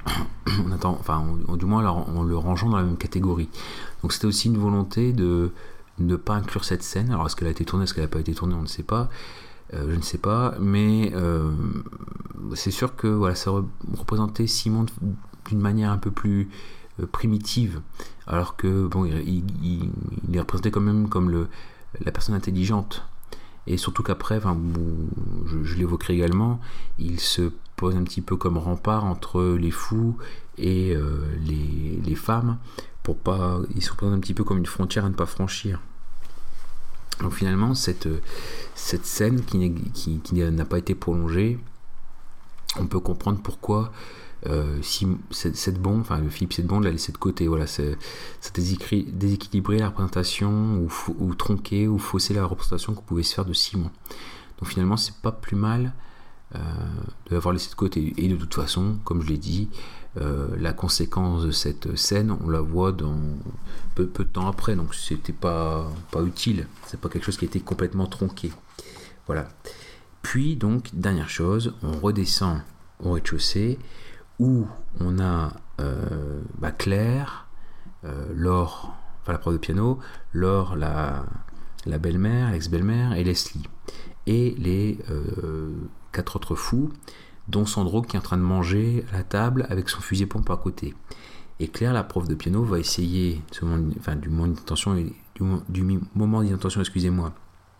du moins en le rangeant dans la même catégorie. Donc c'était aussi une volonté de ne pas inclure cette scène. Alors est-ce qu'elle a été tournée, est-ce qu'elle n'a pas été tournée, on ne sait pas. Je ne sais pas, mais c'est sûr que ça représentait Simon d'une manière un peu plus primitive, alors que il est représenté quand même comme la personne intelligente, et surtout qu'après, je l'évoquerai également, il se pose un petit peu comme rempart entre les fous et les femmes, il se représente un petit peu comme une frontière à ne pas franchir. Donc finalement, cette scène qui n'a pas été prolongée, on peut comprendre pourquoi cette bombe, le Philippe Sedbon l'a laissé de côté. Voilà, ça déséquilibré la représentation ou tronqué ou faussé la représentation qu'on pouvait se faire de Simon. Donc finalement, c'est pas plus mal de l'avoir laissé de côté. Et de toute façon, comme je l'ai dit, la conséquence de cette scène, on la voit dans peu de temps après, donc c'était pas utile, c'est pas quelque chose qui a été complètement tronqué. Voilà. Puis donc, dernière chose, on redescend au rez-de-chaussée où on a Claire, Laure, la prof de piano, Laure, la belle-mère, l'ex-belle-mère, et Leslie, et les 4 autres fous, dont Sandro qui est en train de manger à la table avec son fusil à pompe à côté. Et Claire, la prof de piano, va essayer, du moment d'intention, excusez-moi,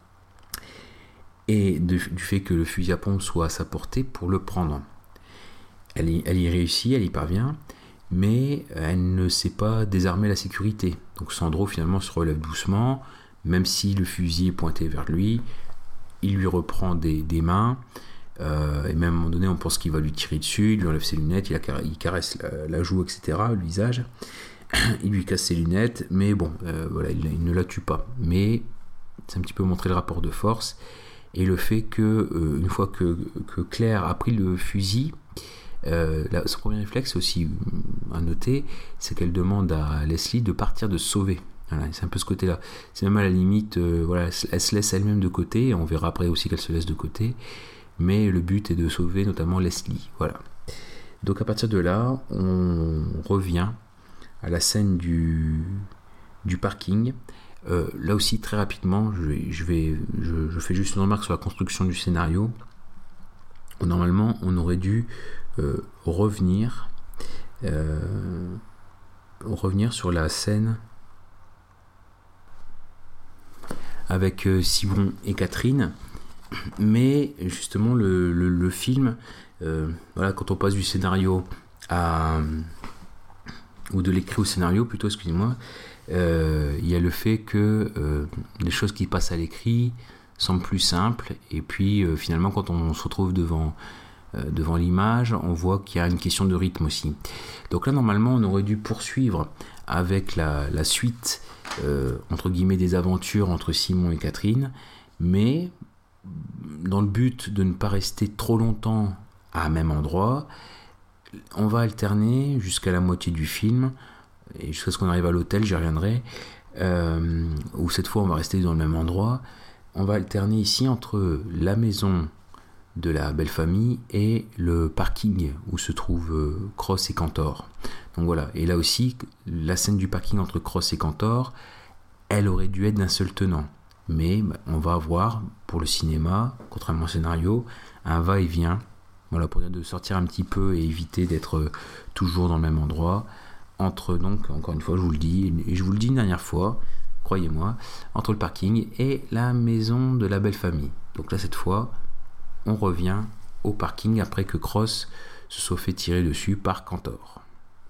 et du fait que le fusil à pompe soit à sa portée pour le prendre. Elle y réussit, elle y parvient, mais elle ne sait pas désarmer la sécurité. Donc Sandro finalement se relève doucement, même si le fusil est pointé vers lui, il lui reprend des mains, et même à un moment donné on pense qu'il va lui tirer dessus, il lui enlève ses lunettes, il caresse la joue, etc., le visage, il lui casse ses lunettes, mais bon, voilà, il ne la tue pas. Mais c'est un petit peu montrer le rapport de force, et le fait que une fois que Claire a pris le fusil, son premier réflexe aussi à noter, c'est qu'elle demande à Leslie de partir, de se sauver. Voilà, c'est un peu ce côté-là. C'est même à la limite, voilà, elle se laisse elle-même de côté, on verra après aussi qu'elle se laisse de côté, mais le but est de sauver notamment Leslie. Voilà. Donc à partir de là, on revient à la scène du parking. Là aussi, très rapidement, je fais juste une remarque sur la construction du scénario. Normalement, on aurait dû revenir sur la scène avec Simon et Catherine, mais justement le film, voilà, quand on passe du scénario ou de l'écrit au scénario plutôt, excusez-moi, il y a le fait que les choses qui passent à l'écrit semblent plus simples, et puis finalement quand on se retrouve devant l'image, on voit qu'il y a une question de rythme aussi. Donc là, normalement, on aurait dû poursuivre avec la suite, entre guillemets, des aventures entre Simon et Catherine, mais dans le but de ne pas rester trop longtemps à un même endroit, on va alterner jusqu'à la moitié du film, et jusqu'à ce qu'on arrive à l'hôtel, j'y reviendrai, où cette fois on va rester dans le même endroit. On va alterner ici entre la maison de la belle famille et le parking où se trouvent Cross et Cantor. Donc voilà, et là aussi, la scène du parking entre Cross et Cantor, elle aurait dû être d'un seul tenant. Mais on va avoir, pour le cinéma, contrairement au scénario, un va-et-vient, voilà, pour dire de sortir un petit peu et éviter d'être toujours dans le même endroit, entre, donc, encore une fois, je vous le dis, et je vous le dis une dernière fois, croyez-moi, entre le parking et la maison de la belle famille. Donc là, cette fois, on revient au parking après que Cross se soit fait tirer dessus par Cantor.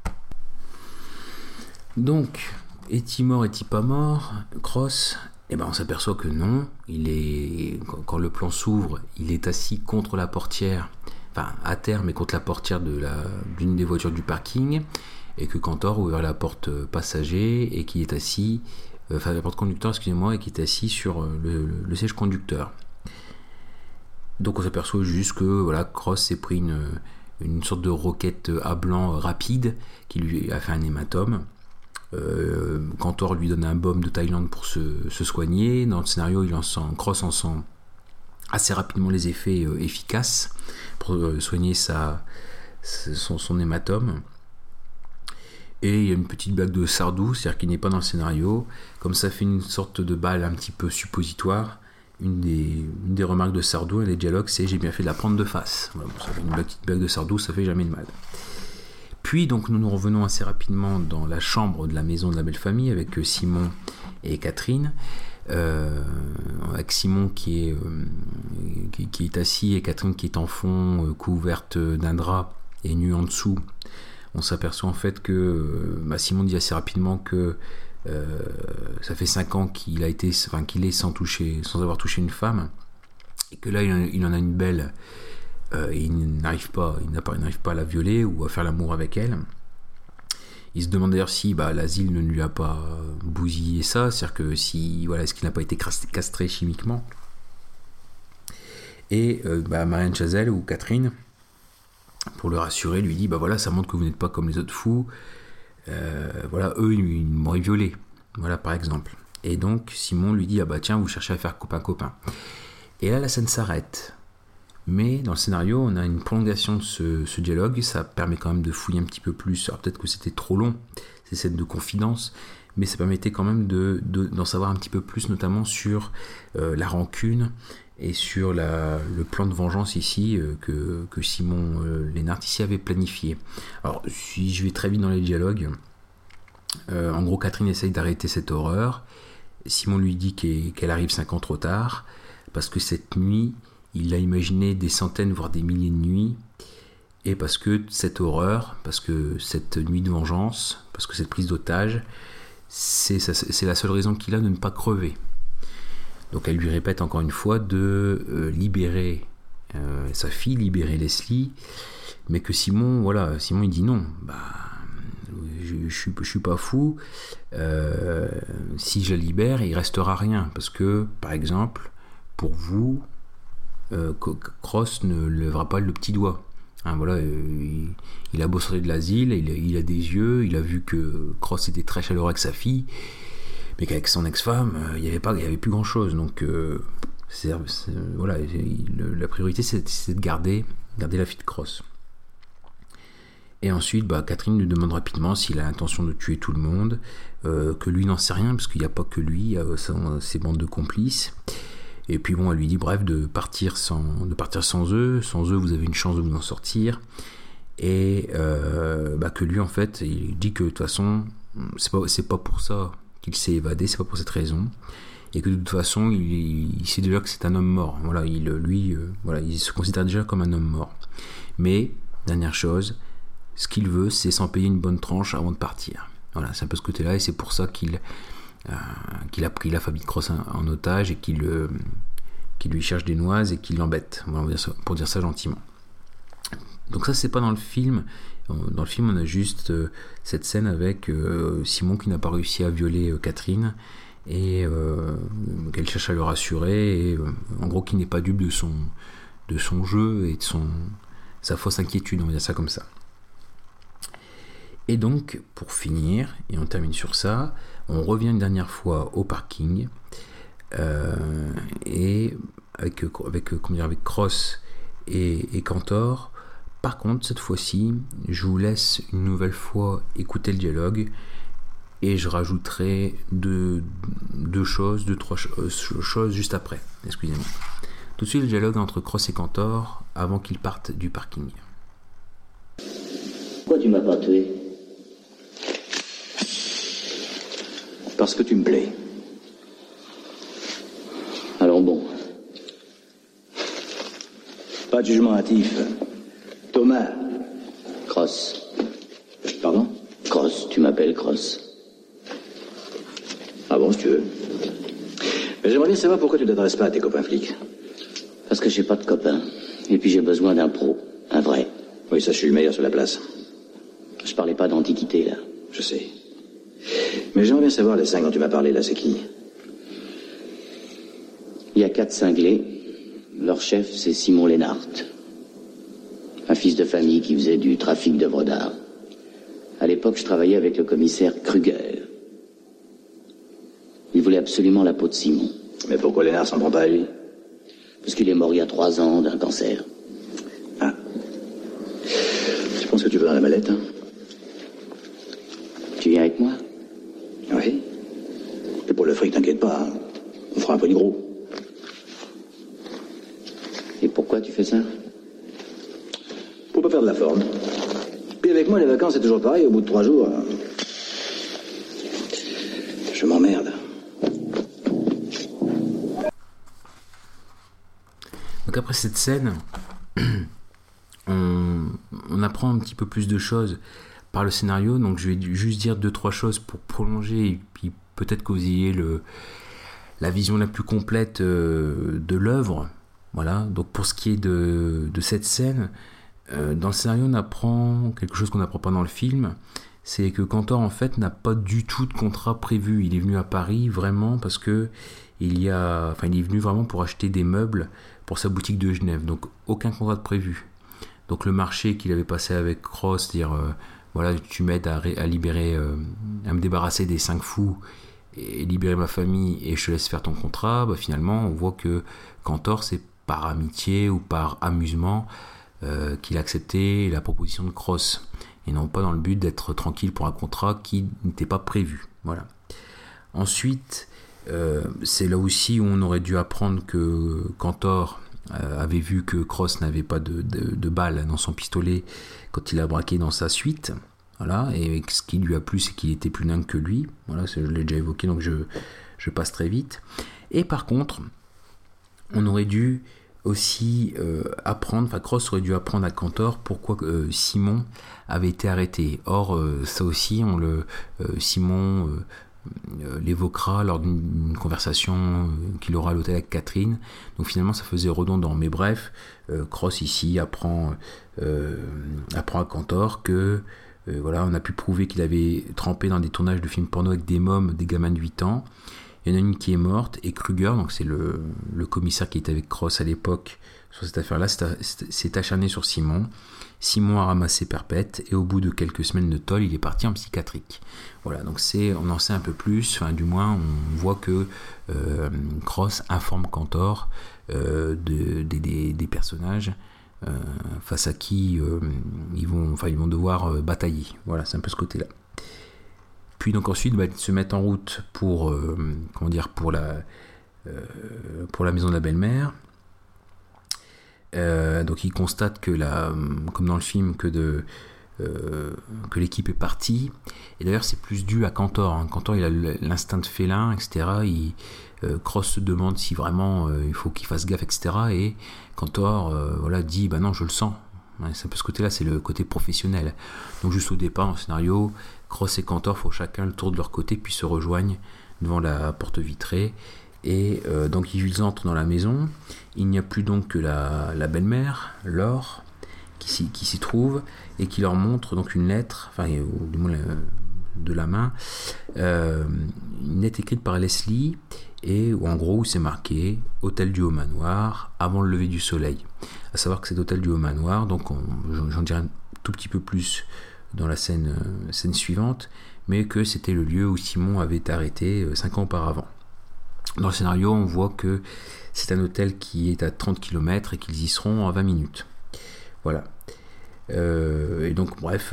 Donc, est-il mort, est-il pas mort, Cross? Eh ben, on s'aperçoit que non. Quand le plan s'ouvre, il est assis contre la portière, enfin à terre, mais contre la portière d'une des voitures du parking, et que Cantor a ouvert la porte passager et qui est assis, enfin la porte conducteur, excusez-moi, et qui est assis sur le siège conducteur. Donc on s'aperçoit juste que voilà, Cross s'est pris une sorte de roquette à blanc rapide qui lui a fait un hématome. Cantor lui donne un baume de Thaïlande pour se soigner. Dans le scénario, Cross en sent assez rapidement les effets efficaces pour soigner son hématome. Et il y a une petite blague de Sardou, c'est-à-dire qui n'est pas dans le scénario, comme ça fait une sorte de balle un petit peu suppositoire. Une des remarques de Sardou et des dialogues, c'est « j'ai bien fait de la prendre de face ». Voilà, ça fait une petite blague de Sardou, ça fait jamais de mal. Puis donc nous revenons assez rapidement dans la chambre de la maison de la belle famille avec Simon et Catherine, avec Simon qui est assis et Catherine qui est en fond, couverte d'un drap et nue en dessous. On s'aperçoit en fait que Simon dit assez rapidement que ça fait 5 ans qu'il est sans avoir touché une femme, et que là il en a une belle, et il n'arrive pas à la violer ou à faire l'amour avec elle. Il se demande d'ailleurs si l'asile ne lui a pas bousillé ça, c'est-à-dire que est-ce qu'il n'a pas été castré chimiquement. Et Marianne Chazelle ou Catherine, pour le rassurer, lui dit voilà, ça montre que vous n'êtes pas comme les autres fous. Voilà, eux ils m'auraient violé, voilà, par exemple. Et donc Simon lui dit tiens, vous cherchez à faire copain. Et là la scène s'arrête, mais dans le scénario on a une prolongation de ce dialogue. Ça permet quand même de fouiller un petit peu plus. Alors peut-être que c'était trop long ces scènes de confidence, mais ça permettait quand même d'en savoir un petit peu plus, notamment sur la rancune et sur le plan de vengeance ici que Simon Lénart ici avait planifié. Alors si je vais très vite dans les dialogues, en gros Catherine essaye d'arrêter cette horreur. Simon lui dit qu'elle arrive 5 ans trop tard, parce que cette nuit il a imaginé des centaines voire des milliers de nuits, et parce que cette horreur, parce que cette nuit de vengeance, parce que cette prise d'otage, c'est la seule raison qu'il a de ne pas crever. Donc elle lui répète encore une fois de libérer sa fille, libérer Leslie, mais que Simon il dit non, je suis pas fou, si je la libère il restera rien, parce que par exemple pour vous Cross ne lèvera pas le petit doigt. Il a beau sortir de l'asile, il a des yeux, il a vu que Cross était très chaleureux avec sa fille, mais qu'avec son ex-femme, il y avait plus grand chose. Donc la priorité c'est de garder la fille de Cross. Et ensuite, Catherine lui demande rapidement s'il a l'intention de tuer tout le monde, que lui n'en sait rien, parce qu'il n'y a pas que lui, il y a ses bandes de complices. Et puis elle lui dit bref de partir sans eux. Sans eux, vous avez une chance de vous en sortir. Et que lui, en fait, il dit que de toute façon, c'est pas pour ça qu'il s'est évadé, c'est pas pour cette raison. Et que de toute façon, il sait déjà que c'est un homme mort. Il se considère déjà comme un homme mort. Mais, dernière chose, ce qu'il veut, c'est s'en payer une bonne tranche avant de partir. Voilà, c'est un peu ce côté-là, et c'est pour ça qu'il a pris la famille Cross en otage et qu'il lui cherche des noises et qu'il l'embête, pour dire ça gentiment. Donc ça, c'est pas dans le film. Dans le film, on a juste cette scène avec Simon qui n'a pas réussi à violer Catherine et qu'elle cherche à le rassurer, et en gros qui n'est pas dupe de son jeu et de sa fausse inquiétude, on va dire ça comme ça. Et donc, pour finir, et on termine sur ça, on revient une dernière fois au parking, et avec Cross et Cantor. Par contre, cette fois-ci, je vous laisse une nouvelle fois écouter le dialogue, et je rajouterai deux, trois choses juste après. Excusez-moi. Tout de suite, le dialogue entre Cross et Cantor avant qu'ils partent du parking. Pourquoi tu m'as pas tué ? Parce que tu me plais. Alors bon. Pas de jugement hâtif. Thomas. Cross. Pardon ? Cross, tu m'appelles Cross. Ah bon, si tu veux. Mais j'aimerais bien savoir pourquoi tu ne t'adresses pas à tes copains flics. Parce que j'ai pas de copains. Et puis j'ai besoin d'un pro. Un vrai. Oui, ça, je suis le meilleur sur la place. Je parlais pas d'antiquité, là. Je sais. Mais j'aimerais bien savoir, les 5 dont tu m'as parlé, là, c'est qui ? Il y a 4 cinglés. Leur chef, c'est Simon Lennart. Un fils de famille qui faisait du trafic d'œuvres d'art. À l'époque, je travaillais avec le commissaire Kruger. Il voulait absolument la peau de Simon. Mais pourquoi Lennart s'en prend pas à lui ? Parce qu'il est mort il y a 3 ans d'un cancer. Ah. Je pense que tu veux dans la mallette, hein ? Tu viens avec moi ? Oui. Et pour le fric, t'inquiète pas, hein. On fera un peu de gros. Et pourquoi tu fais ça ? Pour pas faire de la forme. Puis avec moi, les vacances, c'est toujours pareil. Au bout de 3 jours, je m'emmerde. Donc après cette scène, on apprend un petit peu plus de choses par le scénario. Donc je vais juste dire 2-3 choses pour prolonger, et puis peut-être que vous ayez la vision la plus complète de l'œuvre. Voilà. Donc pour ce qui est de cette scène, dans le scénario, on apprend quelque chose qu'on n'apprend pas dans le film. C'est que Cantor, en fait, n'a pas du tout de contrat prévu. Il est venu à Paris vraiment parce que il est venu vraiment pour acheter des meubles pour sa boutique de Genève. Donc aucun contrat de prévu. Donc le marché qu'il avait passé avec Cross, dire tu m'aides à libérer, à me débarrasser des 5 fous et libérer ma famille, et je te laisse faire ton contrat. Finalement, on voit que Cantor, c'est par amitié ou par amusement qu'il a accepté la proposition de Cross, et non pas dans le but d'être tranquille pour un contrat qui n'était pas prévu. Voilà. Ensuite, c'est là aussi où on aurait dû apprendre que Cantor avait vu que Cross n'avait pas de balles dans son pistolet quand il a braqué dans sa suite. Voilà. Et ce qui lui a plu, c'est qu'il était plus dingue que lui. Voilà, je l'ai déjà évoqué, donc je passe très vite. Et par contre, on aurait dû aussi Cross aurait dû apprendre à Cantor pourquoi Simon avait été arrêté. Or, ça aussi, Simon l'évoquera lors d'une conversation qu'il aura à l'hôtel avec Catherine. Donc finalement ça faisait redondant. Mais bref, Cross ici apprend à Cantor que voilà, on a pu prouver qu'il avait trempé dans des tournages de films porno avec des mômes, des gamins de 8 ans. Il y en a une qui est morte, et Kruger, donc c'est le commissaire qui était avec Cross à l'époque sur cette affaire-là, s'est acharné sur Simon. Simon a ramassé perpète, et au bout de quelques semaines de tôle, il est parti en psychiatrique. Voilà, donc on en sait un peu plus, enfin du moins on voit que Cross informe Cantor des personnages face à qui ils vont devoir batailler. Voilà, c'est un peu ce côté-là. Puis donc ensuite, ils se mettent en route pour la maison de la belle-mère. Donc ils constatent que comme dans le film, que l'équipe est partie. Et d'ailleurs, c'est plus dû à Cantor. Hein. Cantor, il a l'instinct de félin, etc. Cross se demande si vraiment il faut qu'il fasse gaffe, etc. Et Cantor dit non, je le sens. Ouais, c'est un peu ce côté-là, c'est le côté professionnel. Donc juste au départ, en scénario, Cross et Cantor font chacun le tour de leur côté, puis se rejoignent devant la porte vitrée. Et donc ils entrent dans la maison. Il n'y a plus donc que la belle-mère, Laure, qui s'y trouve et qui leur montre donc une lettre, ou du moins de la main, une lettre écrite par Leslie, et en gros où c'est marqué Hôtel du Haut-Manoir avant le lever du soleil. À savoir que cet hôtel du Haut-Manoir, donc j'en dirai un tout petit peu plus dans la scène suivante, mais que c'était le lieu où Simon avait été arrêté 5 ans auparavant. Dans le scénario, on voit que c'est un hôtel qui est à 30 km et qu'ils y seront en 20 minutes. Voilà. Et donc, bref,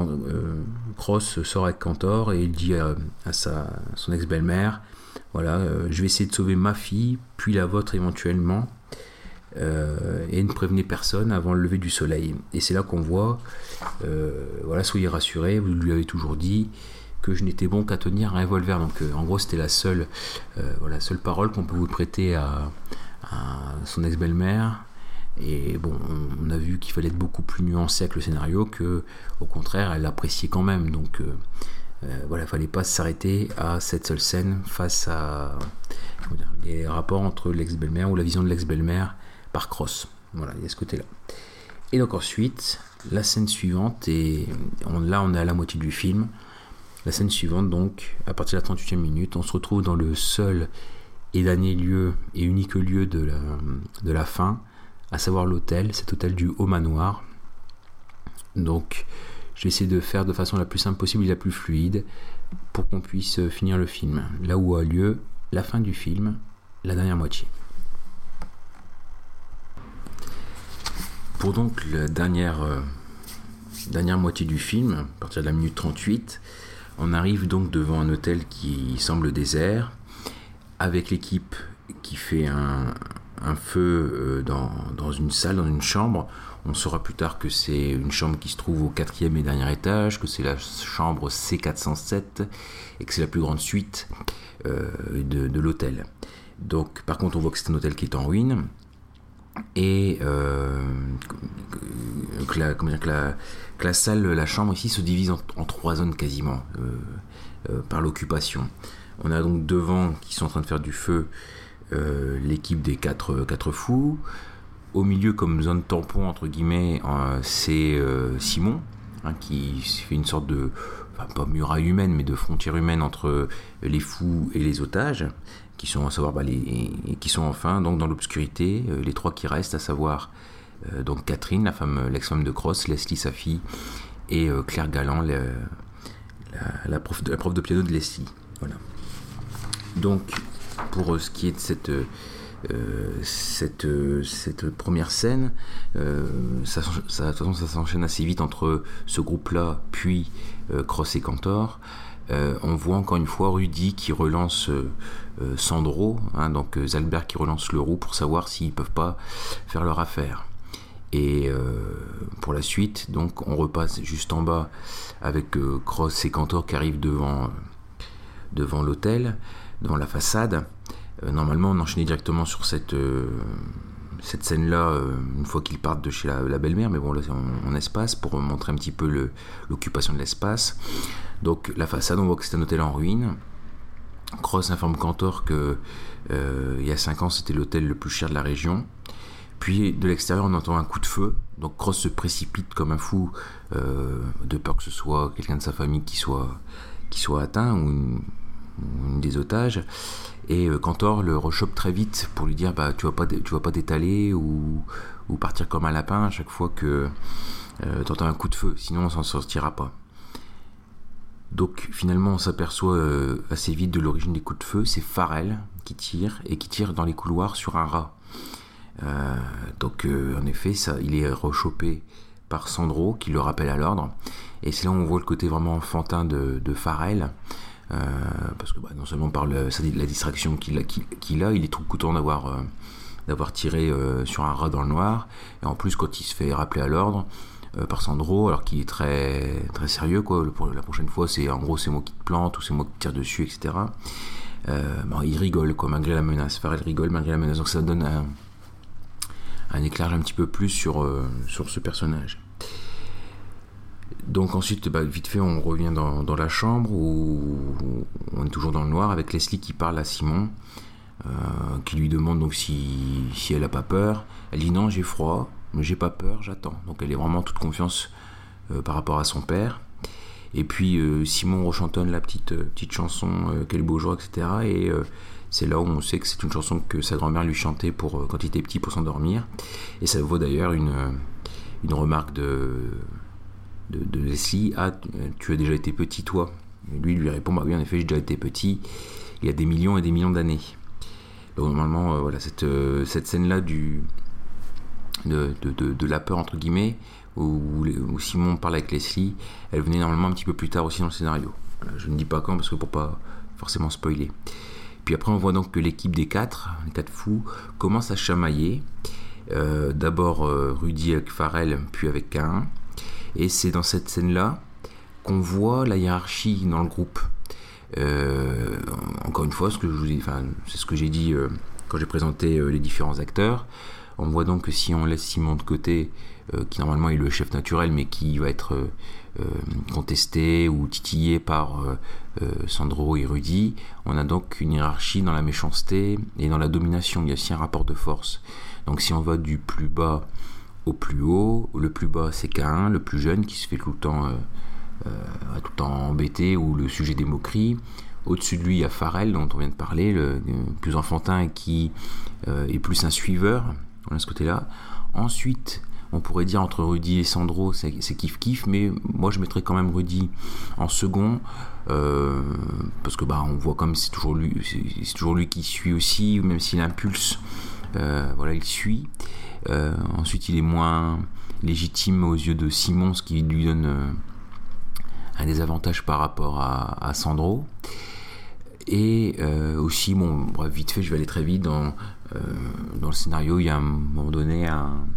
Cross sort avec Cantor et il dit à son ex-belle-mère, voilà, je vais essayer de sauver ma fille, puis la vôtre éventuellement, et ne prévenez personne avant le lever du soleil. Et c'est là qu'on voit, soyez rassurés, vous lui avez toujours dit que je n'étais bon qu'à tenir un revolver. Donc en gros c'était la seule parole qu'on peut vous prêter à son ex-belle-mère. Et bon, on a vu qu'il fallait être beaucoup plus nuancé avec le scénario, que au contraire elle l'appréciait quand même. Donc il fallait pas s'arrêter à cette seule scène face à les rapports entre l'ex-belle-mère ou la vision de l'ex-belle-mère par Cross. Voilà, il y a ce côté-là. Et donc ensuite, la scène suivante, et on est à la moitié du film. La scène suivante, donc, à partir de la 38e minute, on se retrouve dans le seul et dernier lieu et unique lieu de la fin, à savoir l'hôtel, cet hôtel du Haut-Manoir. Donc, je vais essayer de faire de façon la plus simple possible et la plus fluide pour qu'on puisse finir le film. Là où a lieu la fin du film, la dernière moitié. Pour donc la dernière moitié du film, à partir de la minute 38, on arrive donc devant un hôtel qui semble désert, avec l'équipe qui fait un feu dans une salle, dans une chambre. On saura plus tard que c'est une chambre qui se trouve au 4e et dernier étage, que c'est la chambre C407 et que c'est la plus grande suite de l'hôtel. Donc, par contre, on voit que c'est un hôtel qui est en ruine et que la salle, la chambre ici se divise en 3 zones quasiment par l'occupation. On a donc devant qui sont en train de faire du feu l'équipe des 4 fous. Au milieu, comme zone tampon entre guillemets, c'est Simon qui fait une sorte de, pas muraille humaine, mais de frontière humaine entre les fous et les otages, qui sont à savoir qui sont enfin donc dans l'obscurité, les 3 qui restent, à savoir donc Catherine, l'ex-femme de Cross, Leslie sa fille, et Claire Galland, la prof de piano de Leslie. Voilà. Donc pour ce qui est de cette première scène, ça s'enchaîne assez vite entre ce groupe-là, puis Cross et Cantor. On voit encore une fois Rudy qui relance Sandro, donc Zalbert qui relance le roux pour savoir s'ils peuvent pas faire leur affaire. Et pour la suite, donc on repasse juste en bas avec Cross et Cantor qui arrivent devant l'hôtel, devant la façade. Normalement on enchaînait directement sur cette scène-là une fois qu'ils partent de chez la belle-mère, mais bon là on espace pour montrer un petit peu l'occupation de l'espace. Donc la façade, on voit que c'est un hôtel en ruine, Cross informe Cantor que il y a 5 ans c'était l'hôtel le plus cher de la région. Puis de l'extérieur on entend un coup de feu, donc Cross se précipite comme un fou de peur que ce soit quelqu'un de sa famille qui soit atteint ou une des otages, et Cantor le rechoppe très vite pour lui dire tu vas pas t'étaler ou partir comme un lapin à chaque fois que t'entends un coup de feu, sinon on s'en sortira pas. Donc finalement on s'aperçoit assez vite de l'origine des coups de feu, c'est Farrell qui tire dans les couloirs sur un rat. Donc en effet il est rechopé par Sandro qui le rappelle à l'ordre, et c'est là où on voit le côté vraiment enfantin de Farrell, parce que non seulement par la distraction qu'il a, il est trop content d'avoir tiré sur un rat dans le noir, et en plus quand il se fait rappeler à l'ordre par Sandro, alors qu'il est très, très sérieux, quoi. Pour la prochaine fois c'est en gros c'est moi qui te plante ou c'est moi qui tire dessus, etc. Il rigole, quoi, malgré la menace. Farrell rigole malgré la menace, donc ça donne un éclairage un petit peu plus sur ce personnage. Donc ensuite, vite fait, on revient dans la chambre où on est toujours dans le noir avec Leslie qui parle à Simon, qui lui demande donc si elle a pas peur. Elle dit non, j'ai froid, mais j'ai pas peur, j'attends. Donc elle est vraiment toute confiance par rapport à son père. Et puis Simon rechantonne la petite chanson Quel beau jour, etc. Et c'est là où on sait que c'est une chanson que sa grand-mère lui chantait quand il était petit pour s'endormir. Et ça vaut d'ailleurs une remarque de Leslie. Ah, tu as déjà été petit toi? Et lui répond oui, en effet, j'ai déjà été petit il y a des millions et des millions d'années. Donc normalement voilà, cette scène là de la peur entre guillemets où Simon parle avec Leslie, elle venait normalement un petit peu plus tard aussi dans le scénario. Voilà, je ne dis pas quand parce que pour pas forcément spoiler. Puis après on voit donc que l'équipe des 4 fous commence à chamailler, d'abord Rudy avec Farrell puis avec Cain, et c'est dans cette scène là qu'on voit la hiérarchie dans le groupe. Encore une fois, c'est ce que j'ai dit quand j'ai présenté les différents acteurs. On voit donc que si on laisse Simon de côté, qui normalement est le chef naturel, mais qui va être contesté ou titillé par Sandro et Rudy, on a donc une hiérarchie dans la méchanceté et dans la domination. Il y a aussi un rapport de force. Donc si on va du plus bas au plus haut, le plus bas c'est Cain, le plus jeune, qui se fait tout le temps embêté, ou le sujet des moqueries. Au-dessus de lui il y a Farrell dont on vient de parler, le plus enfantin et qui est plus un suiveur. On a ce côté-là. Ensuite, on pourrait dire entre Rudy et Sandro, c'est kiff-kiff, mais moi je mettrais quand même Rudy en second, parce que on voit comme c'est toujours lui qui suit aussi, même s'il impulse, il suit. Ensuite, il est moins légitime aux yeux de Simon, ce qui lui donne un désavantage par rapport à Sandro. Et aussi, vite fait, je vais aller très vite dans le scénario. Il y a à un moment donné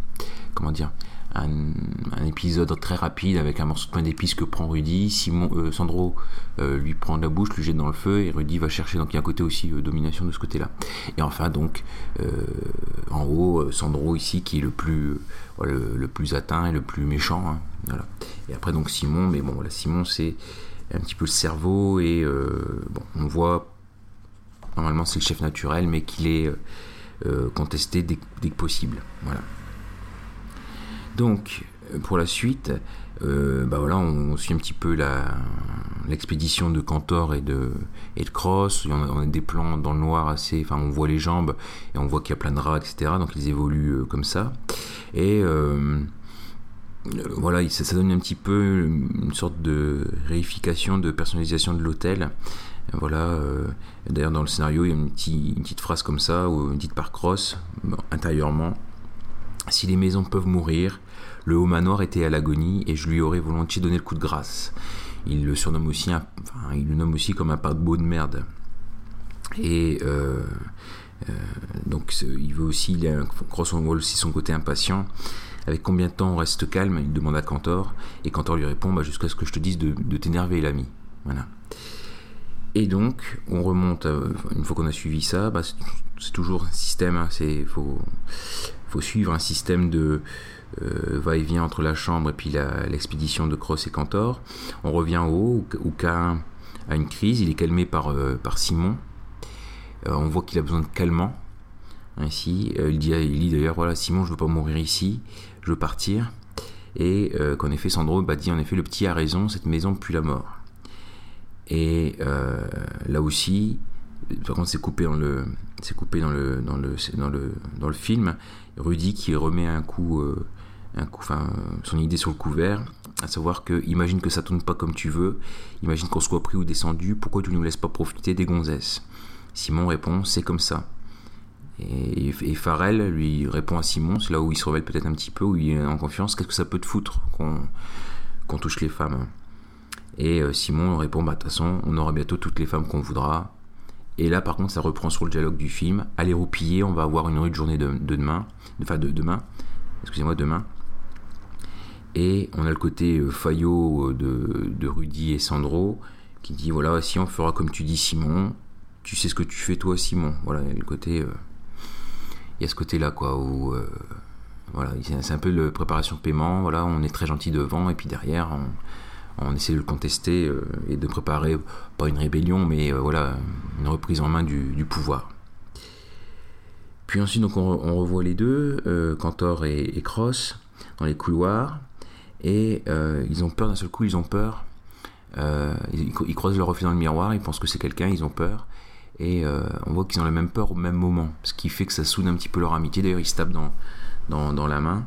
un épisode très rapide avec un morceau de pain d'épices que prend Rudy. Sandro lui prend de la bouche, lui jette dans le feu, et Rudy va chercher. Donc il y a un côté aussi domination de ce côté-là. Et enfin donc en haut, Sandro ici qui est le plus atteint et le plus méchant. Hein, voilà. Et après donc Simon, mais Simon c'est un petit peu le cerveau, et on voit normalement c'est le chef naturel, mais qu'il est contesté dès que possible. Voilà. Donc pour la suite, on suit un petit peu l'expédition de Cantor et de Cross. On a des plans dans le noir on voit les jambes et on voit qu'il y a plein de rats, etc. Donc ils évoluent comme ça. Et ça donne un petit peu une sorte de réification, de personnalisation de l'hôtel. D'ailleurs dans le scénario il y a une petite phrase comme ça, dite par Cross intérieurement: si les maisons peuvent mourir, le haut manoir était à l'agonie et je lui aurais volontiers donné le coup de grâce. Il le surnomme aussi il le nomme aussi comme un paquebot de merde. Et donc il veut aussi, Cross, on voit aussi son côté impatient. Avec combien de temps on reste calme, il demande à Cantor, et Cantor lui répond jusqu'à ce que je te dise de t'énerver, l'ami. Voilà. Et donc on remonte une fois qu'on a suivi ça, c'est toujours un système, faut suivre un système de va-et-vient entre la chambre et puis l'expédition de Cross et Cantor. On revient en haut où Cain a une crise, il est calmé par Simon, On voit qu'il a besoin de calmant. Ici, il dit d'ailleurs, voilà, Simon, je veux pas mourir ici, je veux partir. Et qu'en effet, Sandro dit, en effet, le petit a raison, cette maison pue la mort. Et là aussi, par contre, c'est coupé dans le film. Rudy qui remet un coup, son idée sur le couvert, à savoir que imagine que ça tourne pas comme tu veux, imagine qu'on soit pris ou descendu, pourquoi tu ne nous laisses pas profiter des gonzesses? Simon répond, c'est comme ça. Et Farrell lui répond à Simon, c'est là où il se révèle peut-être un petit peu, où il est en confiance, qu'est-ce que ça peut te foutre qu'on touche les femmes? Et Simon répond, de toute façon, on aura bientôt toutes les femmes qu'on voudra. Et là, par contre, ça reprend sur le dialogue du film. Allez roupiller, on va avoir une rude journée demain. Et on a le côté faillot de Rudy et Sandro qui dit, voilà, si on fera comme tu dis, Simon, tu sais ce que tu fais toi, Simon. Voilà, il y a le côté... il y a ce côté-là, quoi, où... voilà, c'est un peu de préparation paiement. Voilà, on est très gentil devant, et puis derrière... On essaie de le contester et de préparer, pas une rébellion, mais voilà, une reprise en main du pouvoir. Puis ensuite, donc, on revoit les deux, Cantor et Cross, dans les couloirs, et ils ont peur, d'un seul coup, ils ont peur. Ils croisent leur reflet dans le miroir, ils pensent que c'est quelqu'un, ils ont peur, et on voit qu'ils ont la même peur au même moment, ce qui fait que ça soude un petit peu leur amitié. D'ailleurs, ils se tapent dans la main.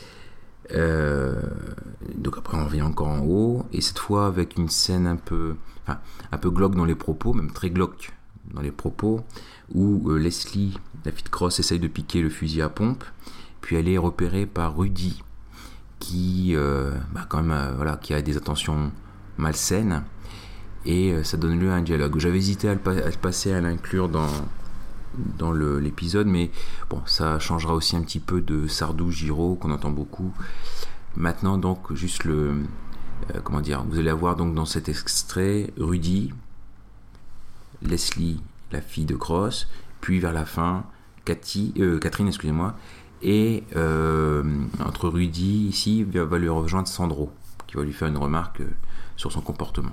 Donc après on revient encore en haut, et cette fois avec une scène un peu glauque dans les propos, même très glauque dans les propos, où Leslie, la fille de Cross, essaye de piquer le fusil à pompe, puis elle est repérée par Rudy qui quand même qui a des intentions malsaines, et ça donne lieu à un dialogue. J'avais hésité à le passer, à l'inclure dans l'épisode, mais bon, ça changera aussi un petit peu de Sardou Giraud qu'on entend beaucoup maintenant. Donc juste vous allez avoir donc dans cet extrait Rudy, Leslie, la fille de Cross, puis vers la fin Catherine, excusez-moi, et entre Rudy ici va lui rejoindre Sandro qui va lui faire une remarque sur son comportement.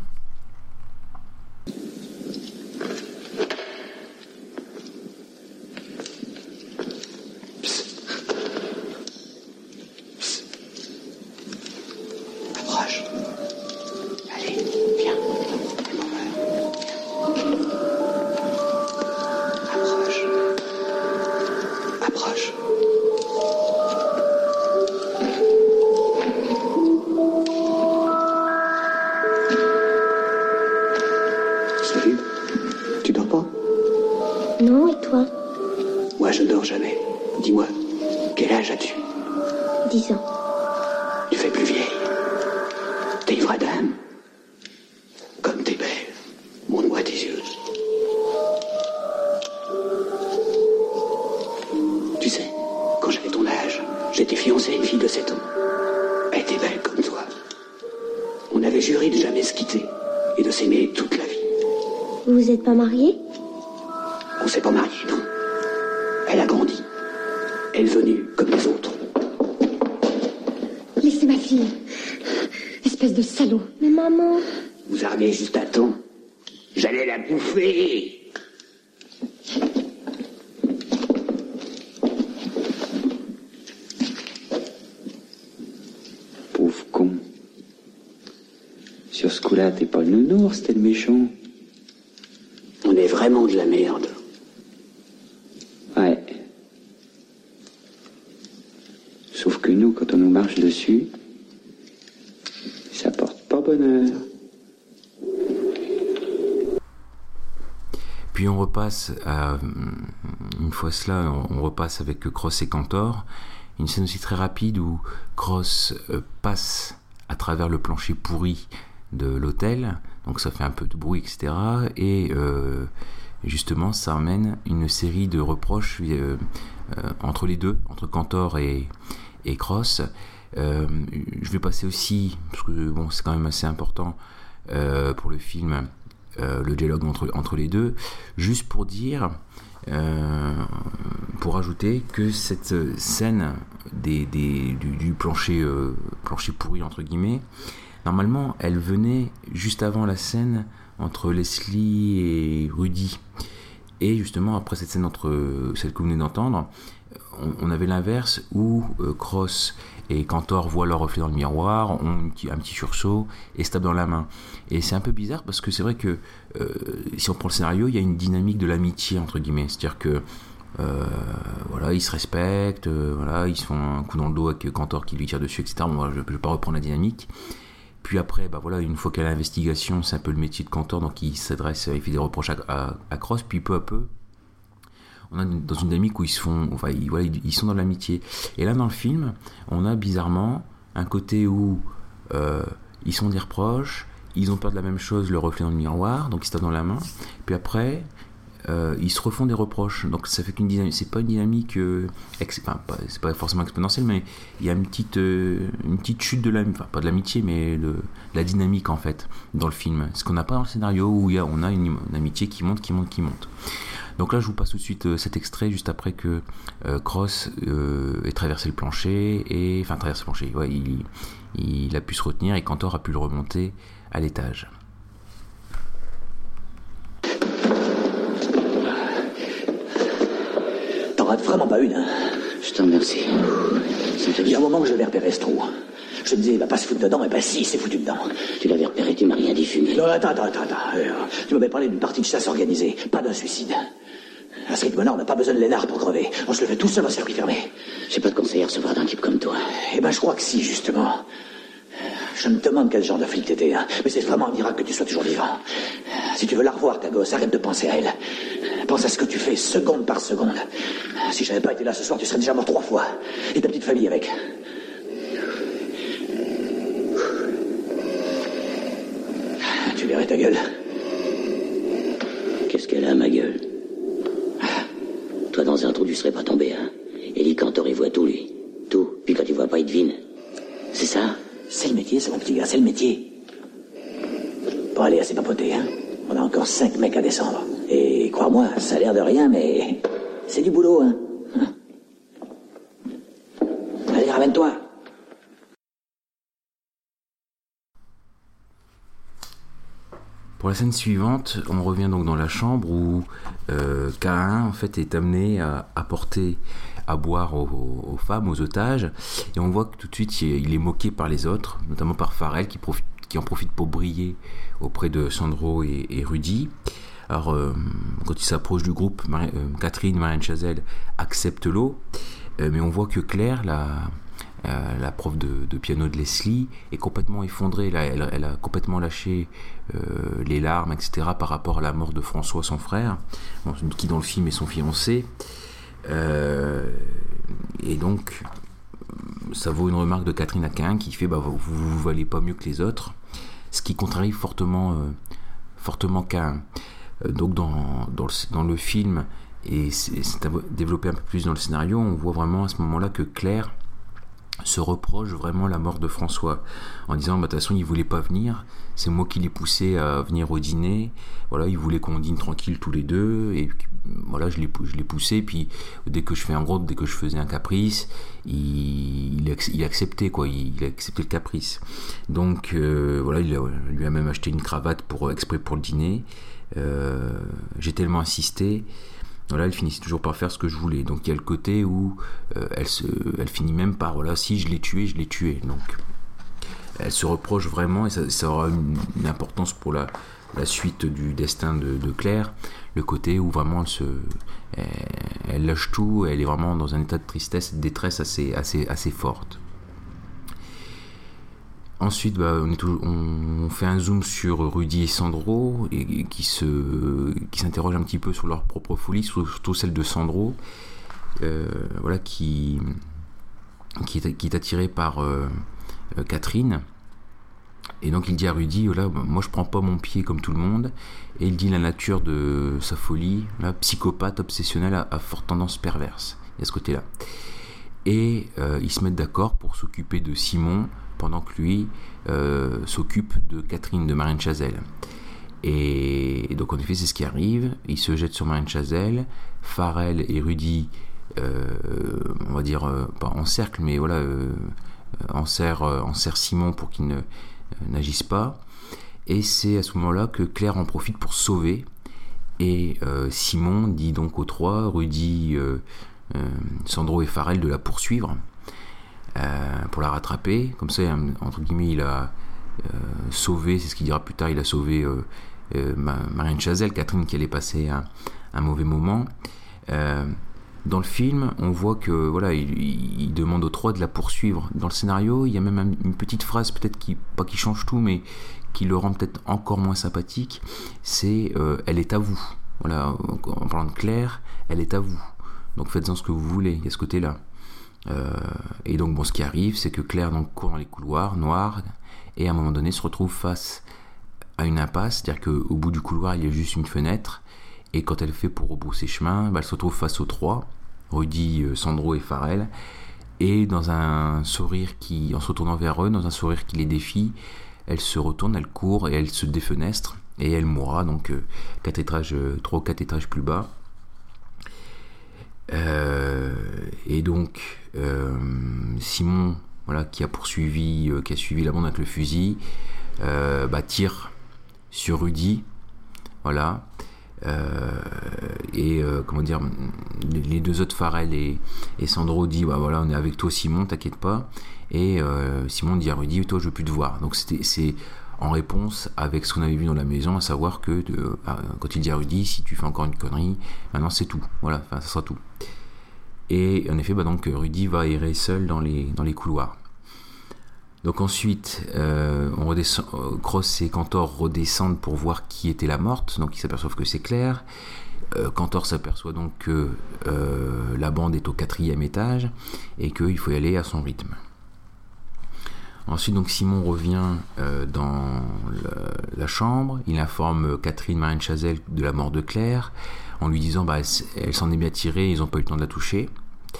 Vous êtes pas mariés? On s'est pas mariés, non. Elle a grandi. Elle est venue comme les autres. Laissez ma fille. Espèce de salaud. Mais maman... Vous arrivez juste à temps. J'allais la bouffer. Pauvre con. Sur ce coup-là, t'es pas le nounours, t'es le méchant. On est vraiment de la merde. Ouais. Sauf que nous, quand on nous marche dessus, ça porte pas bonheur. Puis on repasse une fois cela, on repasse avec Cross et Cantor. Une scène aussi très rapide où Cross passe à travers le plancher pourri de l'hôtel, donc ça fait un peu de bruit, etc. Et justement, ça amène une série de reproches entre les deux, entre Cantor et Cross. Je vais passer aussi, parce que bon, c'est quand même assez important pour le film, le dialogue entre les deux, juste pour dire, pour ajouter que cette scène du plancher pourri entre guillemets, normalement, elle venait juste avant la scène entre Leslie et Rudy. Et justement, après cette scène entre celle que vous venez d'entendre, on avait l'inverse où Cross et Cantor voient leur reflet dans le miroir, ont un petit sursaut et se tapent dans la main. Et c'est un peu bizarre parce que c'est vrai que si on prend le scénario, il y a une dynamique de l'amitié entre guillemets, c'est-à-dire que voilà, ils se respectent, voilà, ils se font un coup dans le dos avec Cantor qui lui tire dessus, etc. Bon, je ne vais pas reprendre la dynamique. Puis après, voilà, une fois qu'il y a l'investigation, c'est un peu le métier de Cantor, donc il s'adresse, il fait des reproches à Cross, puis peu à peu, on a dans une dynamique où ils sont dans l'amitié. Et là, dans le film, on a bizarrement un côté où ils sont des reproches, ils ont peur de la même chose, le reflet dans le miroir, donc ils se tapent dans la main. Puis après, ils se refont des reproches. Donc ça fait qu'une dynamique, c'est pas une dynamique, c'est pas forcément exponentielle, mais il y a une petite chute de l'amitié, pas de l'amitié, mais de la dynamique en fait dans le film. Ce qu'on n'a pas dans le scénario où on a une amitié qui monte. Donc là, je vous passe tout de suite cet extrait juste après que Cross ait traversé le plancher ouais, il a pu se retenir et Cantor a pu le remonter à l'étage. T'en rates vraiment pas une, hein? Je t'en remercie. Il y a un moment que je l'avais repéré ce trou. Je me disais, il va pas se foutre dedans, mais bah si, il s'est foutu dedans. Tu l'avais repéré, tu m'as rien dit fumer. Non, attends. Tu m'avais parlé d'une partie de chasse organisée, pas d'un suicide. À ce rythme-là, on n'a pas besoin de Lénard pour crever. On se le fait tout seul en circuit fermé. J'ai pas de conseil à recevoir d'un type comme toi. Eh ben, je crois que si, justement. Je me demande quel genre de flic t'étais, hein. Mais c'est vraiment un miracle que tu sois toujours vivant. Si tu veux la revoir, ta gosse, arrête de penser à elle. Pense à ce que tu fais, seconde par seconde. Si j'avais pas été là ce soir, tu serais déjà mort 3 fois. Et ta petite famille avec. Tu verrais ta gueule. Qu'est-ce qu'elle a, ma gueule? Toi, dans un trou, tu serais pas tombé, hein? Eli Cantor, il voit tout, lui. Tout. Puis quand il voit pas, il devine. C'est ça? C'est le métier, c'est mon petit gars, c'est le métier. Bon, allez, assez papoté, hein. On a encore 5 mecs à descendre. Et crois-moi, ça a l'air de rien, mais c'est du boulot, hein. Allez, ramène-toi. Pour la scène suivante, on revient donc dans la chambre où K1 en fait est amené à apporter à boire aux femmes, aux otages, et on voit que tout de suite il est moqué par les autres, notamment par Farrell qui en profite pour briller auprès de Sandro et Rudy. Alors quand il s'approche du groupe, Catherine, Marianne Chazelle accepte l'eau, mais on voit que Claire, la prof de piano de Leslie, est complètement effondrée. Elle a complètement lâché les larmes, etc., par rapport à la mort de François, son frère, qui dans le film est son fiancé. Et donc, ça vaut une remarque de Catherine à K1 qui fait vous valez pas mieux que les autres, ce qui contrarie fortement K1. Donc, dans le film, et c'est développé un peu plus dans le scénario, on voit vraiment à ce moment-là que Claire se reproche vraiment la mort de François en disant de toute façon il voulait pas venir, c'est moi qui l'ai poussé à venir au dîner, voilà, il voulait qu'on dîne tranquille tous les deux, et voilà, je l'ai poussé, puis dès que je faisais un caprice, il acceptait quoi, il a accepté le caprice. Donc voilà, il lui a même acheté une cravate exprès pour le dîner. J'ai tellement insisté. Voilà, elle finissait toujours par faire ce que je voulais. Donc il y a le côté où elle finit même par voilà, si je l'ai tué. Donc elle se reproche vraiment, et ça aura une importance pour la suite du destin de Claire. Le côté où vraiment elle lâche tout, elle est vraiment dans un état de tristesse et de détresse assez forte. Ensuite, on fait un zoom sur Rudy et Sandro, et qui s'interrogent un petit peu sur leur propre folie, surtout celle de Sandro, voilà, qui est attiré par Catherine. Et donc il dit à Rudy, voilà, moi je prends pas mon pied comme tout le monde, et il dit la nature de sa folie, là, psychopathe, obsessionnel, à forte tendance perverse. Il y a ce côté-là. Et ils se mettent d'accord pour s'occuper de Simon, pendant que lui s'occupe de Catherine, de Marianne Chazelle. Et donc en effet c'est ce qui arrive, ils se jettent sur Marianne Chazelle, Farrell et Rudy, on va dire, pas en cercle, mais voilà, enserrent Simon pour qu'il n'agisse pas, et c'est à ce moment-là que Claire en profite pour sauver Et Simon dit donc aux trois, Rudy, Sandro et Farrell, de la poursuivre pour la rattraper. Comme ça, entre guillemets, il a sauvé, c'est ce qu'il dira plus tard, il a sauvé Marianne Chazelle, Catherine, qui allait passer un mauvais moment. Dans le film, on voit que voilà, il demande aux trois de la poursuivre. Dans le scénario, il y a même une petite phrase, peut-être pas qui change tout, mais qui le rend peut-être encore moins sympathique. C'est elle est à vous. Voilà, en parlant de Claire, elle est à vous. Donc faites-en ce que vous voulez. Il y a ce côté-là. Et donc bon, ce qui arrive, c'est que Claire donc court dans les couloirs noirs et à un moment donné se retrouve face à une impasse, c'est-à-dire qu'au bout du couloir, il y a juste une fenêtre. Et quand elle fait pour rebrousser chemin, elle se retrouve face aux trois, Rudy, Sandro et Farrell, et dans un sourire en se retournant vers eux, dans un sourire qui les défie, elle se retourne, elle court et elle se défenestre, et elle mourra, donc 3 ou 4 étages plus bas. Et donc Simon, voilà, qui a suivi la bande avec le fusil, tire sur Rudy, voilà. Comment dire, les deux autres, Farrell et Sandro, dit voilà, on est avec toi Simon, t'inquiète pas. Et Simon dit à Rudy, toi je veux plus te voir. Donc c'est en réponse avec ce qu'on avait vu dans la maison, à savoir que quand il dit à Rudy, si tu fais encore une connerie, maintenant c'est tout, voilà, ça sera tout. Et en effet, donc Rudy va errer seul dans les couloirs. Donc ensuite, on redescend, Cross et Cantor redescendent pour voir qui était la morte. Donc ils s'aperçoivent que c'est Claire. Cantor s'aperçoit donc que la bande est au 4e étage et qu'il faut y aller à son rythme. Ensuite, donc Simon revient dans la chambre. Il informe Catherine, Marianne Chazelle, de la mort de Claire, en lui disant elle s'en est bien tirée, ils n'ont pas eu le temps de la toucher.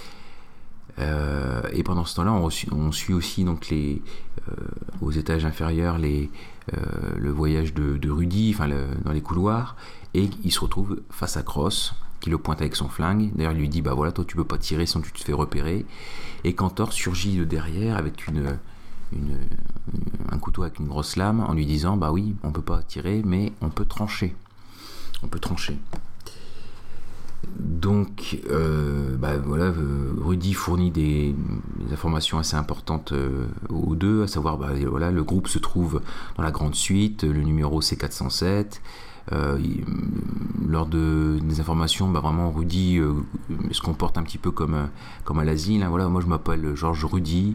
Et pendant ce temps-là, on suit aussi donc aux étages inférieurs le voyage de Rudy, dans les couloirs, et il se retrouve face à Cross, qui le pointe avec son flingue. D'ailleurs, il lui dit voilà, toi tu peux pas tirer sinon tu te fais repérer. Et Cantor surgit de derrière avec un couteau avec une grosse lame, en lui disant oui, on peut pas tirer, mais on peut trancher. Donc voilà, Rudy fournit des informations assez importantes aux deux, à savoir voilà, le groupe se trouve dans la grande suite, le numéro c'est 407. Lors des informations, vraiment Rudy se comporte un petit peu comme à l'asile, hein. Voilà, moi je m'appelle Georges Rudy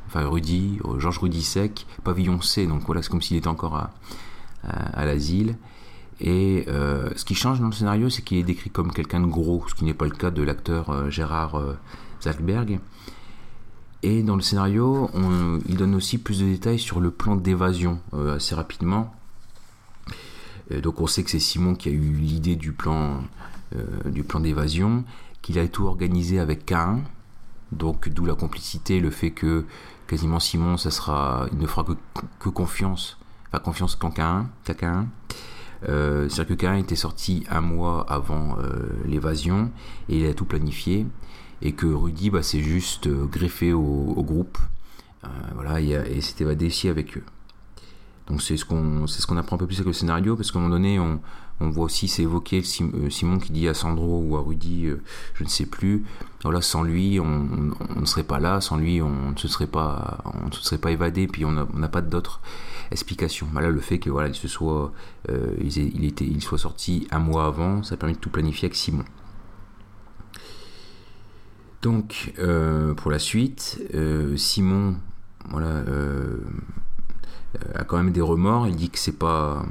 Sec, pavillon C, donc voilà, c'est comme s'il était encore à l'asile. Et ce qui change dans le scénario, c'est qu'il est décrit comme quelqu'un de gros, ce qui n'est pas le cas de l'acteur Gérard Zalkberg. Et dans le scénario, il donne aussi plus de détails sur le plan d'évasion assez rapidement. Donc on sait que c'est Simon qui a eu l'idée du plan d'évasion, qu'il a tout organisé avec K1, donc d'où la complicité, le fait que quasiment Simon, il ne fera que confiance qu'en K1. C'est-à-dire que K1 était sorti un mois avant l'évasion et il a tout planifié, et que Rudy s'est juste greffé au groupe, voilà, et s'est évadé ici avec eux. Donc c'est ce qu'on apprend un peu plus avec le scénario, parce qu'à un moment donné on voit aussi, c'est évoqué Simon qui dit à Sandro ou à Rudy, je ne sais plus, voilà, sans lui on ne serait pas là, sans lui on ne se serait pas évadé, puis on n'a pas d'autres explications. Là, le fait que voilà, il soit sorti un mois avant, ça permet de tout planifier avec Simon. Donc pour la suite, Simon, voilà, a quand même des remords. Il dit que c'est pas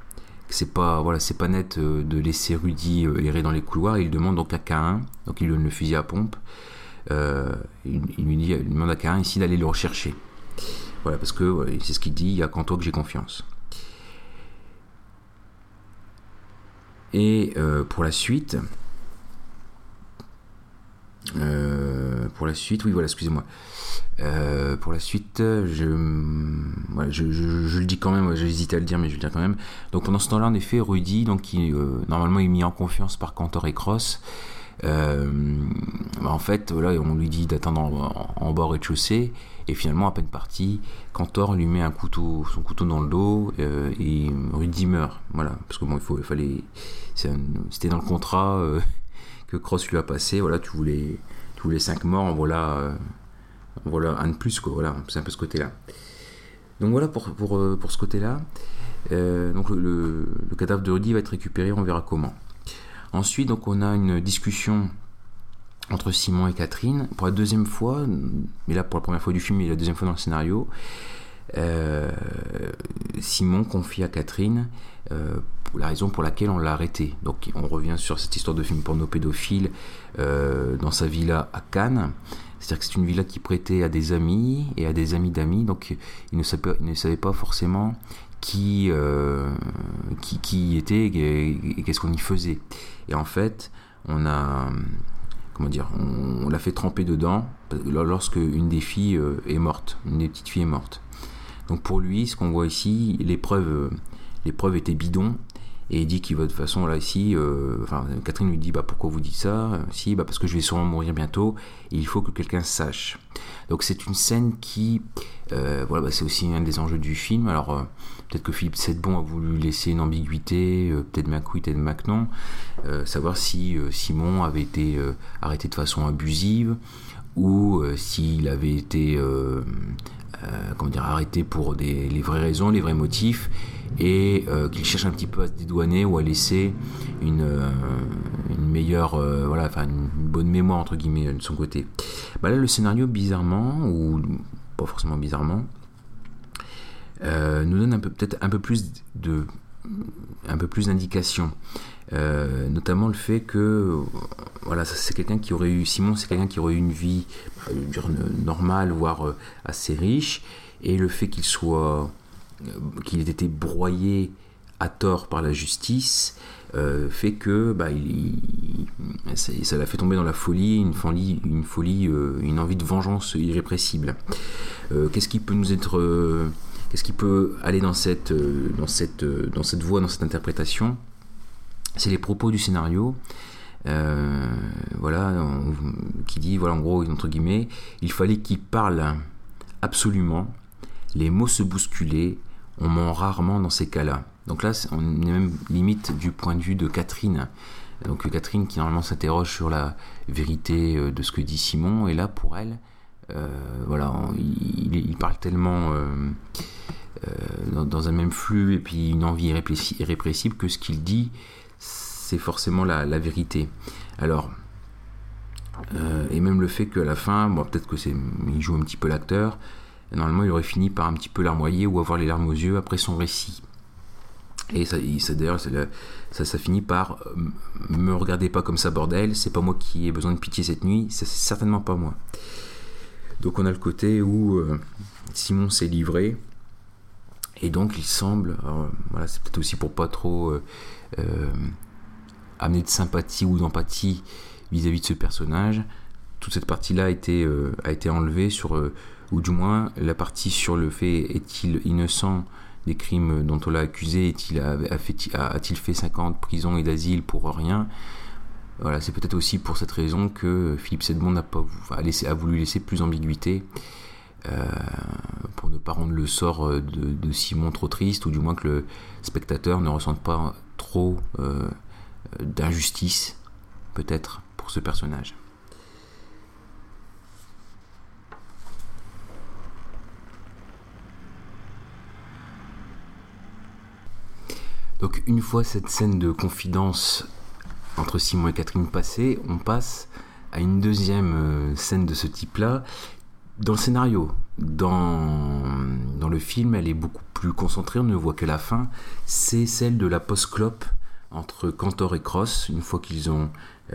net de laisser Rudy errer dans les couloirs. Il demande donc à K1, donc il lui donne le fusil à pompe, il demande à K1 ici d'aller le rechercher, voilà, parce que c'est ce qu'il dit, il y a qu'en toi que j'ai confiance. Et pour la suite, oui, voilà, excusez-moi. Pour la suite, je le dis quand même, j'ai hésité à le dire, mais je vais le dire quand même. Donc pendant ce temps-là, en effet, Rudy, donc qui normalement est mis en confiance par Cantor et Cross, en fait, voilà, on lui dit d'attendre en bas au rez-de-chaussée, Et finalement, à peine parti, Cantor lui met son couteau dans le dos et Rudy meurt. Voilà, parce que bon, c'était dans le contrat que Cross lui a passé. Voilà, tu voulais 5 morts, voilà un de plus, quoi. Voilà, c'est un peu ce côté-là. Donc voilà pour ce côté-là. Donc le cadavre de Rudy va être récupéré, on verra comment. Ensuite, donc on a une discussion entre Simon et Catherine pour la deuxième fois, mais là pour la première fois du film et la deuxième fois dans le scénario. Simon confie à Catherine la raison pour laquelle on l'a arrêté. Donc on revient sur cette histoire de film porno pédophile dans sa villa à Cannes. C'est-à-dire que c'est une villa qui prêtait à des amis et à des amis d'amis, donc il ne savait pas forcément qui était et qu'est-ce qu'on y faisait. Et en fait, on l'a fait tremper dedans lorsque une des filles est morte, une des petites filles est morte. Donc pour lui, ce qu'on voit ici, l'épreuve était bidon, et il dit qu'il va de toute façon là ici, Catherine lui dit pourquoi vous dites ça? Si, parce que je vais sûrement mourir bientôt, et il faut que quelqu'un sache. Donc c'est une scène qui, c'est aussi un des enjeux du film. Alors peut-être que Philippe Sedbon a voulu laisser une ambiguïté, peut-être Mac oui, peut-être Mac non, savoir si Simon avait été arrêté de façon abusive ou s'il avait été arrêté pour les vraies raisons, les vrais motifs, et qu'il cherche un petit peu à se dédouaner ou à laisser une meilleure une bonne mémoire entre guillemets de son côté. Là le scénario, bizarrement, ou pas forcément bizarrement, nous donne peut-être un peu plus d'indications, notamment le fait que c'est quelqu'un qui aurait eu une vie normale, voire assez riche, et le fait qu'il ait été broyé à tort par la justice fait que ça l'a fait tomber dans la folie, une envie de vengeance irrépressible. Qu'est-ce qui peut aller dans cette voie, dans cette interprétation? C'est les propos du scénario, qui dit, en gros, entre guillemets, il fallait qu'il parle absolument, les mots se bousculaient, on ment rarement dans ces cas-là. Donc là, on est même limite du point de vue de Catherine. Donc Catherine qui normalement s'interroge sur la vérité de ce que dit Simon, et là pour elle, il parle tellement dans un même flux, et puis une envie irrépressible, que ce qu'il dit, c'est forcément la vérité. Alors, et même le fait qu'à la fin, peut-être que il joue un petit peu l'acteur, normalement il aurait fini par un petit peu larmoyer ou avoir les larmes aux yeux après son récit. Et ça finit par me regardez pas comme ça, bordel, c'est pas moi qui ai besoin de pitié cette nuit, c'est certainement pas moi. Donc on a le côté où Simon s'est livré, et donc il semble, c'est peut-être aussi pour pas trop amener de sympathie ou d'empathie vis-à-vis de ce personnage, toute cette partie-là a été enlevée ou du moins la partie sur le fait est-il innocent des crimes dont on l'a accusé, a-t-il fait 50 prisons et d'asile pour rien. Voilà, c'est peut-être aussi pour cette raison que Philippe Sedbon a voulu laisser plus d'ambiguïté, pour ne pas rendre le sort de Simon trop triste, ou du moins que le spectateur ne ressente pas trop d'injustice, peut-être, pour ce personnage. Donc une fois cette scène de confidence entre Simon et Catherine passée, on passe à une deuxième scène de ce type-là. Dans le scénario, dans le film, elle est beaucoup plus concentrée, on ne voit que la fin. C'est celle de la post-clope entre Cantor et Cross. Une fois qu'ils ont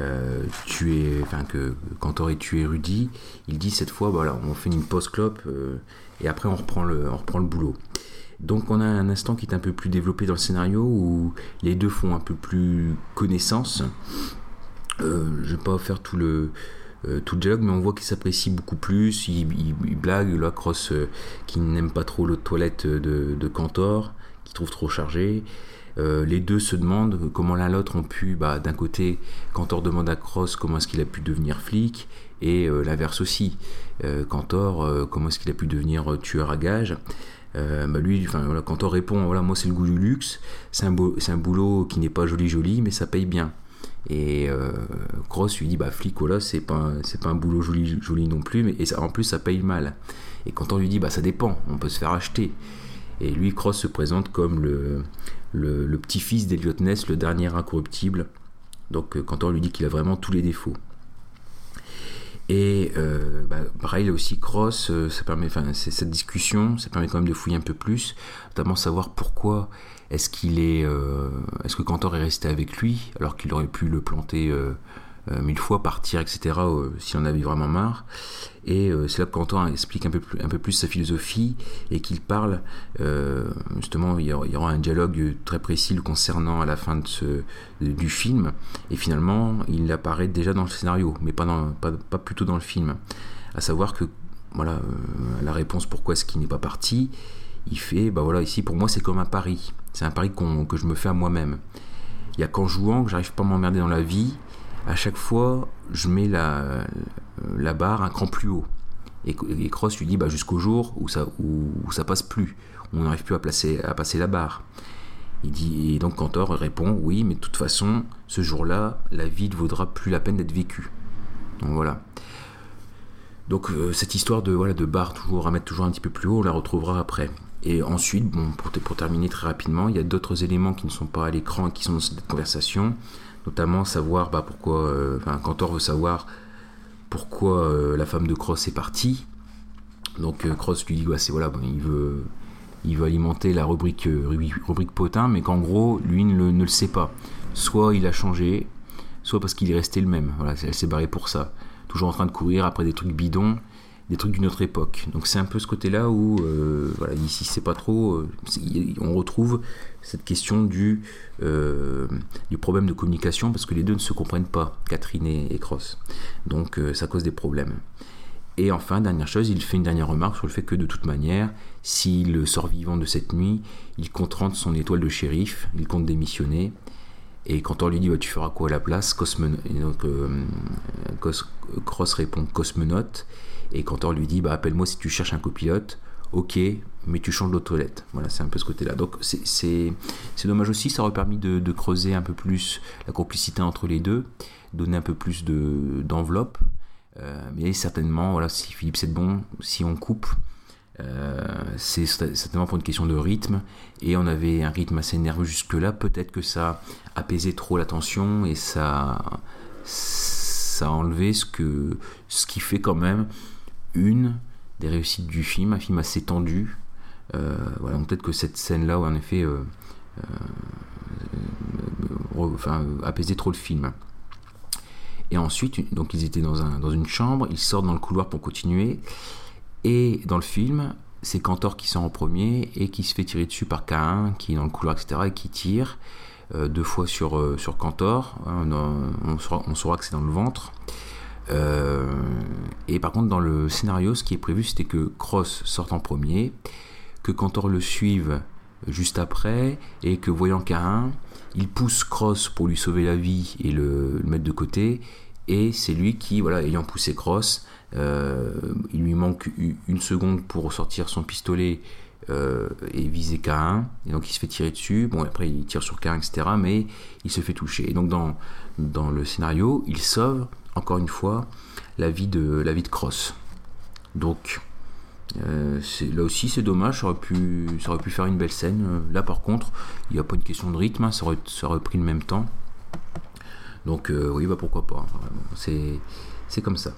que Cantor ait tué Rudy, il dit cette fois, on fait une post-clope et après on reprend le boulot. Donc on a un instant qui est un peu plus développé dans le scénario où les deux font un peu plus connaissance. Je vais pas faire tout le dialogue, mais on voit qu'ils s'apprécient beaucoup plus. Ils blaguent, là, Cross qui n'aime pas trop l'eau de toilette de Cantor, qui trouve trop chargé. Les deux se demandent comment l'un l'autre ont pu, d'un côté, Cantor demande à Cross comment est-ce qu'il a pu devenir flic, et l'inverse aussi. Cantor, comment est-ce qu'il a pu devenir tueur à gages. Lui, Cantor répond, voilà, moi c'est le goût du luxe, c'est un boulot qui n'est pas joli, mais ça paye bien. Et Cross lui dit, flic, voilà, c'est pas un boulot joli non plus, en plus ça paye mal. Et Cantor lui dit, ça dépend, on peut se faire acheter. Et lui, Cross se présente comme le petit-fils d'Eliot Ness, le dernier incorruptible. Donc Cantor lui dit qu'il a vraiment tous les défauts. Et pareil, là aussi, Cross, cette discussion, ça permet quand même de fouiller un peu plus, notamment savoir pourquoi est-ce que Cantor est resté avec lui, alors qu'il aurait pu le planter 1000 fois, partir, etc., s'il en avait vraiment marre. Et c'est là que Cantor explique un peu plus sa philosophie, et qu'il parle, justement, il y aura un dialogue très précis le concernant à la fin du film, et finalement il apparaît déjà dans le scénario, mais pas plutôt dans le film, à savoir que voilà, la réponse pourquoi est-ce qu'il n'est pas parti, il fait, ici pour moi c'est comme un pari, c'est un pari que je me fais à moi-même. Il y a qu'en jouant que j'arrive pas à m'emmerder dans la vie. À chaque fois, je mets la barre un cran plus haut. Et Cross lui dit jusqu'au jour où ça passe plus, où on n'arrive plus à passer la barre. Il dit, et donc Cantor répond, oui, mais de toute façon, ce jour-là, la vie ne vaudra plus la peine d'être vécue. Donc voilà. Donc cette histoire de barre à mettre toujours un petit peu plus haut, on la retrouvera après. Et ensuite, pour terminer très rapidement, il y a d'autres éléments qui ne sont pas à l'écran et qui sont dans cette conversation. Notamment savoir pourquoi Cantor veut savoir pourquoi la femme de Cross est partie. Donc Cross lui dit il veut alimenter la rubrique potin, mais qu'en gros lui ne le sait pas. Soit il a changé, soit parce qu'il est resté le même. Voilà, elle s'est barrée pour ça, toujours en train de courir après des trucs bidons, des trucs d'une autre époque. Donc c'est un peu ce côté-là où ici c'est pas trop. On retrouve cette question du problème de communication, parce que les deux ne se comprennent pas, Catherine et Cross. Donc ça cause des problèmes. Et enfin, dernière chose, il fait une dernière remarque sur le fait que de toute manière, s'il sort vivant de cette nuit, il compte rendre son étoile de shérif, il compte démissionner. Et quand on lui dit tu feras quoi à la place, Cross répond cosmonaute. Et quand on lui dit appelle-moi si tu cherches un copilote, ok, mais tu changes d'eau de toilette. Voilà, c'est un peu ce côté-là. Donc c'est dommage aussi, ça aurait permis de creuser un peu plus la complicité entre les deux, donner un peu plus d'enveloppe. Mais certainement, si Philippe c'est bon, si on coupe, c'est certainement pour une question de rythme, et on avait un rythme assez nerveux jusque-là, peut-être que ça apaisait trop la tension, et ça a enlevé ce qui fait quand même une des réussites du film, un film assez tendu. Donc peut-être que cette scène-là, en effet, apaisait trop le film. Et ensuite, donc ils étaient dans une chambre, ils sortent dans le couloir pour continuer, et dans le film, c'est Cantor qui sort en premier et qui se fait tirer dessus par Caïn, qui est dans le couloir, etc., et qui tire 2 fois sur Cantor. On saura que c'est dans le ventre. Et par contre, dans le scénario, ce qui est prévu, c'était que Cross sorte en premier, que Cantor le suive juste après, et que voyant Caïn, il pousse Cross pour lui sauver la vie et le mettre de côté, et c'est lui qui, ayant poussé Cross, il lui manque une seconde pour sortir son pistolet et viser Caïn, et donc il se fait tirer dessus. Après il tire sur Caïn, etc., mais il se fait toucher. Et donc dans le scénario, il sauve encore une fois la vie de Cross. Donc là aussi c'est dommage, ça aurait pu faire une belle scène. Là par contre, il n'y a pas une question de rythme, ça aurait pris le même temps. Donc oui, pourquoi pas. C'est comme ça.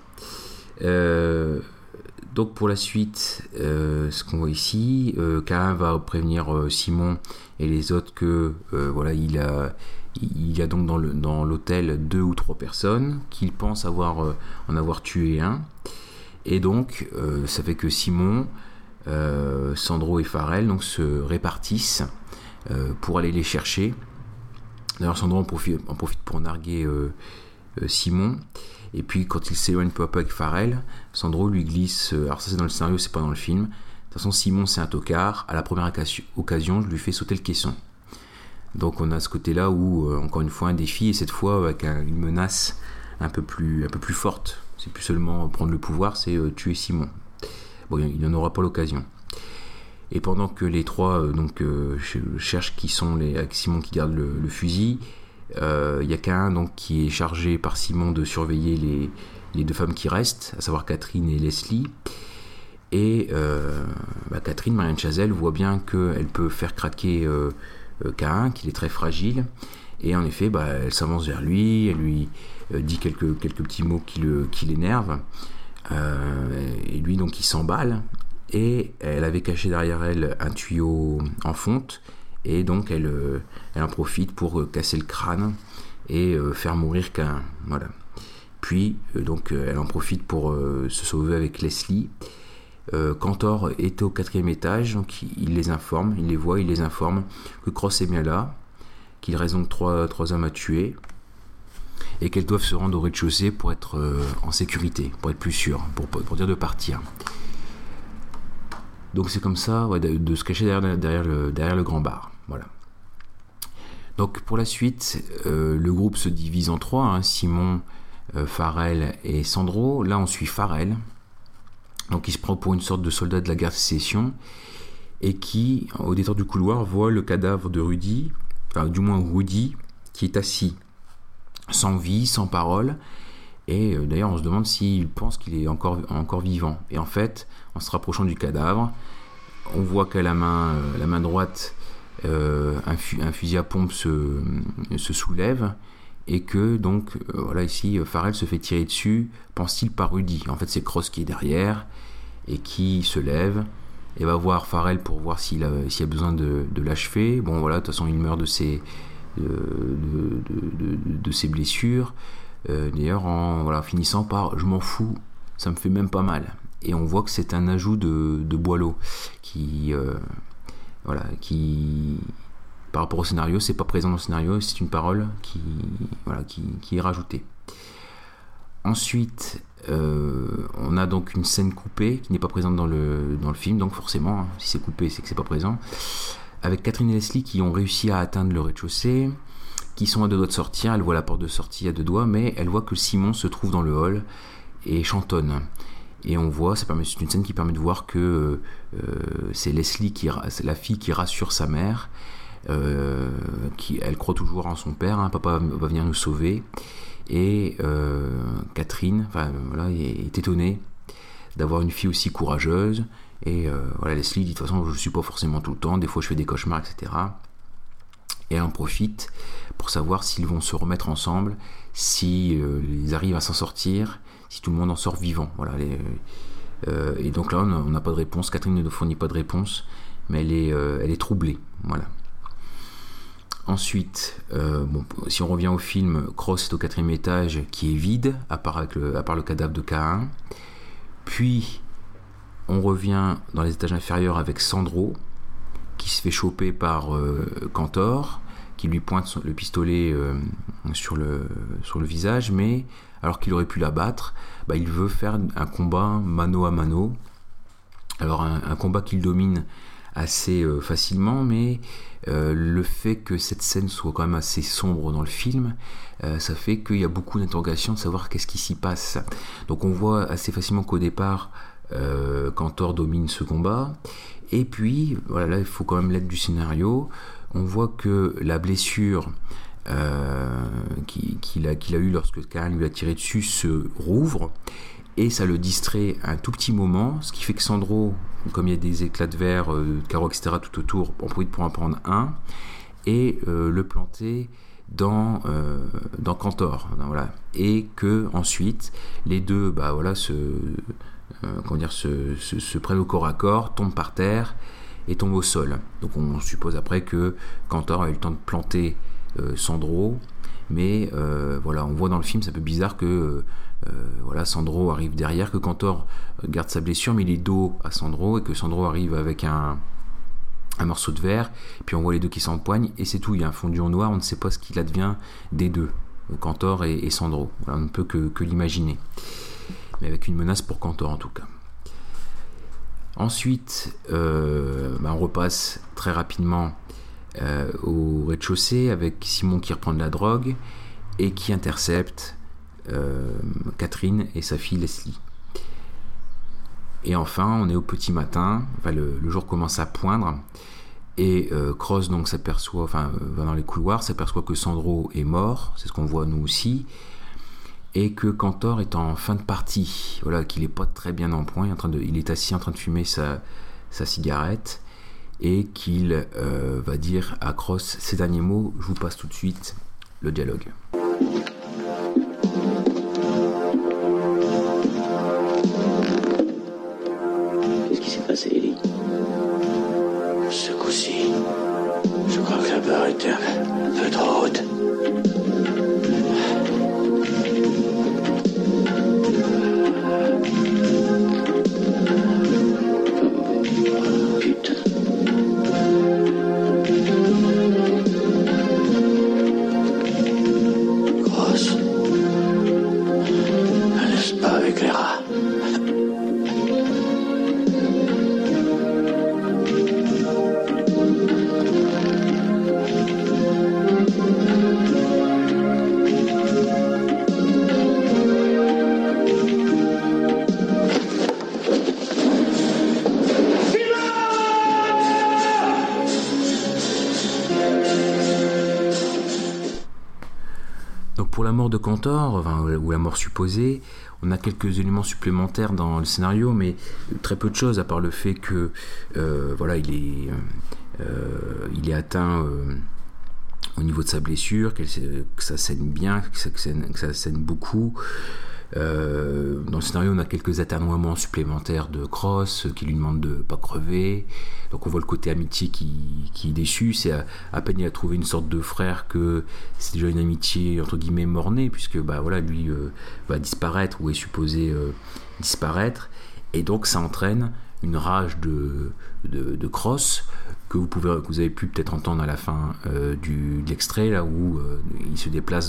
Donc pour la suite, ce qu'on voit ici, Caïn va prévenir Simon et les autres que il y a donc dans l'hôtel 2 ou 3 personnes, qu'il pense en avoir tué un. Et donc ça fait que Simon, Sandro et Farrell donc se répartissent pour aller les chercher. D'ailleurs Sandro en profite pour narguer Simon. Et puis quand il s'éloigne peu à peu avec Farrell, Sandro lui glisse, alors ça c'est dans le scénario, c'est pas dans le film, de toute façon Simon c'est un tocard, à la première occasion je lui fais sauter le caisson. Donc on a ce côté là où encore une fois un défi, et cette fois avec une menace un peu plus forte. C'est plus seulement prendre le pouvoir, c'est tuer Simon. Bon, il n'en aura pas l'occasion. Et pendant que les trois cherchent qui sont avec Simon qui garde le fusil, il y a qu'un donc qui est chargé par Simon de surveiller les deux femmes qui restent, à savoir Catherine et Leslie. Et Catherine, Marianne Chazelle, voit bien qu'elle peut faire craquer Caïn, qu'il est très fragile. Et en effet, elle s'avance vers lui, elle lui dit quelques petits mots qui l'énervent. Et lui, donc, il s'emballe. Et elle avait caché derrière elle un tuyau en fonte. Et donc, elle en profite pour casser le crâne et faire mourir Caïn. Voilà. Puis, elle en profite pour se sauver avec Leslie. Cantor est au 4e étage, donc il les informe, il les voit, il les informe que Cross est bien là, qu'il reste donc trois hommes à tuer et qu'elles doivent se rendre au rez-de-chaussée pour être en sécurité, pour être plus sûres, pour dire de partir. Donc c'est comme ça, de se cacher derrière le grand bar. Voilà. Donc pour la suite, le groupe se divise en trois, Simon, Farrell et Sandro. Là on suit Farrell. Donc il se prend pour une sorte de soldat de la guerre de sécession et qui, au détour du couloir, voit le cadavre de Rudy, enfin du moins Rudy, qui est assis, sans vie, sans parole. Et d'ailleurs on se demande s'il pense qu'il est encore vivant. Et en fait, en se rapprochant du cadavre, on voit qu'à la main droite, un fusil à pompe se soulève. Et que donc, ici, Farrell se fait tirer dessus, pense-t-il, par Rudy. En fait, c'est Cross qui est derrière et qui se lève et va voir Farrell pour voir s'il a besoin de l'achever. Bon, voilà, de toute façon, il meurt de ses blessures. D'ailleurs, en finissant par « je m'en fous, ça me fait même pas mal ». Et on voit que c'est un ajout de Boileau qui par rapport au scénario, c'est pas présent dans le scénario, c'est une parole qui est rajoutée. Ensuite, on a donc une scène coupée qui n'est pas présente dans le film, donc forcément, si c'est coupé, c'est que c'est pas présent, avec Catherine et Leslie qui ont réussi à atteindre le rez-de-chaussée, qui sont à 2 doigts de sortir. Elle voit la porte de sortie à 2 doigts, mais elle voit que Simon se trouve dans le hall et chantonne. Et on voit, c'est une scène qui permet de voir que c'est Leslie, c'est la fille qui rassure sa mère. Elle croit toujours en son père, papa va venir nous sauver, et Catherine est étonnée d'avoir une fille aussi courageuse, et Leslie dit de toute façon je ne suis pas forcément tout le temps, des fois je fais des cauchemars, etc. Et elle en profite pour savoir s'ils vont se remettre ensemble, s'ils arrivent à s'en sortir, si tout le monde en sort vivant. Et donc là on n'a pas de réponse, Catherine ne nous fournit pas de réponse, mais elle est troublée. Voilà. Ensuite, si on revient au film, Cross est au 4e étage qui est vide, à part le cadavre de Caïn. Puis, on revient dans les étages inférieurs avec Sandro, qui se fait choper par Cantor, qui lui pointe le pistolet sur le visage, mais alors qu'il aurait pu l'abattre, il veut faire un combat mano à mano. Alors, un combat qu'il domine assez facilement, mais le fait que cette scène soit quand même assez sombre dans le film, ça fait qu'il y a beaucoup d'interrogations de savoir qu'est-ce qui s'y passe. Donc on voit assez facilement qu'au départ, Cantor domine ce combat, et puis là il faut quand même l'aide du scénario. On voit que la blessure qu'il a eue lorsque Caïn lui a tiré dessus se rouvre, et ça le distrait un tout petit moment, ce qui fait que Sandro, comme il y a des éclats de verre, de carreaux, etc. tout autour, on profite pour en prendre un et le planter dans Cantor. Voilà. Et que ensuite les deux se prennent au corps à corps, tombent par terre et tombent au sol. Donc on suppose après que Cantor a eu le temps de planter Sandro, mais on voit dans le film, c'est un peu bizarre que Sandro arrive derrière, que Cantor garde sa blessure mais il est dos à Sandro, et que Sandro arrive avec un morceau de verre, puis on voit les deux qui s'empoignent et c'est tout. Il y a un fondu en noir, on ne sait pas ce qu'il advient des deux, Cantor et Sandro. On ne peut que l'imaginer, mais avec une menace pour Cantor en tout cas. Ensuite on repasse très rapidement au rez-de-chaussée avec Simon qui reprend de la drogue et qui intercepte Catherine et sa fille Leslie. Et enfin, on est au petit matin, le jour commence à poindre, et Cross donc s'aperçoit, va dans les couloirs, s'aperçoit que Sandro est mort, c'est ce qu'on voit nous aussi, et que Cantor est en fin de partie, qu'il n'est pas très bien en point, il est assis en train de fumer sa cigarette, et qu'il va dire à Cross ces derniers mots. Je vous passe tout de suite le dialogue. Qu'est-ce qui s'est passé, Ellie? Ce coup-ci, je crois que la barre était un peu trop haute. Putain. Grosse. Ne laisse pas avec les rats. Donc pour la mort de Cantor, ou la mort supposée, on a quelques éléments supplémentaires dans le scénario, mais très peu de choses, à part le fait que il est atteint au niveau de sa blessure, que ça saigne bien, que ça saigne beaucoup. Dans le scénario, on a quelques atermoiements supplémentaires de Cross qui lui demande de pas crever. Donc on voit le côté amitié qui est déçu. C'est à peine il a trouvé une sorte de frère que c'est déjà une amitié entre guillemets mornée, puisque lui va disparaître ou est supposé disparaître, et donc ça entraîne une rage de Cross que vous avez pu peut-être entendre à la fin de l'extrait, là où il se déplace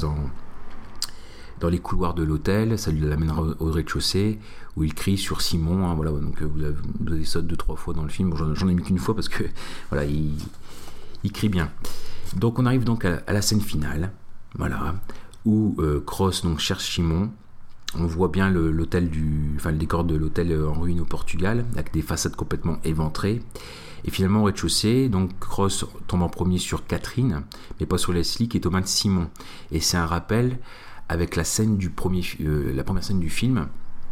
dans les couloirs de l'hôtel. Ça lui l'amènera au rez-de-chaussée, où il crie sur Simon, donc vous avez ça 2-3 fois dans le film. J'en ai mis qu'une fois parce que il crie bien. Donc on arrive donc à la scène finale, où Cross donc cherche Simon. On voit bien le décor de l'hôtel en ruine au Portugal, avec des façades complètement éventrées. Et finalement, au rez-de-chaussée, donc Cross tombe en premier sur Catherine, mais pas sur Leslie, qui est aux mains de Simon. Et c'est un rappel avec la première scène du film,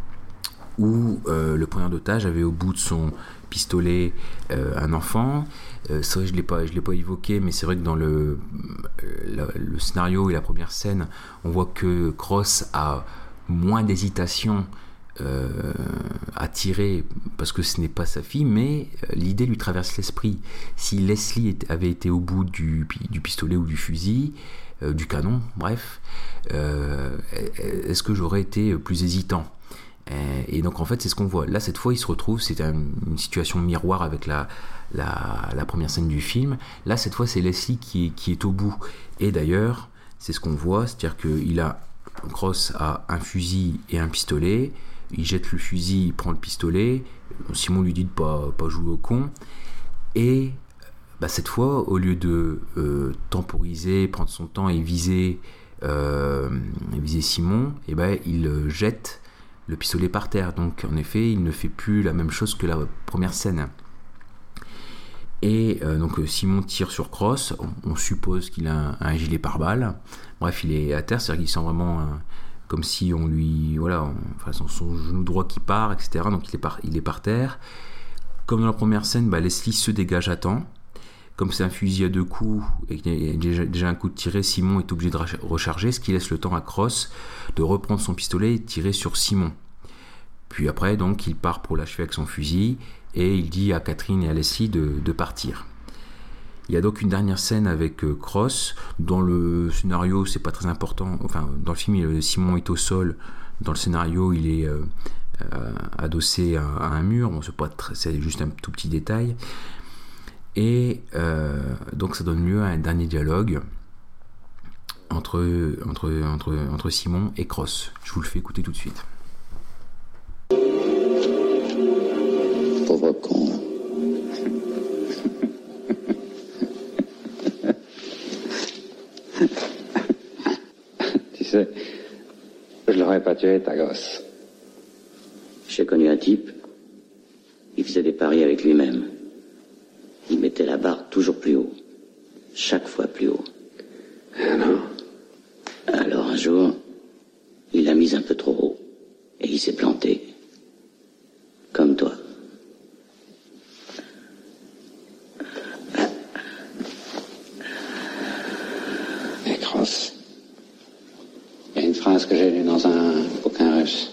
où le preneur d'otage avait au bout de son pistolet un enfant. C'est vrai, je l'ai pas évoqué, mais c'est vrai que dans le scénario et la première scène, on voit que Cross a moins d'hésitation à tirer parce que ce n'est pas sa fille, mais l'idée lui traverse l'esprit. Si Leslie avait été au bout du pistolet ou du fusil, du canon, bref, est-ce que j'aurais été plus hésitant? Et donc en fait c'est ce qu'on voit là. Cette fois il se retrouve, c'est une situation miroir avec la première scène du film. Là cette fois c'est Leslie qui est au bout, et d'ailleurs c'est ce qu'on voit, c'est-à-dire que Cross a un fusil et un pistolet. Il jette le fusil, il prend le pistolet. Simon lui dit de pas jouer au con, et cette fois, au lieu de temporiser, prendre son temps et viser Simon, il jette le pistolet par terre. Donc en effet, il ne fait plus la même chose que la première scène. Et donc Simon tire sur Cross. On suppose qu'il a un gilet pare-balles. Bref, il est à terre, c'est-à-dire qu'il sent vraiment comme si on lui... son genou droit qui part, etc. Donc il est par terre. Comme dans la première scène, Leslie se dégage à temps. Comme c'est un fusil à 2 coups et qu'il y a déjà un coup de tiré, Simon est obligé de recharger, ce qui laisse le temps à Cross de reprendre son pistolet et de tirer sur Simon. Puis après, donc, il part pour l'achever avec son fusil, et il dit à Catherine et à Leslie de partir. Il y a donc une dernière scène avec Cross. Dans le scénario, c'est pas très important. Enfin, dans le film, Simon est au sol. Dans le scénario, il est adossé à un mur. Bon, c'est juste un tout petit détail. Et donc ça donne lieu à un dernier dialogue entre Simon et Cross. Je vous le fais écouter tout de suite. Pauvre con. Tu sais, Je l'aurais pas tué, ta gosse. J'ai connu un type, il faisait des paris avec lui-même. Il mettait la barre toujours plus haut. Chaque fois plus haut. Alors un jour, il l'a mise un peu trop haut. Et il s'est planté. Comme toi. Et Cross. Il y a une phrase que j'ai lue dans un bouquin russe.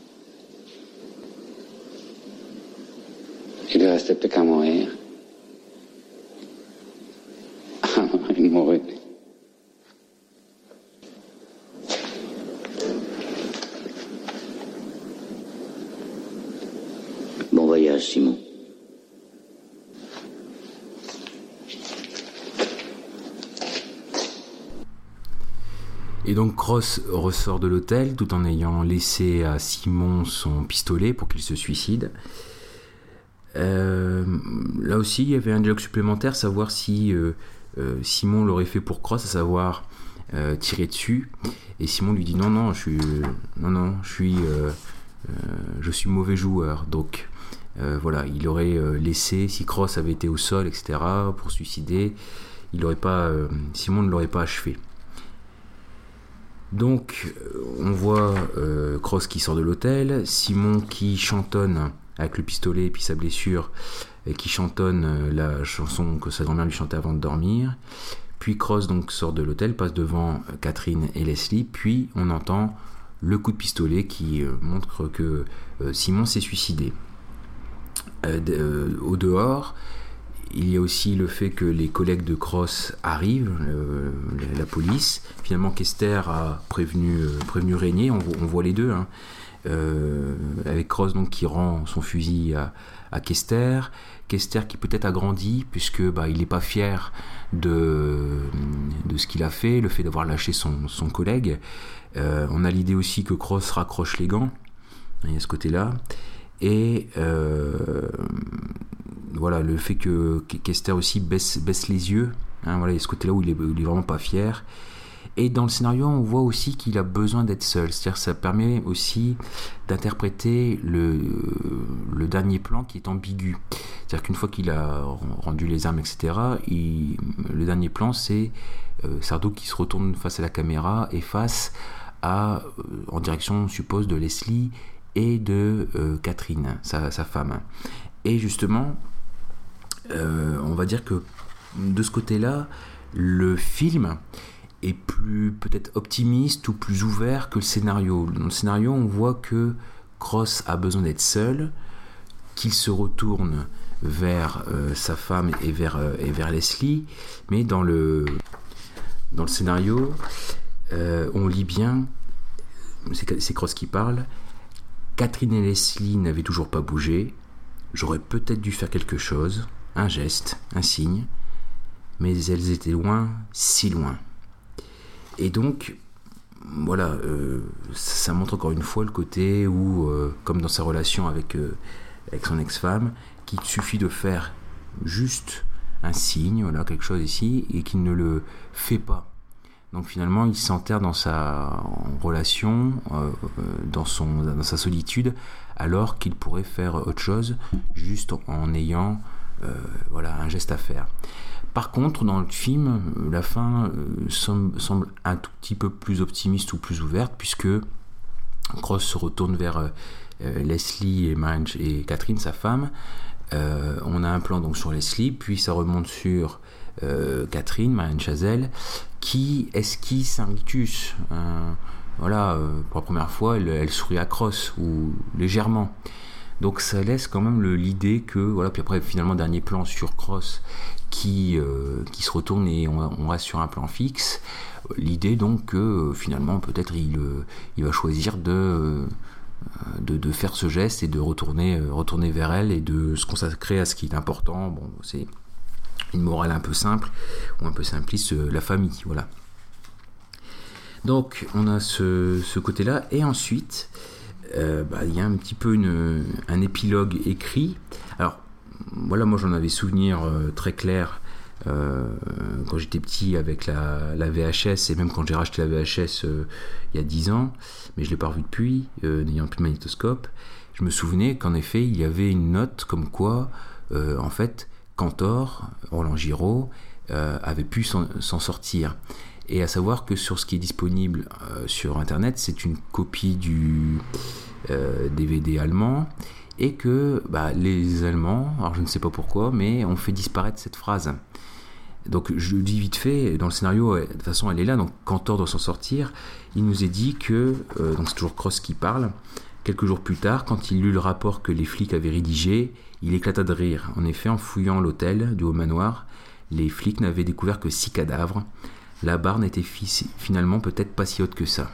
Il lui restait plus qu'à mourir. Il mourut. Bon voyage, Simon. Et donc Cross ressort de l'hôtel tout en ayant laissé à Simon son pistolet pour qu'il se suicide. Là aussi, il y avait un dialogue supplémentaire, savoir si Simon l'aurait fait pour Cross, à savoir tirer dessus. Et Simon lui dit non, je suis mauvais joueur. Donc voilà, il aurait laissé, si Cross avait été au sol, etc., pour suicider, Simon ne l'aurait pas achevé. Donc on voit Cross qui sort de l'hôtel, Simon qui chantonne avec le pistolet et puis sa blessure, et qui chantonne la chanson que sa grand-mère lui chantait avant de dormir. Puis Cross donc sort de l'hôtel, passe devant Catherine et Leslie, puis on entend le coup de pistolet qui montre que Simon s'est suicidé. Au dehors, il y a aussi le fait que les collègues de Cross arrivent, la police. Finalement, Kester a prévenu Régnier, on voit les deux, hein. Avec Cross donc qui rend son fusil à Kester qui peut-être a grandi puisque il n'est pas fier de ce qu'il a fait, le fait d'avoir lâché son collègue. On a l'idée aussi que Cross raccroche les gants, il y a ce côté-là, et voilà, le fait que Kester aussi baisse les yeux, hein, voilà, il y a ce côté-là où il est vraiment pas fier. Et dans le scénario, on voit aussi qu'il a besoin d'être seul. C'est-à-dire que ça permet aussi d'interpréter le dernier plan qui est ambigu. C'est-à-dire qu'une fois qu'il a rendu les armes, etc., le dernier plan, c'est Sardou qui se retourne face à la caméra et face en direction, on suppose, de Leslie et de Catherine, sa femme. Et justement, on va dire que de ce côté-là, le film est plus peut-être optimiste ou plus ouvert que le scénario. Dans le scénario, on voit que Cross a besoin d'être seul, qu'il se retourne vers sa femme et vers Leslie, mais dans le scénario, on lit bien, c'est Cross qui parle, Catherine et Leslie n'avaient toujours pas bougé, j'aurais peut-être dû faire quelque chose, un geste, un signe, mais elles étaient loin, si loin. Et donc, voilà, ça montre encore une fois le côté où, comme dans sa relation avec son ex-femme, qu'il suffit de faire juste un signe, voilà, quelque chose ici, et qu'il ne le fait pas. Donc finalement, il s'enterre dans sa relation, dans sa solitude, alors qu'il pourrait faire autre chose, juste en ayant un geste à faire. Par contre, dans le film, la fin semble un tout petit peu plus optimiste ou plus ouverte, puisque Cross se retourne vers Leslie et Catherine, sa femme. On a un plan donc sur Leslie, puis ça remonte sur Catherine, Marianne Chazelle, qui esquisse un rictus. Pour la première fois, elle sourit à Cross, ou légèrement. Donc ça laisse quand même l'idée que, puis après finalement dernier plan sur Cross qui se retourne et on reste sur un plan fixe. L'idée donc que finalement peut-être il va choisir de faire ce geste et de retourner vers elle et de se consacrer à ce qui est important. Bon, c'est une morale un peu simple ou un peu simpliste, la famille, voilà. Donc on a ce côté-là, et ensuite il y a un petit peu un épilogue écrit. Alors voilà, moi j'en avais souvenir très clair quand j'étais petit avec la VHS, et même quand j'ai racheté la VHS il y a 10 ans, mais je ne l'ai pas revu depuis, n'ayant plus de magnétoscope, je me souvenais qu'en effet il y avait une note comme quoi en fait Cantor, Roland Giraud, avait pu s'en sortir. Et à savoir que sur ce qui est disponible sur internet, c'est une copie du DVD allemand, et que les Allemands, alors je ne sais pas pourquoi, mais ont fait disparaître cette phrase. Donc je le dis vite fait, dans le scénario, de toute façon elle est là, donc Cantor doit s'en sortir. Il nous est dit que, donc c'est toujours Cross qui parle, quelques jours plus tard, quand il lut le rapport que les flics avaient rédigé, il éclata de rire. En effet, en fouillant l'hôtel du Haut Manoir, les flics n'avaient découvert que 6 cadavres. La barre n'était finalement peut-être pas si haute que ça.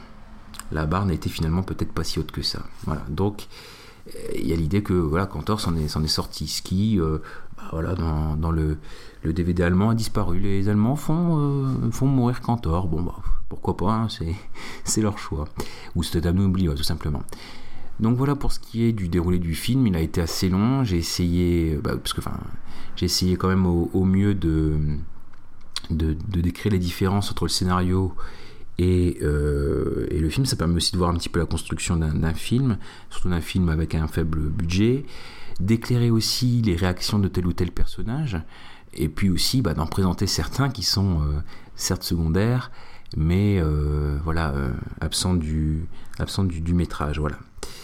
Voilà, donc il y a l'idée que Cantor s'en est sorti. Ce qui, dans le DVD allemand a disparu. Les Allemands font mourir Cantor. Bon, pourquoi pas, hein, c'est leur choix. Ou c'était un oubli, tout simplement. Donc voilà pour ce qui est du déroulé du film. Il a été assez long. J'ai essayé, j'ai essayé quand même au mieux de décrire les différences entre le scénario et le film. Ça permet aussi de voir un petit peu la construction d'un film, surtout d'un film avec un faible budget, d'éclairer aussi les réactions de tel ou tel personnage, et puis aussi d'en présenter certains qui sont certes secondaires, mais absents du métrage, voilà,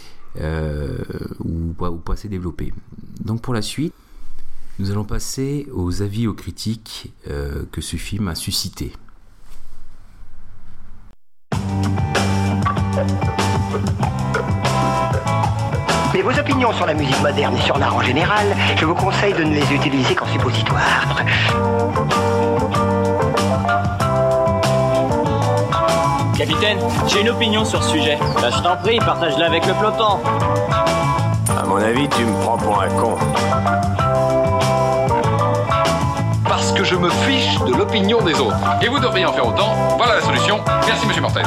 ou pas assez développés. Donc pour la suite, nous allons passer aux avis, aux critiques que ce film a suscité. Mais vos opinions sur la musique moderne et sur l'art en général, je vous conseille de ne les utiliser qu'en suppositoire. Capitaine, j'ai une opinion sur ce sujet. Je t'en prie, partage-la avec le peloton. À mon avis, tu me prends pour un con. Parce que je me fiche de l'opinion des autres. Et vous devriez en faire autant. Voilà la solution. Merci, monsieur Mortez.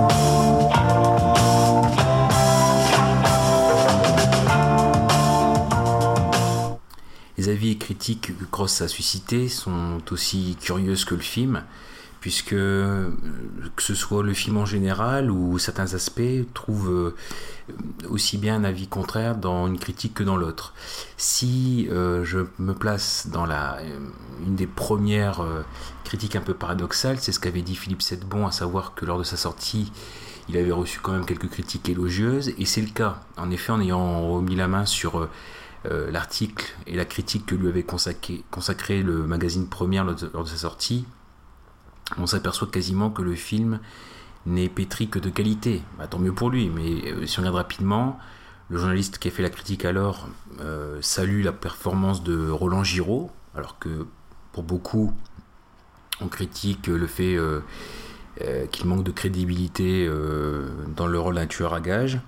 Les avis et critiques que Cross a suscités sont aussi curieuses que le film, puisque que ce soit le film en général ou certains aspects trouvent aussi bien un avis contraire dans une critique que dans l'autre. Si je me place dans une des premières critiques un peu paradoxales, c'est ce qu'avait dit Philippe Sedbon, à savoir que lors de sa sortie, il avait reçu quand même quelques critiques élogieuses, et c'est le cas. En effet, en ayant remis la main sur l'article et la critique que lui avait consacré le magazine Première lors de sa sortie, on s'aperçoit quasiment que le film n'est pétri que de qualité. Tant mieux pour lui, mais si on regarde rapidement, le journaliste qui a fait la critique alors salue la performance de Roland Giraud, alors que pour beaucoup on critique le fait qu'il manque de crédibilité dans le rôle d'un tueur à gages.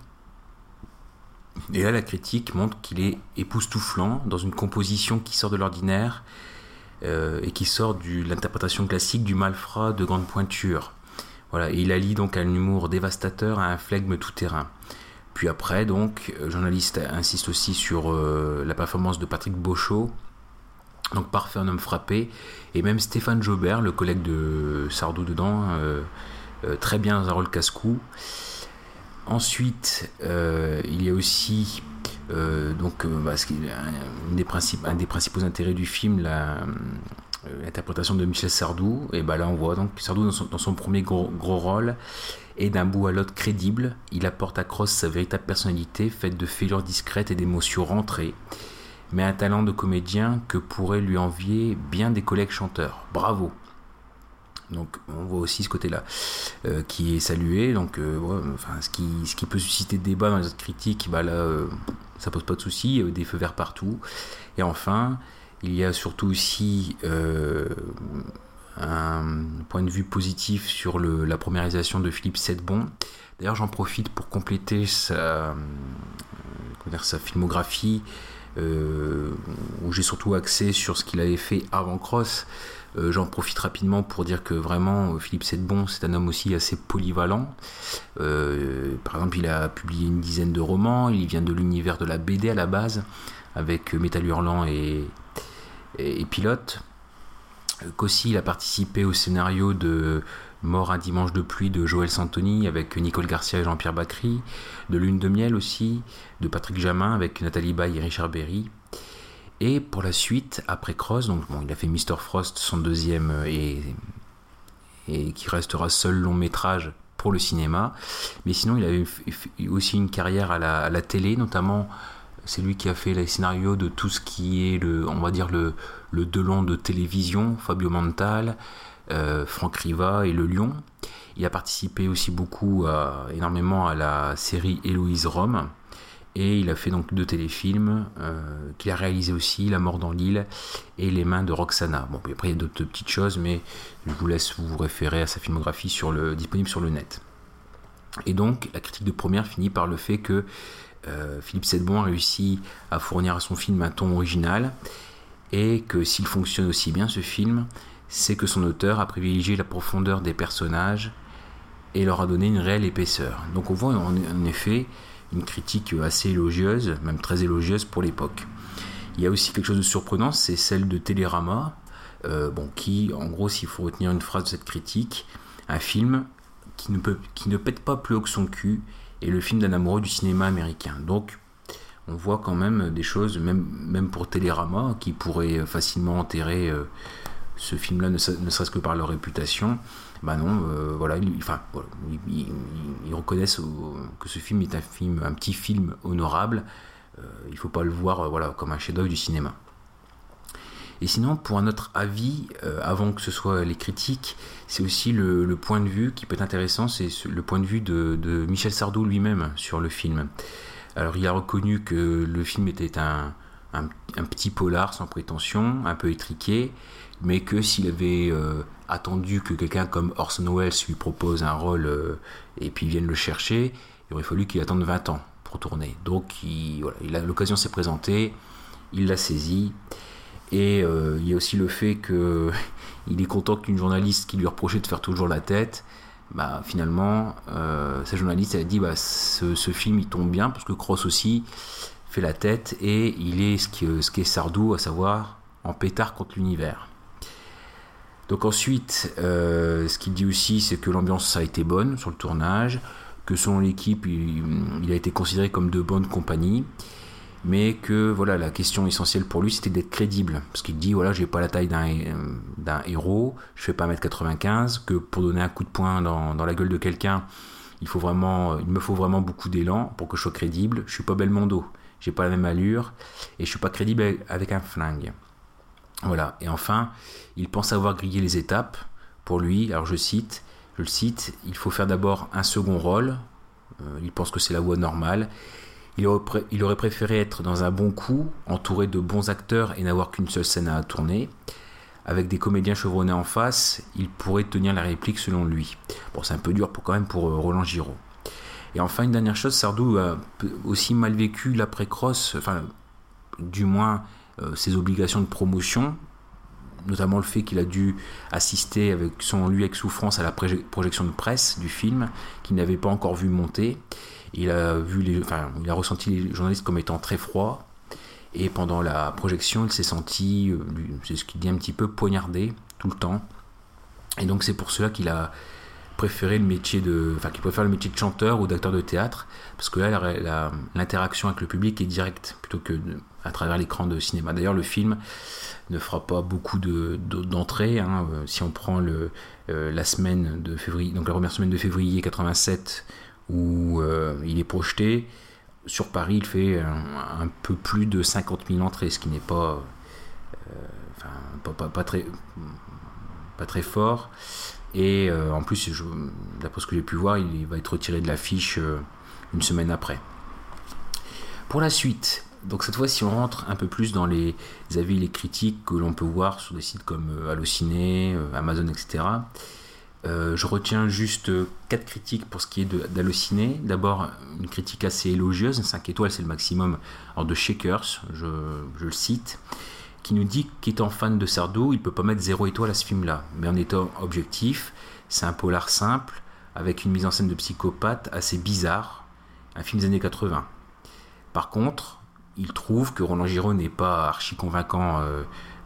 Et là, la critique montre qu'il est époustouflant dans une composition qui sort de l'ordinaire et qui sort de l'interprétation classique du malfrat de grande pointure. Voilà, et il allie donc un humour dévastateur à un flegme tout-terrain. Puis après, donc, le journaliste insiste aussi sur la performance de Patrick Beauchot, donc parfait en homme frappé, et même Stéphane Jobert, le collègue de Sardou dedans, très bien dans un rôle casse-cou. Ensuite, il y a aussi un des principaux intérêts du film, l'interprétation de Michel Sardou. Et là on voit donc Sardou dans son premier gros rôle est d'un bout à l'autre crédible. Il apporte à Cross sa véritable personnalité, faite de fêlures discrètes et d'émotions rentrées, mais un talent de comédien que pourraient lui envier bien des collègues chanteurs. Bravo. Donc on voit aussi ce côté-là qui est salué. Donc ce qui peut susciter débat dans les autres critiques, ça pose pas de souci, des feux verts partout. Et enfin, il y a surtout aussi un point de vue positif sur la première réalisation de Philippe Sedbon. D'ailleurs, j'en profite pour compléter sa filmographie, où j'ai surtout axé sur ce qu'il avait fait avant Cross. J'en profite rapidement pour dire que vraiment Philippe Sedbon, c'est un homme aussi assez polyvalent. Par exemple, il a publié une dizaine de romans. Il vient de l'univers de la BD à la base, avec Métal Hurlant et Pilote. qu'aussi il a participé au scénario de Mort un dimanche de pluie de Joël Santoni avec Nicole Garcia et Jean-Pierre Bacry, de Lune de miel aussi, de Patrick Jamin avec Nathalie Baye et Richard Berry. Et pour la suite, après Cross, donc bon, il a fait Mr. Frost, son deuxième et qui restera seul long métrage pour le cinéma. Mais sinon, il avait aussi une carrière à la télé, notamment c'est lui qui a fait les scénarios de tout ce qui est le Delon de télévision, Fabio Montal, Franck Riva et Le Lion. Il a participé aussi énormément à la série Héloïse Rome. Et il a fait donc 2 téléfilms qu'il a réalisé aussi, La mort dans l'île et Les mains de Roxana. Bon, puis après il y a d'autres petites choses, mais je vous laisse vous référer à sa filmographie disponible sur le net. Et donc la critique de première finit par le fait que Philippe Sedbon a réussi à fournir à son film un ton original, et que s'il fonctionne aussi bien ce film, c'est que son auteur a privilégié la profondeur des personnages et leur a donné une réelle épaisseur. Donc on voit en effet une critique assez élogieuse, même très élogieuse pour l'époque. Il y a aussi quelque chose de surprenant, c'est celle de Télérama, qui, en gros, s'il faut retenir une phrase de cette critique, un film qui ne pète pas plus haut que son cul, est le film d'un amoureux du cinéma américain. Donc, on voit quand même des choses, même pour Télérama, qui pourrait facilement enterrer ce film-là, ne serait-ce que par leur réputation. Ils reconnaissent que ce film est un petit film honorable. Il ne faut pas le voir comme un chef-d'œuvre du cinéma. Et sinon, pour un autre avis, avant que ce soit les critiques, c'est aussi le point de vue qui peut être intéressant, c'est le point de vue de Michel Sardou lui-même sur le film. Alors, il a reconnu que le film était un petit polar sans prétention, un peu étriqué, mais que s'il avait attendu que quelqu'un comme Orson Welles lui propose un rôle et puis vienne le chercher, il aurait fallu qu'il attende 20 ans pour tourner. Donc l'occasion s'est présentée, il l'a saisie, et il y a aussi le fait qu'il est content qu'une journaliste qui lui reprochait de faire toujours la tête, finalement cette journaliste elle a dit ce film il tombe bien parce que Cross aussi fait la tête et il est ce qu'est Sardou, à savoir en pétard contre l'univers. Donc ensuite, ce qu'il dit aussi, c'est que l'ambiance a été bonne sur le tournage, que selon l'équipe, il a été considéré comme de bonne compagnie, mais que la question essentielle pour lui, c'était d'être crédible. Parce qu'il dit, j'ai pas la taille d'un héros, je fais pas 1m95, que pour donner un coup de poing dans la gueule de quelqu'un, il me faut vraiment beaucoup d'élan pour que je sois crédible. Je suis pas Belmondo, j'ai pas la même allure, et je suis pas crédible avec un flingue. Voilà, et enfin, il pense avoir grillé les étapes. Pour lui, alors je le cite, il faut faire d'abord un second rôle. Il pense que c'est la voie normale. Il aurait préféré être dans un bon coup, entouré de bons acteurs et n'avoir qu'une seule scène à tourner. Avec des comédiens chevronnés en face, il pourrait tenir la réplique selon lui. Bon, c'est un peu dur pour Roland Giraud. Et enfin, une dernière chose, Sardou a aussi mal vécu l'après-Cross, du moins ses obligations de promotion, notamment le fait qu'il a dû assister avec souffrance à la projection de presse du film qu'il n'avait pas encore vu monter. Il a ressenti les journalistes comme étant très froids, et pendant la projection il s'est senti, c'est ce qu'il dit, un petit peu poignardé tout le temps, et donc c'est pour cela qu'il a préféré le métier de chanteur ou d'acteur de théâtre, parce que là l'interaction avec le public est directe plutôt que à travers l'écran de cinéma. D'ailleurs, le film ne fera pas beaucoup d'entrées. Si on prend la semaine de février, donc la première semaine de février 87, où il est projeté, sur Paris, il fait un peu plus de 50 000 entrées, ce qui n'est pas très fort. Et en plus, d'après ce que j'ai pu voir, il va être retiré de l'affiche une semaine après. Pour la suite, donc cette fois, si on rentre un peu plus dans les avis, les critiques que l'on peut voir sur des sites comme Allociné, Amazon, etc., je retiens juste 4 critiques pour ce qui est d'Allociné. D'abord, une critique assez élogieuse, 5 étoiles, c'est le maximum, alors de Shakers, je le cite, qui nous dit qu'étant fan de Sardou, il ne peut pas mettre 0 étoile à ce film-là. Mais en étant objectif, c'est un polar simple, avec une mise en scène de psychopathe assez bizarre, un film des années 80. Par contre, il trouve que Roland Giraud n'est pas archi convaincant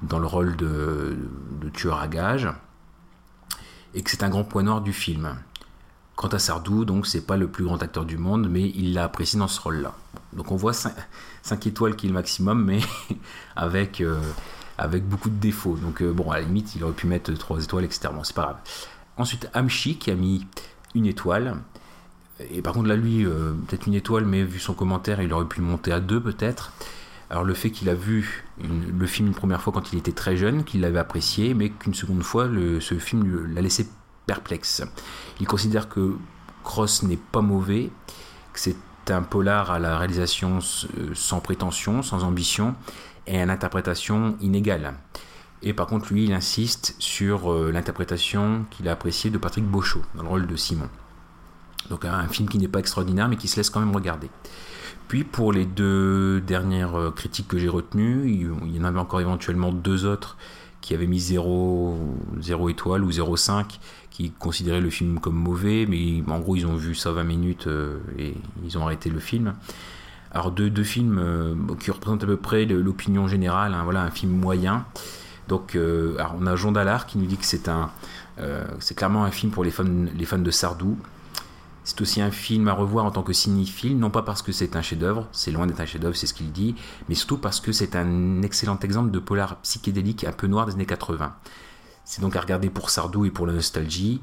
dans le rôle de tueur à gages, et que c'est un grand point noir du film. Quant à Sardou, donc c'est pas le plus grand acteur du monde, mais il l'a apprécié dans ce rôle-là. Donc on voit 5 étoiles qui est le maximum, mais avec beaucoup de défauts. Donc bon, à la limite, il aurait pu mettre 3 étoiles, etc. Bon, c'est pas grave. Ensuite, Amchi qui a mis 1 étoile. Et par contre là, lui, peut-être 1 étoile, mais vu son commentaire, il aurait pu le monter à 2 peut-être. Alors le fait qu'il a vu le film une première fois quand il était très jeune, qu'il l'avait apprécié, mais qu'une seconde fois, ce film l'a laissé perplexe. Il considère que Cross n'est pas mauvais, que c'est un polar à la réalisation sans prétention, sans ambition, et à l'interprétation inégale. Et par contre, lui, il insiste sur l'interprétation qu'il a appréciée de Patrick Beauchot, dans le rôle de Simon. Donc un film qui n'est pas extraordinaire, mais qui se laisse quand même regarder. Puis pour les 2 dernières critiques que j'ai retenues, il y en avait encore éventuellement 2 autres qui avaient mis 0 étoile ou 0,5, qui considéraient le film comme mauvais, mais en gros ils ont vu ça 20 minutes et ils ont arrêté le film. Alors deux films qui représentent à peu près l'opinion générale, hein, voilà, un film moyen. Donc alors on a Jean Dallard qui nous dit que c'est clairement un film pour les fans de Sardou. C'est aussi un film à revoir en tant que cinéphile, non pas parce que c'est un chef-d'œuvre, c'est loin d'être un chef-d'œuvre, c'est ce qu'il dit, mais surtout parce que c'est un excellent exemple de polar psychédélique un peu noir des années 80. C'est donc à regarder pour Sardou et pour la nostalgie.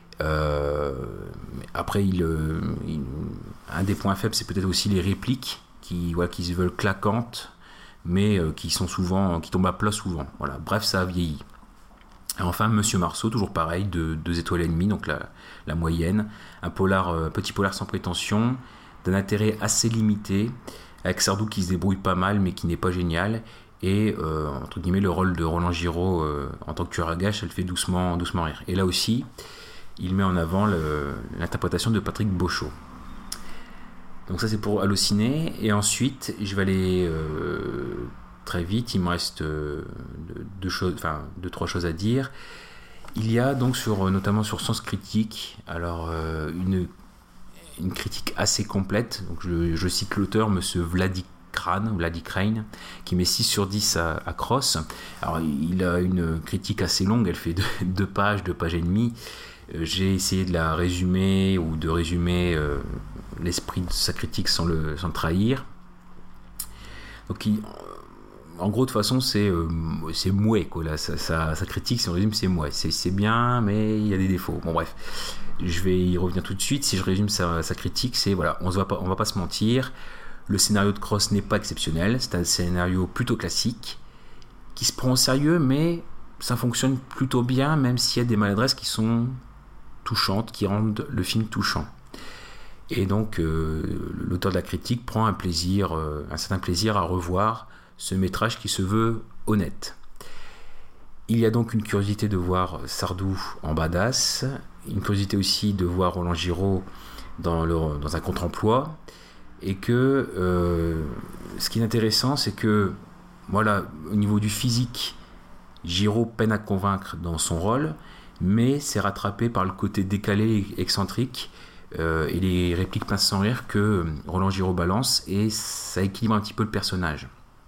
Après, un des points faibles, c'est peut-être aussi les répliques qui se veulent claquantes, mais qui tombent à plat souvent. Voilà. Bref, ça a vieilli. Et enfin, Monsieur Marceau, toujours pareil, de 2 étoiles et demie, donc la moyenne. Un petit polar sans prétention, d'un intérêt assez limité, avec Sardou qui se débrouille pas mal, mais qui n'est pas génial. Et, entre guillemets, le rôle de Roland Giraud en tant que tueur à gages, elle fait doucement rire. Et là aussi, il met en avant l'interprétation de Patrick Beauchot. Donc ça, c'est pour Allociné. Et ensuite, je vais aller... très vite, il me reste 2-3 choses à dire. Il y a donc notamment sur Sens Critique, alors une critique assez complète. Donc je cite l'auteur, monsieur Vladi Crane, qui met 6 sur 10 à Cross. Alors il a une critique assez longue, elle fait 2 pages et demie. J'ai essayé de la résumer ou de résumer l'esprit de sa critique sans le trahir. Donc en gros, de toute façon, c'est mouais, quoi. Là, sa critique, si on résume, c'est mouais. C'est bien, mais il y a des défauts. Bon, bref, je vais y revenir tout de suite. Si je résume sa critique, c'est voilà, on va pas se mentir. Le scénario de Cross n'est pas exceptionnel. C'est un scénario plutôt classique qui se prend au sérieux, mais ça fonctionne plutôt bien, même s'il y a des maladresses qui sont touchantes, qui rendent le film touchant. Et donc, l'auteur de la critique prend un certain plaisir à revoir ce métrage qui se veut honnête. Il y a donc une curiosité de voir Sardou en badass, une curiosité aussi de voir Roland Giraud dans un contre-emploi, et que ce qui est intéressant, c'est que voilà, au niveau du physique, Giraud peine à convaincre dans son rôle, mais c'est rattrapé par le côté décalé et excentrique et les répliques pince sans rire que Roland Giraud balance, et ça équilibre un petit peu le personnage.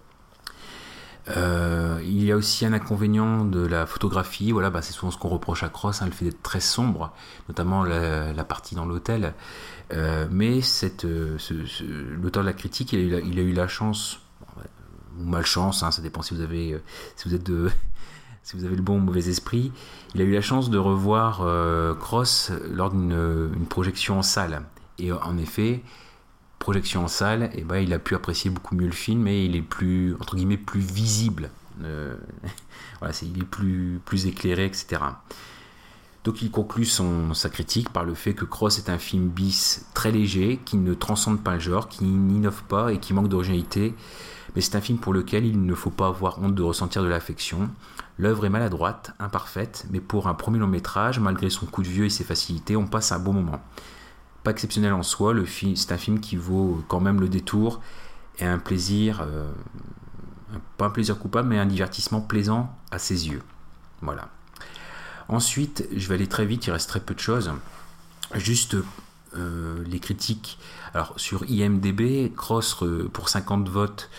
Il y a aussi un inconvénient de la photographie, voilà, c'est souvent ce qu'on reproche à Cross, le fait d'être très sombre, notamment la partie dans l'hôtel, mais l'auteur de la critique, il a eu la chance, ou malchance, ça dépend si vous avez le bon ou mauvais esprit, il a eu la chance de revoir Cross lors d'une projection en salle, et en effet, projection en salle, et il a pu apprécier beaucoup mieux le film, et il est plus, entre guillemets, plus visible. Voilà, il est plus éclairé, etc. Donc il conclut sa critique par le fait que Cross est un film bis très léger, qui ne transcende pas le genre, qui n'innove pas et qui manque d'originalité, mais c'est un film pour lequel il ne faut pas avoir honte de ressentir de l'affection. L'œuvre est maladroite, imparfaite, mais pour un premier long métrage, malgré son coup de vieux et ses facilités, on passe un bon moment. Pas exceptionnel en soi, c'est un film qui vaut quand même le détour, et un plaisir, pas un plaisir coupable, mais un divertissement plaisant à ses yeux. Voilà. Ensuite, je vais aller très vite, il reste très peu de choses. Juste les critiques. Alors sur IMDb, Cross pour 50 votes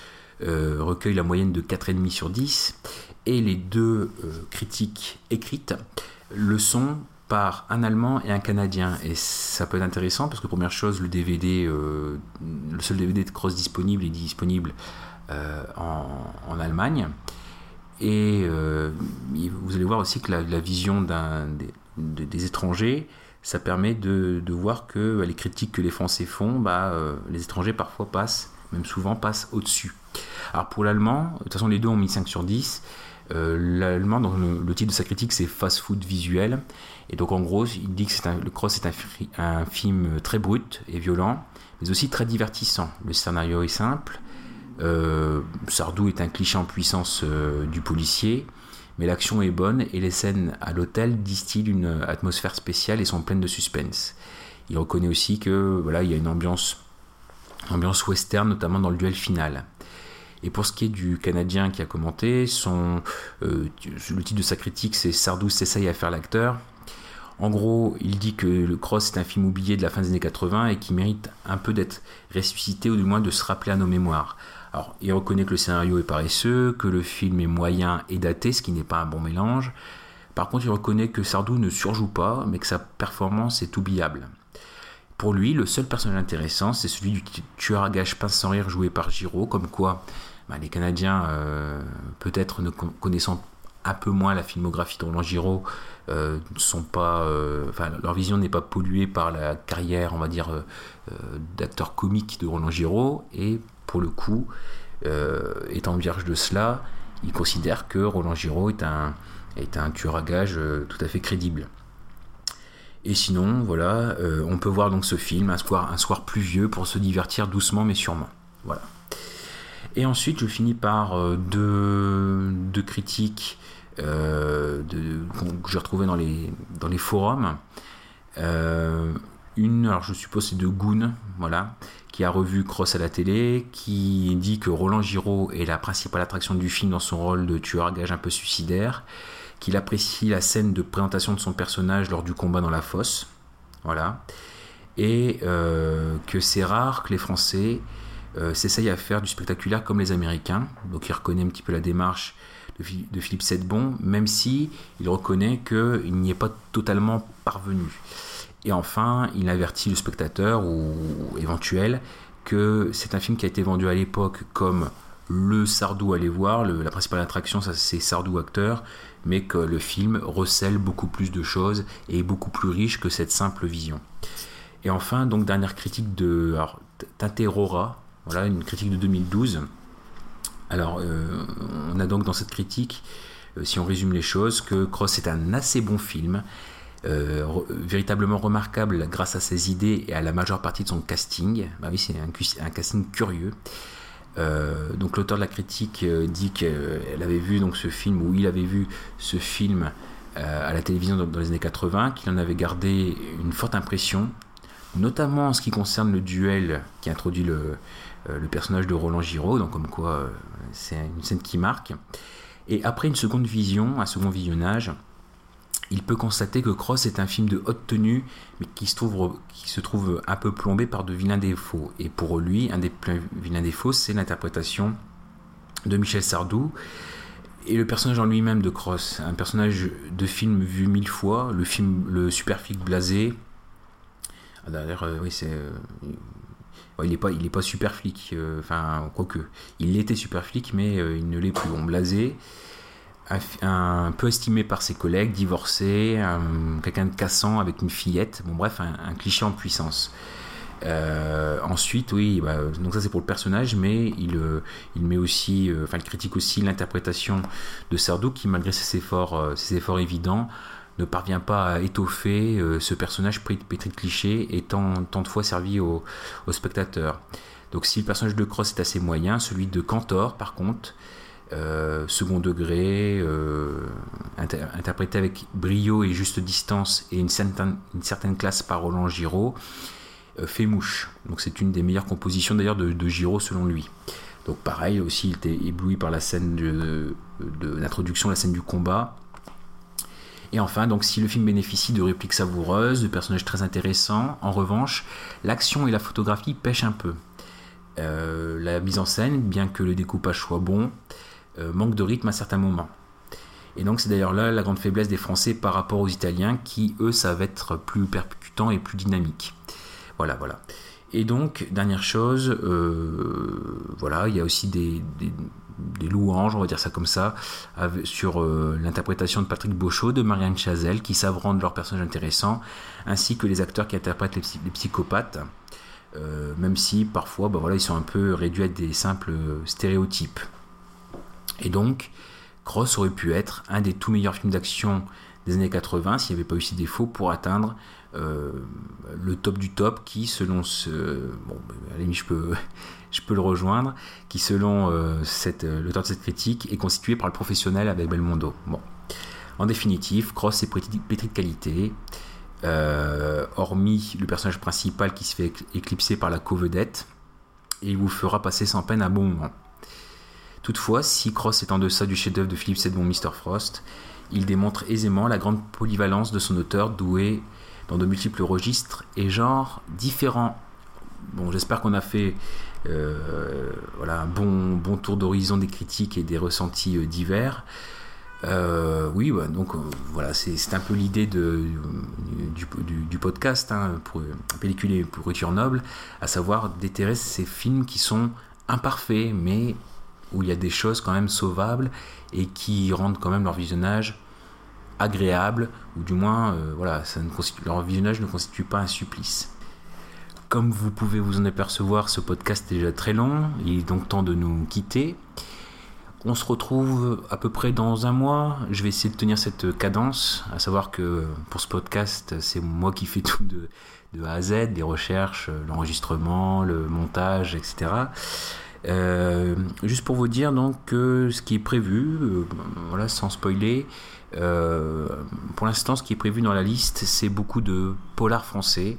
recueille la moyenne de 4,5 sur 10, et les 2 critiques écrites le sont par un Allemand et un Canadien. Et ça peut être intéressant parce que, première chose, le DVD, le seul DVD de Cross disponible est disponible en Allemagne. Et vous allez voir aussi que la vision des étrangers, ça permet de voir que les critiques que les Français font, les étrangers parfois même souvent passent au-dessus. Alors pour l'allemand, de toute façon les 2 ont mis 5 sur 10. L'allemand, dans le titre de sa critique, c'est Fast Food visuel. Et donc en gros, il dit que le Cross est un film très brut et violent, mais aussi très divertissant. Le scénario est simple. Sardou est un cliché en puissance du policier, mais l'action est bonne et les scènes à l'hôtel distillent une atmosphère spéciale et sont pleines de suspense. Il reconnaît aussi que il y a une ambiance western, notamment dans le duel final. Et pour ce qui est du Canadien qui a commenté, le titre de sa critique, c'est Sardou s'essaye à faire l'acteur. En gros, il dit que le Cross est un film oublié de la fin des années 80 et qui mérite un peu d'être ressuscité, ou du moins de se rappeler à nos mémoires. Alors, il reconnaît que le scénario est paresseux, que le film est moyen et daté, ce qui n'est pas un bon mélange. Par contre, il reconnaît que Sardou ne surjoue pas, mais que sa performance est oubliable. Pour lui, le seul personnage intéressant, c'est celui du tueur à gages pince sans rire joué par Giraud, comme quoi les Canadiens, peut-être ne connaissant un peu moins la filmographie de Roland Giraud, leur vision n'est pas polluée par la carrière, on va dire, d'acteur comique de Roland Giraud, et pour le coup, étant vierge de cela, il considère que Roland Giraud est un tueur à gages tout à fait crédible. Et sinon, on peut voir donc ce film un soir pluvieux pour se divertir doucement mais sûrement. Voilà. Et ensuite, je finis par deux critiques que j'ai retrouvées dans les forums. Une, alors je suppose c'est de Goon, qui a revu Cross à la télé, qui dit que Roland Giraud est la principale attraction du film dans son rôle de tueur à gages un peu suicidaire, qu'il apprécie la scène de présentation de son personnage lors du combat dans la fosse, et que c'est rare que les Français s'essayent à faire du spectaculaire comme les Américains. Donc il reconnaît un petit peu la démarche de Philippe Sedbon, même si il reconnaît qu'il n'y est pas totalement parvenu. Et enfin, il avertit le spectateur ou éventuel que c'est un film qui a été vendu à l'époque comme le Sardou à aller voir, la principale attraction c'est Sardou acteur, mais que le film recèle beaucoup plus de choses et est beaucoup plus riche que cette simple vision. Et enfin, donc dernière critique de Tinterora, une critique de 2012. Alors, on a donc dans cette critique, si on résume les choses, que Cross est un assez bon film, véritablement remarquable grâce à ses idées et à la majeure partie de son casting. Oui, c'est un casting curieux. Donc l'auteur de la critique dit qu'elle avait vu donc ce film, ou il avait vu ce film à la télévision dans les années 80, qu'il en avait gardé une forte impression, notamment en ce qui concerne le duel qui introduit le personnage de Roland Giraud, donc comme quoi c'est une scène qui marque. Et après un second visionnage, il peut constater que Cross est un film de haute tenue, mais qui se trouve un peu plombé par de vilains défauts. Et pour lui, un des plus vilains défauts, c'est l'interprétation de Michel Sardou et le personnage en lui-même de Cross, un personnage de film vu 1000 fois, le super flic blasé. D'ailleurs, il n'est pas super flic, quoique il était super flic, mais il ne l'est plus. Blasé, un peu estimé par ses collègues, divorcé, quelqu'un de cassant avec une fillette, un cliché en puissance. Ensuite, donc ça c'est pour le personnage, mais il met aussi, il critique aussi l'interprétation de Sardou, qui malgré ses efforts évidents ne parvient pas à étoffer ce personnage pétri de clichés et tant de fois servi au spectateur. Donc si le personnage de Cross est assez moyen, celui de Cantor par contre, second degré, interprété avec brio et juste distance et une certaine classe par Roland Giraud, fait mouche. Donc c'est une des meilleures compositions d'ailleurs de Giraud selon lui. Donc pareil aussi, il était ébloui par la scène de l'introduction, la scène du combat. Et enfin, donc, si le film bénéficie de répliques savoureuses, de personnages très intéressants, en revanche, l'action et la photographie pêchent un peu. La mise en scène, bien que le découpage soit bon, manque de rythme à certains moments. Et donc c'est d'ailleurs là la grande faiblesse des Français par rapport aux Italiens qui, eux, savent être plus percutants et plus dynamiques. Voilà. Et donc, dernière chose, il y a aussi des louanges, on va dire ça comme ça, sur l'interprétation de Patrick Beauchot, de Marianne Chazelle, qui savent rendre leurs personnages intéressants, ainsi que les acteurs qui interprètent les psychopathes, même si parfois ils sont un peu réduits à des simples stéréotypes. Et donc, Cross aurait pu être un des tout meilleurs films d'action des années 80 s'il n'y avait pas eu ces défauts pour atteindre le top du top qui, selon à la limite je peux le rejoindre, qui selon l'auteur de cette critique est constitué par le professionnel avec Belmondo. Bon. En définitive, Cross est pétri de qualité, hormis le personnage principal qui se fait éclipser par la co-vedette, et il vous fera passer sans peine un bon moment. Toutefois, si Cross est en deçà du chef-d'œuvre de Philippe Sedbon, Mr. Frost, il démontre aisément la grande polyvalence de son auteur, doué dans de multiples registres et genres différents. Bon, j'espère qu'on a fait un bon tour d'horizon des critiques et des ressentis divers. C'est un peu l'idée du podcast, pour Pellicule et Pourriture Noble, à savoir déterrer ces films qui sont imparfaits, mais où il y a des choses quand même sauvables et qui rendent quand même leur visionnage agréable, ou du moins leur visionnage ne constitue pas un supplice. Comme vous pouvez vous en apercevoir, ce podcast est déjà très long, il est donc temps de nous quitter. On se retrouve à peu près dans un mois. Je vais essayer de tenir cette cadence, à savoir que pour ce podcast, c'est moi qui fais tout de A à Z, les recherches, l'enregistrement, le montage, etc. Juste pour vous dire donc ce qui est prévu, sans spoiler, pour l'instant ce qui est prévu dans la liste, c'est beaucoup de polars français,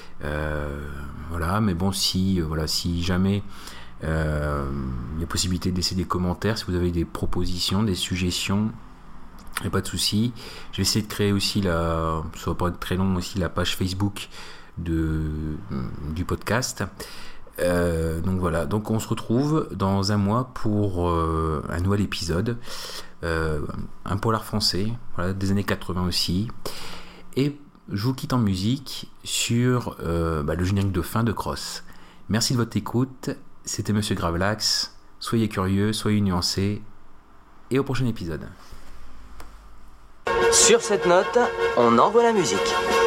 mais bon, si jamais il y a possibilité de laisser des commentaires, si vous avez des propositions, des suggestions, il n'y a pas de souci. Je vais essayer de créer aussi ça va pas être très long aussi, la page Facebook du podcast. Donc on se retrouve dans un mois pour un nouvel épisode, un polar français, des années 80 aussi, et je vous quitte en musique sur le générique de fin de Cross. Merci de votre écoute, c'était Monsieur Gravelax, soyez curieux, soyez nuancés, et au prochain épisode. Sur cette note, on envoie la musique.